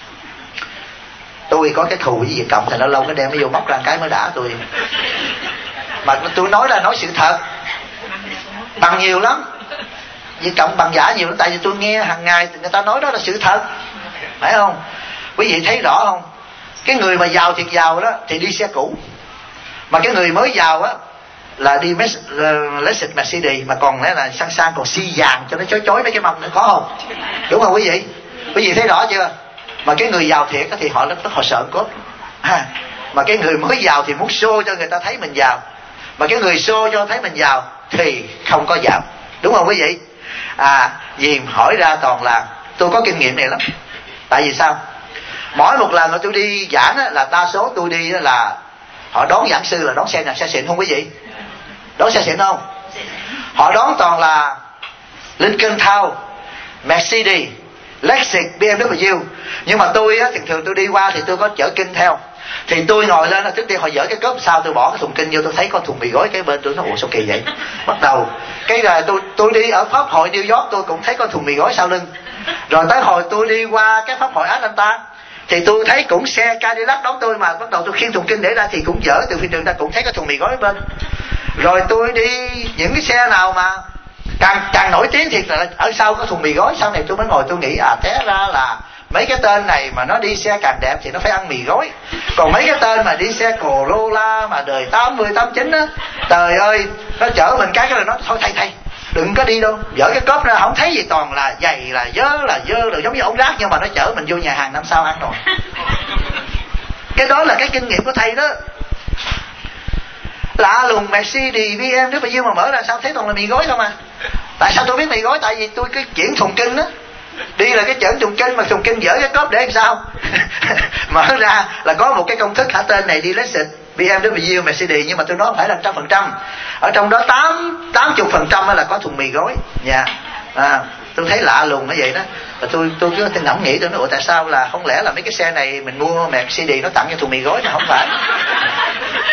Tôi có cái thù với Việt Cộng, thì nó lâu cái đem nó vô móc ra cái mới đã tôi. Mà tôi nói là nói sự thật. Bằng nhiều lắm, Việt Cộng bằng giả nhiều lắm. Tại vì tôi nghe hàng ngày người ta nói đó là sự thật, phải không? Quý vị thấy rõ không? Cái người mà giàu thiệt giàu đó thì đi xe cũ, mà cái người mới giàu á là đi Lexus Mercedes, mà còn là sang sang, còn xi vàng cho nó chói chói mấy cái mâm nữa, có không? Đúng không quý vị? Quý vị thấy rõ chưa? Mà cái người giàu thiệt thì họ sợ cốt. Mà cái người mới giàu thì muốn show cho người ta thấy mình giàu, mà cái người show cho thấy mình giàu thì không có giàu. Đúng không quý vị? Vì hỏi ra toàn là tôi có kinh nghiệm này lắm. Tại vì sao? Mỗi một lần mà tôi đi giảng á, là đa số tôi đi á, là họ đón giảng sư là đón xe nào, xe xịn không quý vị? Đón xe xịn không? Họ đón toàn là Lincoln Town, Mercedes, Lexus, BMW. Nhưng mà tôi á, thường tôi đi qua thì tôi có chở kinh theo. Thì tôi ngồi lên là trước tiên họ dỡ cái cốp sau, tôi bỏ cái thùng kinh vô, tôi thấy có thùng mì gói cái bên, tôi nói ủa sao kỳ vậy? Bắt đầu cái là tôi đi ở pháp hội New York, tôi cũng thấy có thùng mì gói sau lưng. Rồi tới hồi tôi đi qua cái pháp hội Atlanta thì tôi thấy cũng xe Cadillac đón tôi, mà bắt đầu tôi khiêng thùng kinh để ra thì cũng dỡ từ phi trường ra, cũng thấy có thùng mì gói bên. Rồi tôi đi những cái xe nào mà càng nổi tiếng thì là ở sau có thùng mì gói. Sau này tôi mới ngồi tôi nghĩ té ra là mấy cái tên này mà nó đi xe càng đẹp thì nó phải ăn mì gói. Còn mấy cái tên mà đi xe Corolla mà đời 80, 89 á, trời ơi, nó chở mình cái là nó thôi thầy đừng có đi đâu, dỡ cái cốp ra không thấy gì, toàn là giày là dơ rồi giống như ống rác, nhưng mà nó chở mình vô nhà hàng năm sau ăn rồi. Cái đó là cái kinh nghiệm của thầy đó. Lạ lùng, Mercedes, BMW mà mở ra sao thấy toàn là mì gói không à? Tại sao tôi biết mì gói? Tại vì tôi cái chuyển thùng kinh á, đi là cái chở thùng kinh, mà thùng kinh dỡ cái cốp để làm sao? Mở ra là có một cái công thức, tên này đi Lexus, BMW, Mercedes, nhưng mà tôi nói không phải là 100%. Ở trong đó 80% là có thùng mì gói nha. Tôi thấy lạ lùng như vậy đó. Và tôi cứ ngẫm nghĩ, tôi nói ủa tại sao là không lẽ là mấy cái xe này mình mua Mercedes nó tặng cho thùng mì gói mà không phải?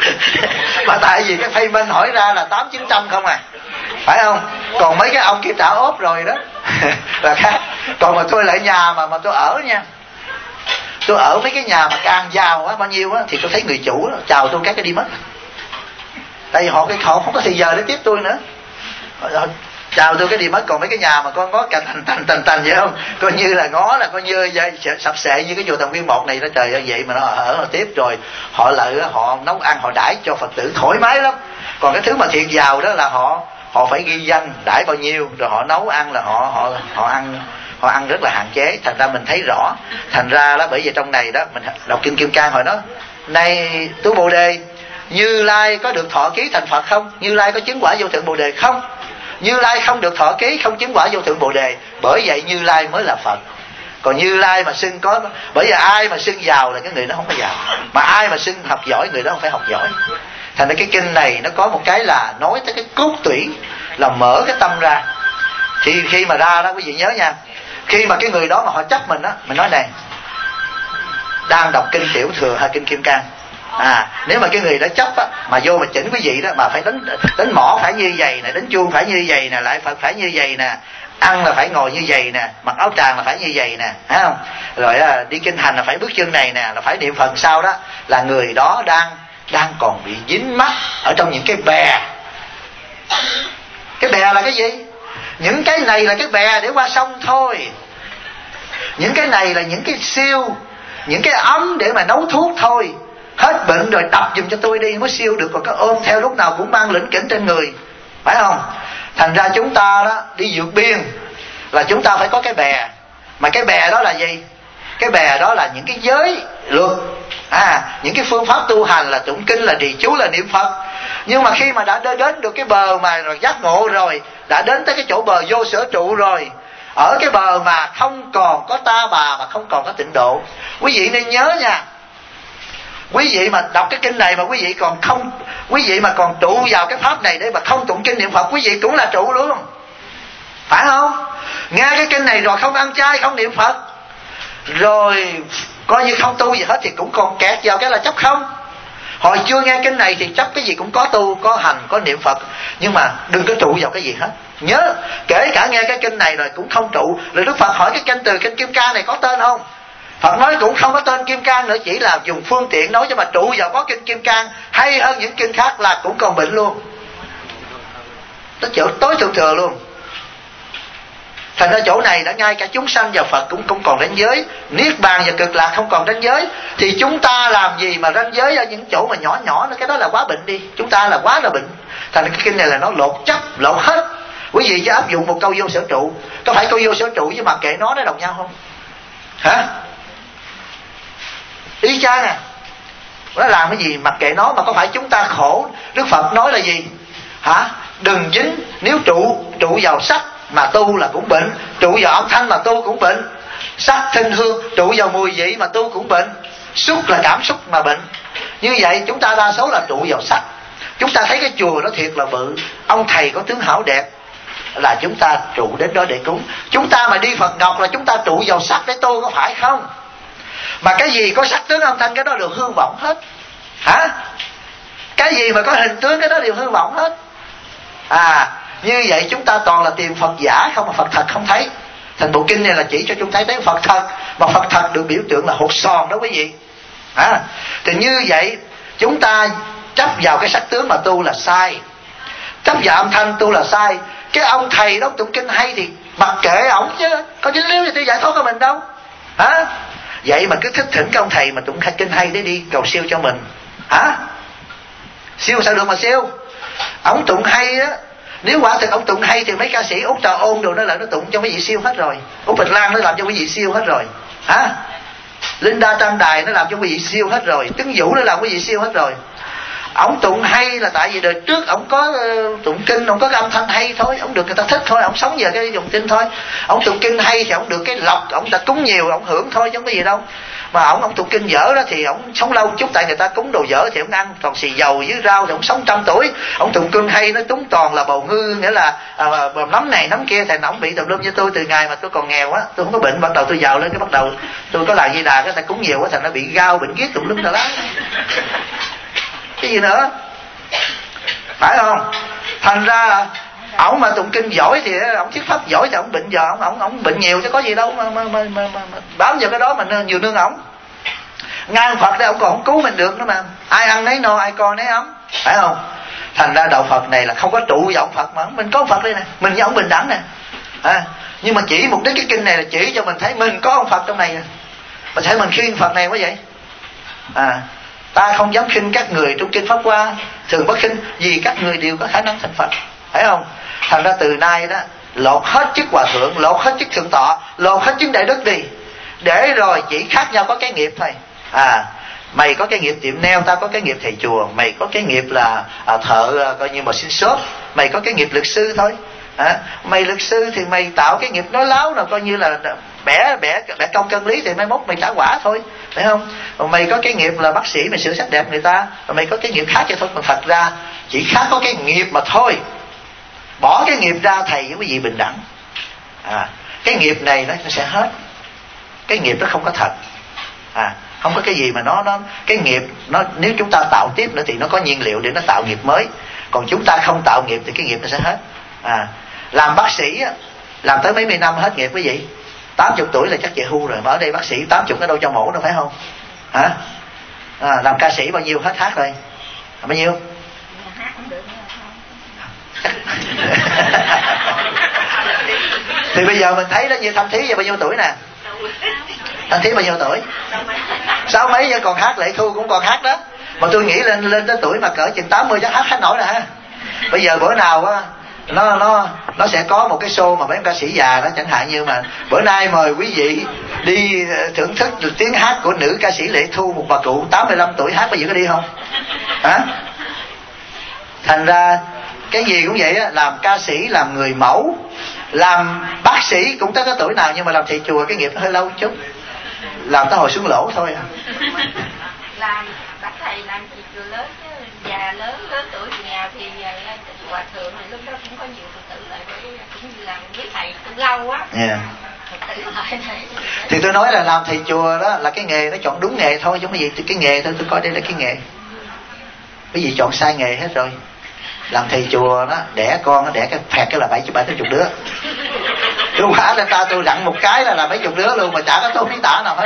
Mà tại vì cái payment hỏi ra là 800-900 không à, phải không? Còn mấy cái ông kia trả ốp rồi đó là khác. Còn mà tôi lại nhà mà tôi ở nha, tôi ở mấy cái nhà mà càng giàu á bao nhiêu á thì tôi thấy người chủ đó, chào tôi cái đi mất. Tại vì họ không có thời giờ để tiếp tôi nữa, chào tôi cái đi mất. Còn mấy cái nhà mà con ngó cành thành vậy không, coi như là ngó là coi như sập sệ như cái chùa Thần Viên 1 này đó, trời ơi vậy mà nó ở tiếp. Rồi họ lại họ nấu ăn họ đãi cho Phật tử thoải mái lắm. Còn cái thứ mà thiệt giàu đó là họ phải ghi danh đãi bao nhiêu, rồi họ nấu ăn là họ ăn rất là hạn chế. Thành ra mình thấy rõ. Thành ra đó, bởi vì trong này đó mình đọc kinh Kim Cang hỏi nó: này Tu Bồ Đề, Như Lai có được thọ ký thành Phật không? Như Lai có chứng quả vô thượng Bồ Đề không? Như Lai không được thọ ký, không chứng quả vô thượng Bồ Đề. Bởi vậy Như Lai mới là Phật. Còn Như Lai mà xưng có, bởi vì ai mà xưng giàu là cái người đó không có giàu, mà ai mà xưng học giỏi người đó không phải học giỏi. Thành ra cái kinh này nó có một cái là nói tới cái cốt tủy, là mở cái tâm ra. Thì khi mà ra đó quý vị nhớ nha, khi mà cái người đó mà họ chấp mình á, mình nói này, đang đọc kinh Tiểu Thừa hay kinh Kim Cang, nếu mà cái người đó chấp á, mà vô mà chỉnh quý vị đó, mà phải đánh mõ phải như vậy nè, đánh chuông phải như vậy nè, lại Phật phải như vậy nè, ăn là phải ngồi như vậy nè, mặc áo tràng là phải như vậy nè, thấy không? Rồi đi kinh hành là phải bước chân này nè, là phải niệm Phật sau đó, là người đó đang còn bị dính mắc ở trong những cái bè. Cái bè là cái gì? Những cái này là cái bè để qua sông thôi. Những cái này là những cái siêu, những cái ấm để mà nấu thuốc thôi. Hết bệnh rồi tập giùm cho tôi đi mới siêu được. Còn cái ôm theo lúc nào cũng mang lĩnh kỉnh trên người, phải không? Thành ra chúng ta đó đi vượt biên là chúng ta phải có cái bè. Mà cái bè đó là gì? Cái bè đó là những cái giới luật, những cái phương pháp tu hành, là tụng kinh, là trì chú, là niệm Phật. Nhưng mà khi mà đã đến được cái bờ mà rồi giác ngộ rồi, đã đến tới cái chỗ bờ vô sở trụ rồi, ở cái bờ mà không còn có ta bà, mà không còn có tịnh độ. Quý vị nên nhớ nha, quý vị mà đọc cái kinh này mà quý vị mà còn trụ vào cái pháp này để mà không tụng kinh niệm Phật, quý vị cũng là trụ luôn, phải không? Nghe cái kinh này rồi không ăn chay, không niệm Phật, rồi coi như không tu gì hết, thì cũng còn kẹt vào cái là chấp không. Hồi chưa nghe kinh này thì chấp cái gì cũng có tu, có hành, có niệm Phật, nhưng mà đừng có trụ vào cái gì hết. Nhớ, kể cả nghe cái kinh này rồi cũng không trụ. Rồi Đức Phật hỏi cái kinh từ kinh Kim Cang này có tên không? Phật nói cũng không có tên Kim Cang nữa, chỉ là dùng phương tiện nói cho mà trụ vào có kinh Kim Cang hay hơn những kinh khác là cũng còn bệnh luôn. Tới chỗ tối thượng thừa luôn. Thành ra chỗ này đã ngay cả chúng sanh và Phật cũng không còn ranh giới, Niết Bàn và Cực Lạc không còn ranh giới. Thì chúng ta làm gì mà ranh giới ở những chỗ mà nhỏ nhỏ nữa, cái đó là quá bệnh đi. Chúng ta là quá là bệnh. Thành ra cái kinh này là nó lột chấp, lột hết. Quý vị cho áp dụng một câu vô sở trụ, có phải câu vô sở trụ với mặc kệ nó đồng nhau không? Hả? Y chang à. Nó làm cái gì mặc kệ nó, mà có phải chúng ta khổ. Đức Phật nói là gì? Đừng dính. Nếu trụ vào sắc mà tu là cũng bệnh, trụ vào âm thanh mà tu cũng bệnh, sắc thinh hương, trụ vào mùi vị mà tu cũng bệnh, xúc là cảm xúc mà bệnh. Như vậy chúng ta đa số là trụ vào sắc. Chúng ta thấy cái chùa nó thiệt là bự, ông thầy có tướng hảo đẹp, là chúng ta trụ đến đó để cúng. Chúng ta mà đi Phật Ngọc là chúng ta trụ vào sắc để tu, có phải không? Mà cái gì có sắc tướng âm thanh cái đó đều hư vọng hết. Cái gì mà có hình tướng cái đó đều hư vọng hết. Như vậy chúng ta toàn là tìm Phật giả không, mà Phật thật không thấy. Thành bộ kinh này là chỉ cho chúng ta thấy Phật thật, mà Phật thật được biểu tượng là hột sòn đó quý vị. Thì như vậy chúng ta chấp vào cái sắc tướng mà tu là sai, chấp vào âm thanh tu là sai. Cái ông thầy đó tụng kinh hay thì mặc kệ ổng chứ, có dính líu gì tôi giải thoát cho mình đâu. Vậy mà cứ thích thỉnh cái ông thầy mà tụng kinh hay để đi cầu siêu cho mình. Siêu sao được mà siêu? Ổng tụng hay á, nếu quả thực ông tụng hay thì mấy ca sĩ Út Trà Ôn đồ nó lại nó tụng cho mấy vị siêu hết rồi. Út Bạch Lan nó làm cho mấy vị siêu hết rồi. Linda Tam Đài nó làm cho quý vị siêu hết rồi. Trấn Vũ nó làm quý vị siêu hết rồi. Ông tụng hay là tại vì đời trước ông có tụng kinh, ông có cái âm thanh hay thôi, ông được người ta thích thôi, ông sống nhờ cái dòng kinh thôi. Ông tụng kinh hay thì ông được cái lộc, ông đã cúng nhiều, ông hưởng thôi chứ không có gì đâu. Mà ông tụng kinh dở đó thì ông sống lâu chút, tại người ta cúng đồ dở thì ông ăn toàn xì dầu với rau thì ông sống 100 tuổi. Ông tụng kinh hay nó túng toàn là bầu ngư, nghĩa là nắm này nắm kia. Thành ông bị tùm lum như tôi, từ ngày mà tôi còn nghèo á, tôi không có bệnh, bắt đầu tôi giàu lên cái bắt đầu tôi có làm Di Đà, cái ta cúng nhiều quá thành nó bị gao bệnh ghét tùm lum rồi đó. cái gì nữa, phải không? Thành ra ổng mà tụng kinh giỏi thì ổng thuyết pháp giỏi thì ổng bệnh giờ ổng bệnh nhiều chứ có gì đâu mà bám vào cái đó mình nhiều nương ổng. Ngang Phật thì ổng còn không cứu mình được nữa mà, ai ăn nấy no ai con nấy ấm, phải không? Thành ra đạo Phật này là không có trụ vào ông Phật mà mình có ông Phật đây nè, mình với ông bình đẳng nè. Nhưng mà chỉ mục đích cái kinh này là chỉ cho mình thấy mình có ông Phật trong này nè. Mà thấy mình khinh Phật này quá vậy. Ta không dám khinh các người trong kinh Pháp Hoa, thường bất khinh vì các người đều có khả năng thành Phật, phải không? Thành ra từ nay đó lột hết chức hòa thượng, lột hết chức thượng tọa, lột hết chức đại đức đi, để rồi chỉ khác nhau có cái nghiệp thôi. Mày có cái nghiệp tiệm nail, tao có cái nghiệp thầy chùa. Mày có cái nghiệp là thợ coi như mà xin shop, mày có cái nghiệp luật sư thôi. Mày luật sư thì mày tạo cái nghiệp nói láo nào coi như là bẻ công cân lý thì mai mốt mày trả quả thôi, phải không? Còn mày có cái nghiệp là bác sĩ, mày sửa sắc đẹp người ta, rồi mày có cái nghiệp khác cho thôi. Mà thật ra chỉ khác có cái nghiệp mà thôi. Bỏ cái nghiệp ra thầy với quý vị bình đẳng. Cái nghiệp này nó sẽ hết. Cái nghiệp nó không có thật. Không có cái gì mà nó cái nghiệp nó, nếu chúng ta tạo tiếp nữa thì nó có nhiên liệu để nó tạo nghiệp mới. Còn chúng ta không tạo nghiệp thì cái nghiệp nó sẽ hết. Làm bác sĩ làm tới mấy mươi năm hết nghiệp quý vị. 80 tuổi là chắc về hưu rồi, mà ở đây bác sĩ 80 nó đâu cho mổ đâu, phải không? Làm ca sĩ bao nhiêu hết hát rồi? Bao nhiêu? Thì bây giờ mình thấy đó, như Thâm Thí giờ bao nhiêu tuổi nè? Thâm Thí bao nhiêu tuổi? 60 mấy giờ còn hát, Lệ Thu cũng còn hát đó. Mà tôi nghĩ lên tới tuổi mà cỡ chừng 80 chắc hát hết nổi rồi ha. Bây giờ bữa nào á nó sẽ có một cái show mà mấy ca sĩ già đó, chẳng hạn như mà bữa nay mời quý vị đi thưởng thức được tiếng hát của nữ ca sĩ Lệ Thu, một bà cụ 85 tuổi hát, bây giờ có đi không? Thành ra cái gì cũng vậy á, làm ca sĩ, làm người mẫu, làm bác sĩ cũng tới cái tuổi nào, nhưng mà làm thầy chùa cái nghiệp nó hơi lâu chút, làm tới hồi xuống lỗ thôi. Làm bác thầy làm thầy chùa lớn chứ già lớn tuổi nghèo thì lên hòa thượng thì lúc đó cũng có nhiều Phật tử lại, cũng như làm với thầy cũng lâu á. Phật tử lại thấy. Thì tôi nói là làm thầy chùa đó là cái nghề, nó chọn đúng nghề thôi chứ không có gì, cái nghề thôi, tôi coi đây là cái nghề. Cái gì chọn sai nghề hết rồi. Làm thầy chùa đó đẻ con, nó đẻ cái phẹt cái là 70-80 đứa. Tôi quả lên ta tôi dặn một cái là mấy chục đứa luôn mà chả có tốt miếng tả nào hết.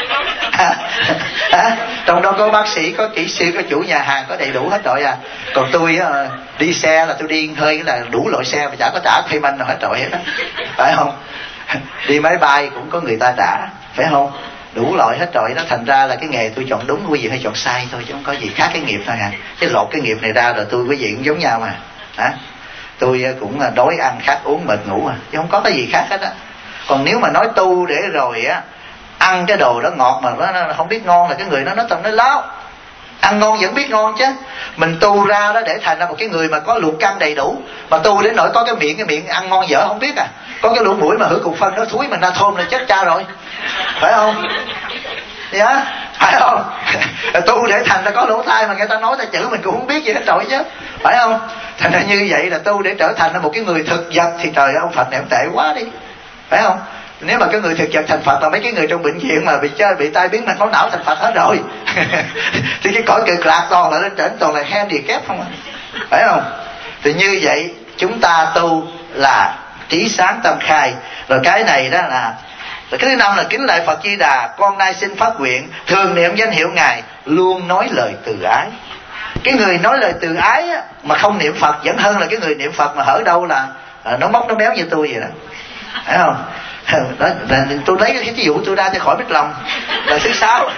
Trong đó có bác sĩ, có kỹ sư, có chủ nhà hàng, có đầy đủ hết rồi à. Còn tôi đi xe là tôi đi hơi là đủ loại xe mà chả có trả payment nào hết rồi hết á, phải không? Đi máy bay cũng có người ta trả, phải không? Đủ loại hết rồi đó. Thành ra là cái nghề tôi chọn đúng, quý vị hay chọn sai thôi chứ không có gì khác cái nghiệp thôi hả. Cái lột cái nghiệp này ra rồi tôi quý vị cũng giống nhau mà. Tôi cũng đói ăn khát uống mệt ngủ mà, chứ không có cái gì khác hết á. Còn nếu mà nói tu để rồi á ăn cái đồ đó ngọt mà nó không biết ngon là cái người nó nói tầm nói láo. Ăn ngon vẫn biết ngon chứ. Mình tu ra đó để thành ra một cái người mà có lục căn đầy đủ. Mà tu đến nỗi có cái miệng ăn ngon dở không biết à. Có cái lỗ mũi mà hửi cục phân nó thúi mình ra thơm là chết cha rồi, phải không? Phải không? Tu để thành ra có lỗ tai mà người ta nói ta chữ mình cũng không biết gì hết rồi chứ, phải không? Thành ra như vậy là tu để trở thành một cái người thực vật thì trời ơi, ông Phật này ông tệ quá đi, phải không? Nếu mà cái người thực vật thành Phật là mấy cái người trong bệnh viện mà bị tai biến mạch máu não thành Phật hết rồi. Thì cái cõi cực lạc toàn là lên trển, toàn là handicap không à, phải không? Thì như vậy chúng ta tu là trí sáng tâm khai. Rồi cái này đó là cái thứ năm là kính lạy Phật Di Đà, con nay xin phát nguyện thường niệm danh hiệu Ngài, luôn nói lời từ ái. Cái người nói lời từ ái á, mà không niệm Phật vẫn hơn là cái người niệm Phật mà hở đâu là nó móc nó méo như tôi vậy đó, phải không? Đó, tôi lấy cái ví dụ tôi ra cho khỏi biết lòng. Lời thứ 6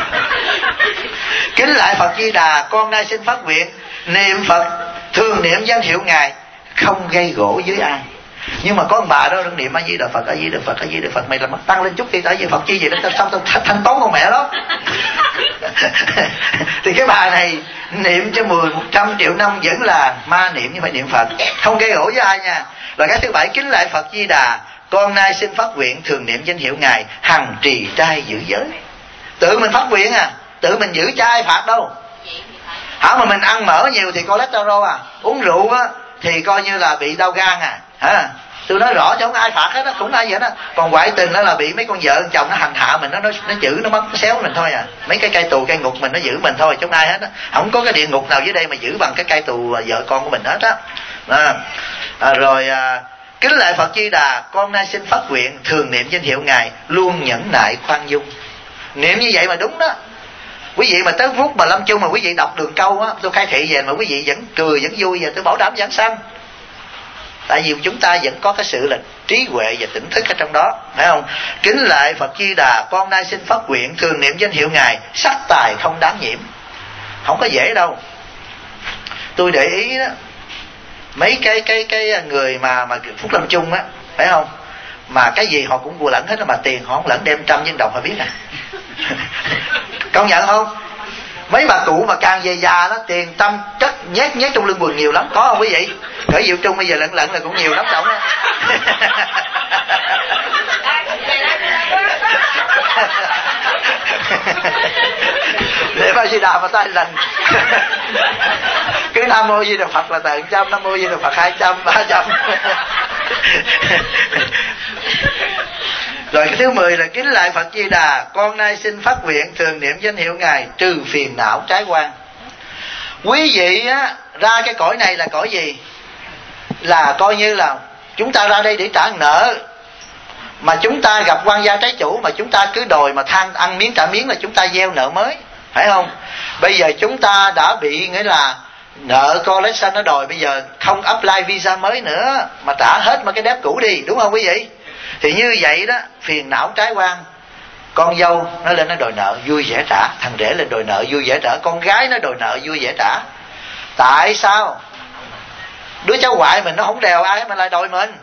kính lạy Phật Di Đà, con nay xin phát nguyện niệm Phật thường niệm danh hiệu Ngài, không gây gỗ với ai. Nhưng mà có ông bà đó đừng niệm A Di Đà Phật, A Di Đà Phật, A Di Đà Phật, mày làm tăng lên chút đi, tại vì Phật chi vậy đó, sao tao thanh toán con mẹ đó. Thì cái bà này niệm cho 10-100 triệu năm vẫn là ma niệm, nhưng phải niệm Phật, không gây gỗ với ai nha. Rồi cái thứ 7 kính lạy Phật Di Đà, con nay xin phát nguyện thường niệm danh hiệu Ngài, hằng trì trai giữ giới. Tự mình phát nguyện à, tự mình giữ trai phạt đâu. Hả mà mình ăn mỡ nhiều thì cholesterol à, uống rượu á thì coi như là bị đau gan à. Tôi nói rõ cho không ai phạt hết á, cũng ai vậy đó. Còn ngoại tình đó là bị mấy con vợ chồng nó hành hạ mình, nó giữ nó mất nó xéo mình thôi à. Mấy cái cây tù cây ngục mình nó giữ mình thôi, chứ không ai hết á. Không có cái địa ngục nào dưới đây mà giữ bằng cái cây tù vợ con của mình hết á. Rồi kính lạy Phật Di Đà, con nay xin phát nguyện thường niệm danh hiệu Ngài, luôn nhẫn nại khoan dung. Niệm như vậy mà đúng đó. Quý vị mà tới phút mà lâm chung mà quý vị đọc đường câu á, tôi khai thị về mà quý vị vẫn cười vẫn vui, và tôi bảo đảm giảng sanh. Tại vì chúng ta vẫn có cái sự là trí huệ và tỉnh thức ở trong đó, phải không? Kính lạy Phật Di Đà, con nay xin phát nguyện thường niệm danh hiệu Ngài, sắc tài không đáng nhiễm. Không có dễ đâu. Tôi để ý đó, mấy cái người mà phúc lâm chung á, phải không? Mà cái gì họ cũng vừa lẫn hết đó, mà tiền họ không lẫn, đem 100 viên đồng họ biết à. Công nhận không? Mấy bà cụ mà càng về già đó, tiền tâm chất nhét trong lưng quần nhiều lắm, có không quý vị? Cỡ Diệu Trung bây giờ lẫn là cũng nhiều lắm trọng đó. Để bà Di Đà mà tay lành. Cứ Nam Mô Di Đà Phật là tờ 100, Nam Mô Di Đà Phật 200, 300. Rồi cái thứ 10 là kính lạy Phật Di Đà, con nay xin phát nguyện thường niệm danh hiệu Ngài, trừ phiền não trái quan. Quý vị á, ra cái cõi này là cõi gì? Là coi như là chúng ta ra đây để trả nợ, mà chúng ta gặp quan gia trái chủ, mà chúng ta cứ đòi mà than ăn miếng trả miếng là chúng ta gieo nợ mới, phải không? Bây giờ chúng ta đã bị nghĩa là nợ collection nó đòi bây giờ không apply visa mới nữa, mà trả hết mà cái debt cũ đi, đúng không quý vị? Thì như vậy đó, phiền não trái quan. Con dâu nó lên nó đòi nợ vui vẻ trả, thằng rể lên đòi nợ vui vẻ trả, con gái nó đòi nợ vui vẻ trả. Tại sao? Đứa cháu ngoại mình nó không đèo ai mà lại đòi mình?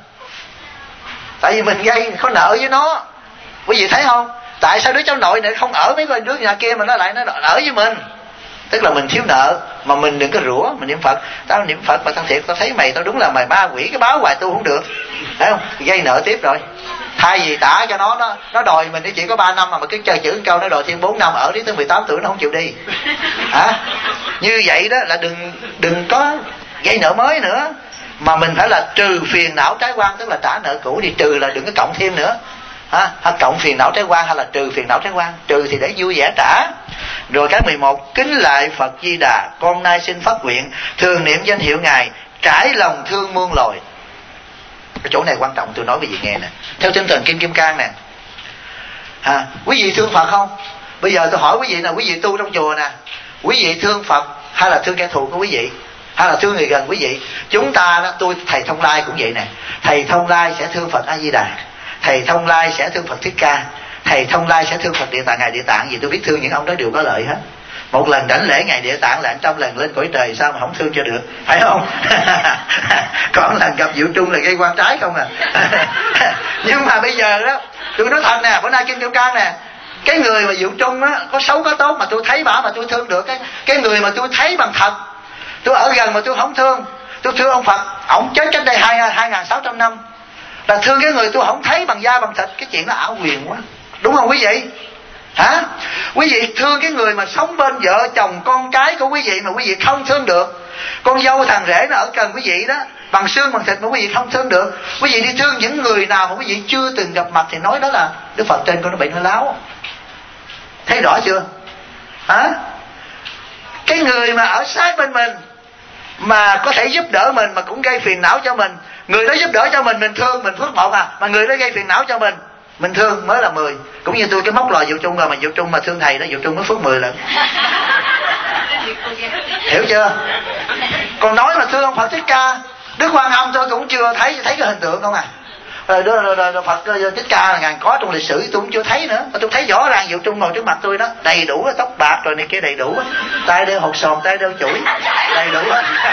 Tại vì mình gây có nợ với nó. Quý vị thấy không? Tại sao đứa cháu nội này không ở với đứa nhà kia mà nó lại nó ở với mình? Tức là mình thiếu nợ. Mà mình đừng có rủa, mình niệm Phật. Tao niệm Phật mà tao thiệt tao thấy mày, tao đúng là mày ma quỷ, cái báo hoài tu không được, thấy không? Gây nợ tiếp rồi. Thay vì trả cho nó đòi mình chỉ có 3 năm mà cứ chơi chữ câu nó đòi thêm 4 năm, ở đến tới 18 tuổi nó không chịu đi. Như vậy đó là đừng có gây nợ mới nữa, mà mình phải là trừ phiền não trái quan, tức là trả nợ cũ đi, trừ là đừng có cộng thêm nữa. Cộng phiền não trái quan hay là trừ phiền não trái quan? Trừ thì để vui vẻ trả. Rồi cái 11, kính lạy Phật Di Đà, con nay xin phát nguyện thường niệm danh hiệu Ngài, trải lòng thương muôn loài. Cái chỗ này quan trọng, tôi nói quý vị nghe nè. Theo tinh thần Kim Cang nè, quý vị thương Phật không? Bây giờ tôi hỏi quý vị là quý vị tu trong chùa nè, quý vị thương Phật hay là thương kẻ thù của quý vị, hay là thương người gần quý vị? Chúng ta đó, tôi thầy Thông Lai cũng vậy nè. Thầy Thông Lai sẽ thương Phật A Di Đà, thầy Thông Lai sẽ thương Phật Thích Ca, thầy Thông Lai sẽ thương Phật Địa Tạng. Ngài Địa Tạng vì tôi biết thương những ông đó đều có lợi hết. Một lần đảnh lễ Ngài Địa Tạng là 100 lần lên cõi trời, sao mà không thương cho được, phải không? Còn lần gặp Diệu Trung là gây quan trái không à. Nhưng mà bây giờ đó, tôi nói thật nè, bữa nay Kim Cang nè, cái người mà Diệu Trung á, có xấu có tốt mà tôi thấy bả mà tôi thương được. Cái người mà tôi thấy bằng thật, tôi ở gần mà tôi không thương. Tôi thương ông Phật, ổng chết cách đây 2.600 năm, là thương cái người tôi không thấy bằng da bằng thịt. Cái chuyện nó ảo quyền quá, đúng không quý vị? Quý vị thương cái người mà sống bên vợ chồng con cái của quý vị mà quý vị không thương được. Con dâu thằng rể nó ở gần quý vị đó, bằng xương bằng thịt mà quý vị không thương được. Quý vị đi thương những người nào mà quý vị chưa từng gặp mặt thì nói đó là Đức Phật trên con nó bị nó láo. Thấy rõ chưa? Cái người mà ở sát bên mình mà có thể giúp đỡ mình mà cũng gây phiền não cho mình, người đó giúp đỡ cho mình thương, mình phước 1 mà người đó gây phiền não cho mình thương mới là 10. Cũng như tôi cái móc lò Diệu Trung rồi, mà Diệu Trung mà thương thầy đó, Diệu Trung mới phước 10 lần. Hiểu chưa? Còn nói mà thương ông Phật Thích Ca, Đức Quan Âm tôi cũng chưa thấy cái hình tượng không à. Rồi Phật Thích Ca là ngàn có trong lịch sử tôi cũng chưa thấy nữa. Mà tôi thấy rõ ràng Diệu Trung ngồi trước mặt tôi đó, đầy đủ tóc bạc rồi này kia đầy đủ, tay đeo hột sòn, tay đeo chuỗi, đầy đủ.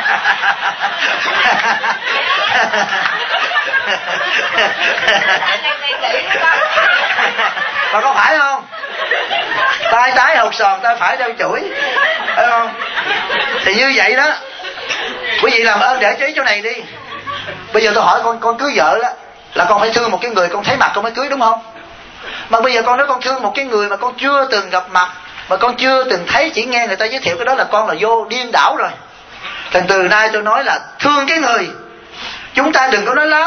Mà có phải không? Tay trái hột sòn, tay phải đeo chuỗi, phải không? Thì như vậy đó, quý vị làm ơn để ý chỗ này đi. Bây giờ tôi hỏi con cưới vợ đó, là con phải thương một cái người con thấy mặt con mới cưới, đúng không? Mà bây giờ con nói con thương một cái người mà con chưa từng gặp mặt, mà con chưa từng thấy, chỉ nghe người ta giới thiệu, cái đó là con là vô điên đảo rồi. Thành từ nay tôi nói là thương cái người. Chúng ta đừng có nói láo.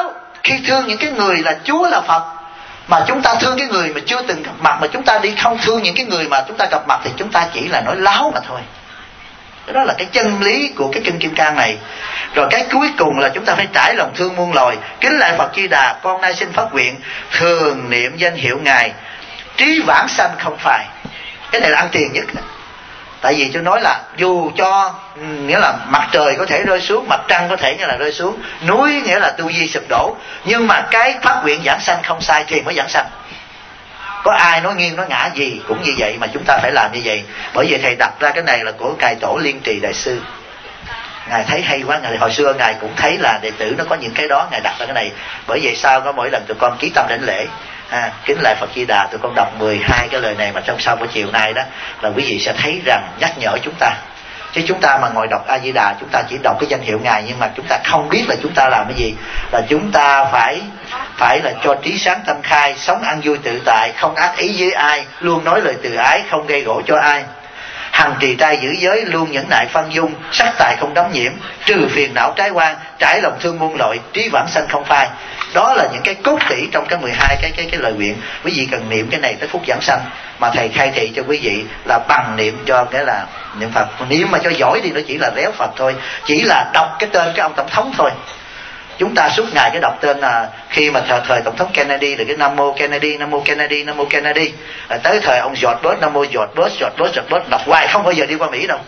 khi thương những cái người là Chúa là Phật, mà chúng ta thương cái người mà chưa từng gặp mặt, mà chúng ta đi không thương những cái người mà chúng ta gặp mặt, thì chúng ta chỉ là nói láo mà thôi. Đó là cái chân lý của cái kinh Kim Cang này. Rồi cái cuối cùng là chúng ta phải trải lòng thương muôn loài. Kính lạy Phật Di Đà, con nay xin phát nguyện thường niệm danh hiệu Ngài, trí vãng sanh không phai. Cái này là ăn tiền nhất. Tại vì tôi nói là dù cho nghĩa là mặt trời có thể rơi xuống, mặt trăng có thể nghĩa là rơi xuống, núi nghĩa là tu vi sụp đổ, nhưng mà cái phát nguyện giảng sanh không sai thì mới giảng sanh. Có ai nói nghiêng nói ngã gì cũng như vậy, mà chúng ta phải làm như vậy. Bởi vậy thầy đặt ra cái này là của Ngài Tổ Liên Trì Đại Sư. Ngài thấy hay quá, Ngài hồi xưa Ngài cũng thấy là đệ tử nó có những cái đó, Ngài đặt ra cái này. Bởi vậy sao có mỗi lần tụi con ký tâm đảnh lễ, kính lạy Phật Di Đà, tụi con đọc 12 cái lời này mà trong sau buổi chiều nay đó, là quý vị sẽ thấy rằng nhắc nhở chúng ta. Chứ chúng ta mà ngồi đọc A Di Đà, chúng ta chỉ đọc cái danh hiệu Ngài, nhưng mà chúng ta không biết là chúng ta làm cái gì. Là chúng ta phải là cho trí sáng tâm khai, sống ăn vui tự tại, không ác ý với ai, luôn nói lời từ ái, không gây gổ cho ai, hằng trì trai giữ giới, luôn nhẫn nại khoan dung, sắc tài không đắm nhiễm, trừ phiền não trái quan, trải lòng thương muôn loại, trí vãng sanh không phai. Đó là những cái cốt tỉ trong cái 12 cái lời nguyện. Quý vị cần niệm cái này tới phút giảng sanh. Mà thầy khai thị cho quý vị là bằng niệm cho cái là niệm Phật. Niệm mà cho giỏi thì nó chỉ là réo Phật thôi, chỉ là đọc cái tên cái ông tổng thống thôi. Chúng ta suốt ngày cái đọc tên là khi mà thời tổng thống Kennedy là cái Nam Mô Kennedy, Nam Mô Kennedy, Nam Mô Kennedy. Tới thời ông George Bush, Nam Mô George Bush, George Bush, George Bush, đọc hoài không bao giờ đi qua Mỹ đâu.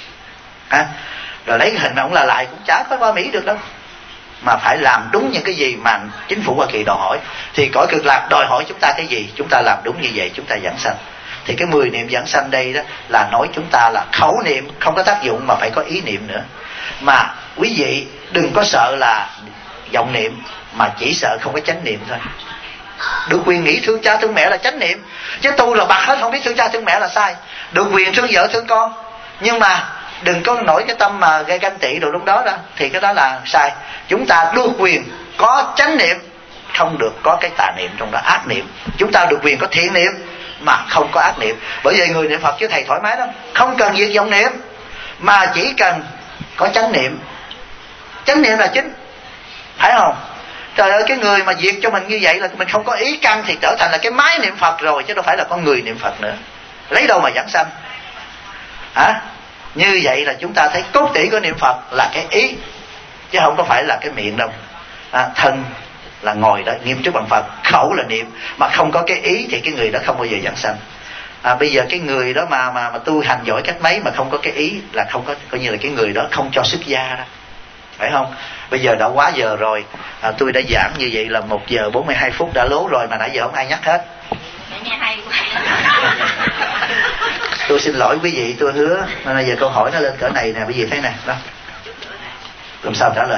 Rồi lấy hình ông là lại cũng chả có qua Mỹ được đâu. Mà phải làm đúng những cái gì mà chính phủ Hoa Kỳ đòi hỏi. Thì cõi Cực Lạc đòi hỏi chúng ta cái gì, chúng ta làm đúng như vậy, chúng ta giảng sanh. Thì cái 10 niệm giảng sanh đây đó là nói chúng ta là khẩu niệm không có tác dụng, mà phải có ý niệm nữa. Mà quý vị đừng có sợ là vọng niệm, mà chỉ sợ không có chánh niệm thôi. Được quyền nghĩ thương cha thương mẹ là chánh niệm, chứ tu là bạc hết không biết thương cha thương mẹ là sai. Được quyền thương vợ thương con, nhưng mà đừng có nổi cái tâm mà gây ganh tị rồi lúc đó thì cái đó là sai. Chúng ta được quyền có chánh niệm, không được có cái tà niệm trong đó, ác niệm. Chúng ta được quyền có thiện niệm mà không có ác niệm. Bởi vậy người niệm Phật chứ thầy thoải mái lắm, không cần việc vọng niệm, mà chỉ cần có chánh niệm. Chánh niệm là chính, phải không? Trời ơi, cái người mà diệt cho mình như vậy là mình không có ý căn thì trở thành là cái máy niệm Phật rồi, chứ đâu phải là con người niệm Phật nữa. Lấy đâu mà giảng sanh hả? Như vậy là chúng ta thấy cốt tỉ của niệm Phật là cái ý, chứ không có phải là cái miệng đâu. Thân là ngồi đó nghiêm trước bằng Phật, khẩu là niệm, mà không có cái ý thì cái người đó không bao giờ giảng sanh. Bây giờ cái người đó mà tu hành giỏi cách mấy mà không có cái ý là không có, coi như là cái người đó không cho xuất gia đó, phải không? Bây giờ đã quá giờ rồi, tôi đã giảng như vậy là 1 giờ 42 phút đã lố rồi mà nãy giờ không ai nhắc hết. Nghe hay quá. Tôi xin lỗi quý vị, tôi hứa. Bây giờ câu hỏi nó lên cỡ này nè, quý vị thấy nè, đó. Làm sao trả lời?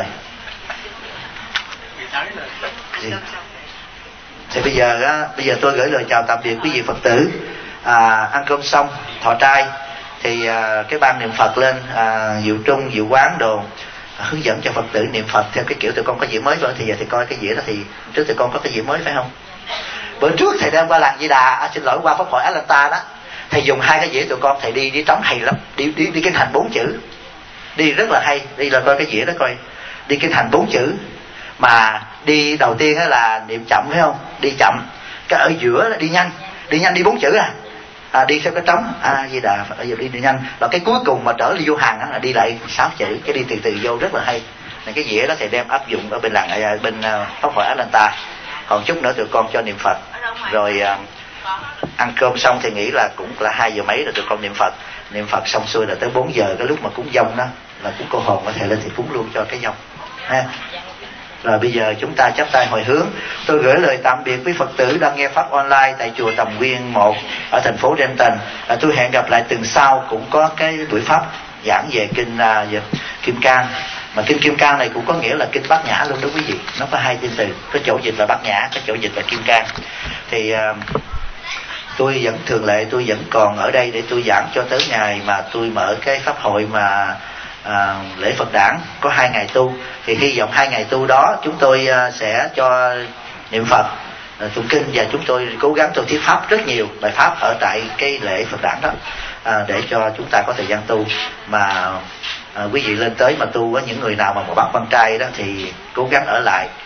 Gì? Thì bây giờ tôi gửi lời chào tạm biệt quý vị Phật tử. Ăn cơm xong, thọ trai thì cái ban niệm Phật lên, Diệu Trung, Diệu Quán đồ hướng dẫn cho Phật tử niệm Phật theo cái kiểu tụi con có dĩa mới rồi. Thì giờ thì coi cái dĩa đó, thì trước tụi con có cái dĩa mới phải không? Bữa trước thầy đem qua làng Di Đà, xin lỗi, qua pháp hội Atlanta đó, thầy dùng 2 cái dĩa tụi con, thầy đi trống hay lắm, đi kinh hành 4 chữ, đi rất là hay. Đi là coi cái dĩa đó coi, đi kinh hành 4 chữ, mà đi đầu tiên là niệm chậm phải không? Đi chậm, cái ở giữa là đi nhanh đi 4 chữ đi theo cái trống Di Đà Phật, đi nhanh, là cái cuối cùng mà trở đi vô hàng là đi lại 6 chữ, cái đi từ từ vô rất là hay. Này cái dĩa đó thầy đem áp dụng ở bên làng bên pháp hội Atlanta. Còn chút nữa tụi con cho niệm Phật, rồi ăn cơm xong thì nghĩ là cũng là 2 giờ mấy rồi tụi con niệm Phật xong xuôi là tới 4 giờ, cái lúc mà cúng dông đó là cúng cô hồn, có thể lên thì cúng luôn cho cái dông ha. Rồi bây giờ chúng ta chắp tay hồi hướng. Tôi gửi lời tạm biệt với Phật tử đang nghe pháp online tại chùa Tầm Nguyên 1 ở thành phố Denton. Tôi hẹn gặp lại tuần sau cũng có cái buổi pháp giảng về kinh Kim Cang. Mà kinh Kim Cang này cũng có nghĩa là kinh Bát Nhã luôn đó quý vị. Nó có 2 tên từ, có chỗ dịch là Bát Nhã, có chỗ dịch là Kim Cang. Thì tôi vẫn thường lệ, tôi vẫn còn ở đây để tôi giảng cho tới ngày mà tôi mở cái pháp hội mà lễ Phật đản có 2 ngày tu. Thì hy vọng 2 ngày tu đó chúng tôi sẽ cho niệm Phật, tụng kinh, và chúng tôi cố gắng tôi thuyết pháp rất nhiều bài pháp ở tại cái lễ Phật đản đó, để cho chúng ta có thời gian tu. Mà quý vị lên tới mà tu, có những người nào mà bắt quan trai đó thì cố gắng ở lại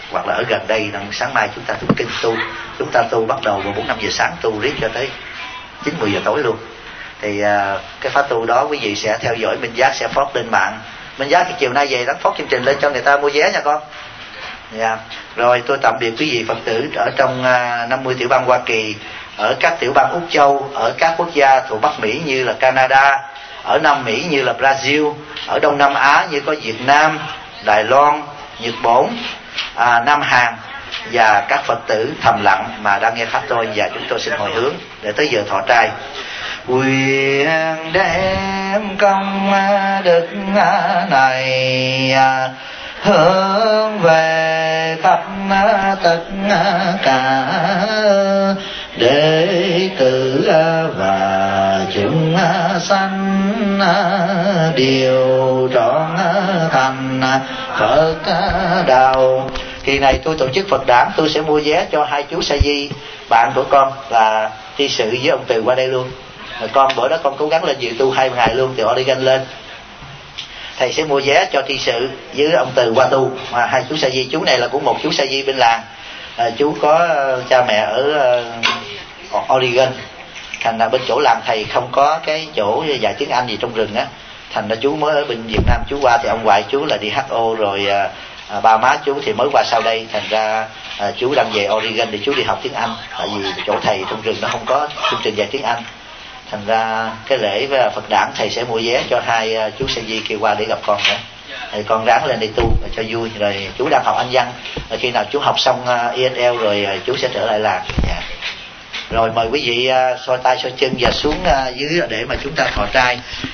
hoặc là ở gần đây sáng mai chúng ta tụng kinh tu, chúng ta tu bắt đầu vào 4-5 giờ sáng tu riết cho tới 9-10 giờ tối luôn. Thì cái khóa tu đó quý vị sẽ theo dõi Minh Giác sẽ post lên mạng. Minh Giác thì chiều nay về đăng post chương trình lên cho người ta mua vé nha con. Rồi tôi tạm biệt quý vị Phật tử ở trong 50 tiểu bang Hoa Kỳ, ở các tiểu bang Úc Châu, ở các quốc gia thuộc Bắc Mỹ như là Canada, ở Nam Mỹ như là Brazil, ở Đông Nam Á như có Việt Nam, Đài Loan, Nhật Bản, Nam Hàn, và các Phật tử thầm lặng mà đang nghe pháp tôi. Và chúng tôi xin hồi hướng để tới giờ thọ trai. Nguyện đem công đức này hướng về khắp tất cả đệ tử và chúng sanh đều trọn thành Phật đạo. Kỳ này tôi tổ chức Phật đản, tôi sẽ mua vé cho hai chú Sa Di bạn của con là thi sự với ông Từ qua đây luôn. Con bữa đó con cố gắng lên dự tu 2 ngày luôn từ Oregon lên. Thầy sẽ mua vé cho thi sự với ông Từ qua tu. Mà hai chú Sa Di, chú này là cũng một chú Sa Di bên làng. Chú có cha mẹ ở Oregon. Thành ra bên chỗ làng thầy không có cái chỗ dạy tiếng Anh gì trong rừng á. Thành ra chú mới ở bên Việt Nam chú qua, thì ông ngoại chú là đi HO rồi ba má chú thì mới qua sau đây. Thành ra chú đang về Oregon để chú đi học tiếng Anh. Tại vì chỗ thầy trong rừng nó không có chương trình dạy tiếng Anh. Thành ra cái lễ Phật đản thầy sẽ mua vé cho hai chú Sa Di kia qua để gặp con nữa. Thì con ráng lên đây tu cho vui. Rồi chú đang học Anh văn, rồi khi nào chú học xong ESL rồi chú sẽ trở lại làng. Rồi mời quý vị xoa tay xoa chân và xuống dưới để mà chúng ta thọ trai.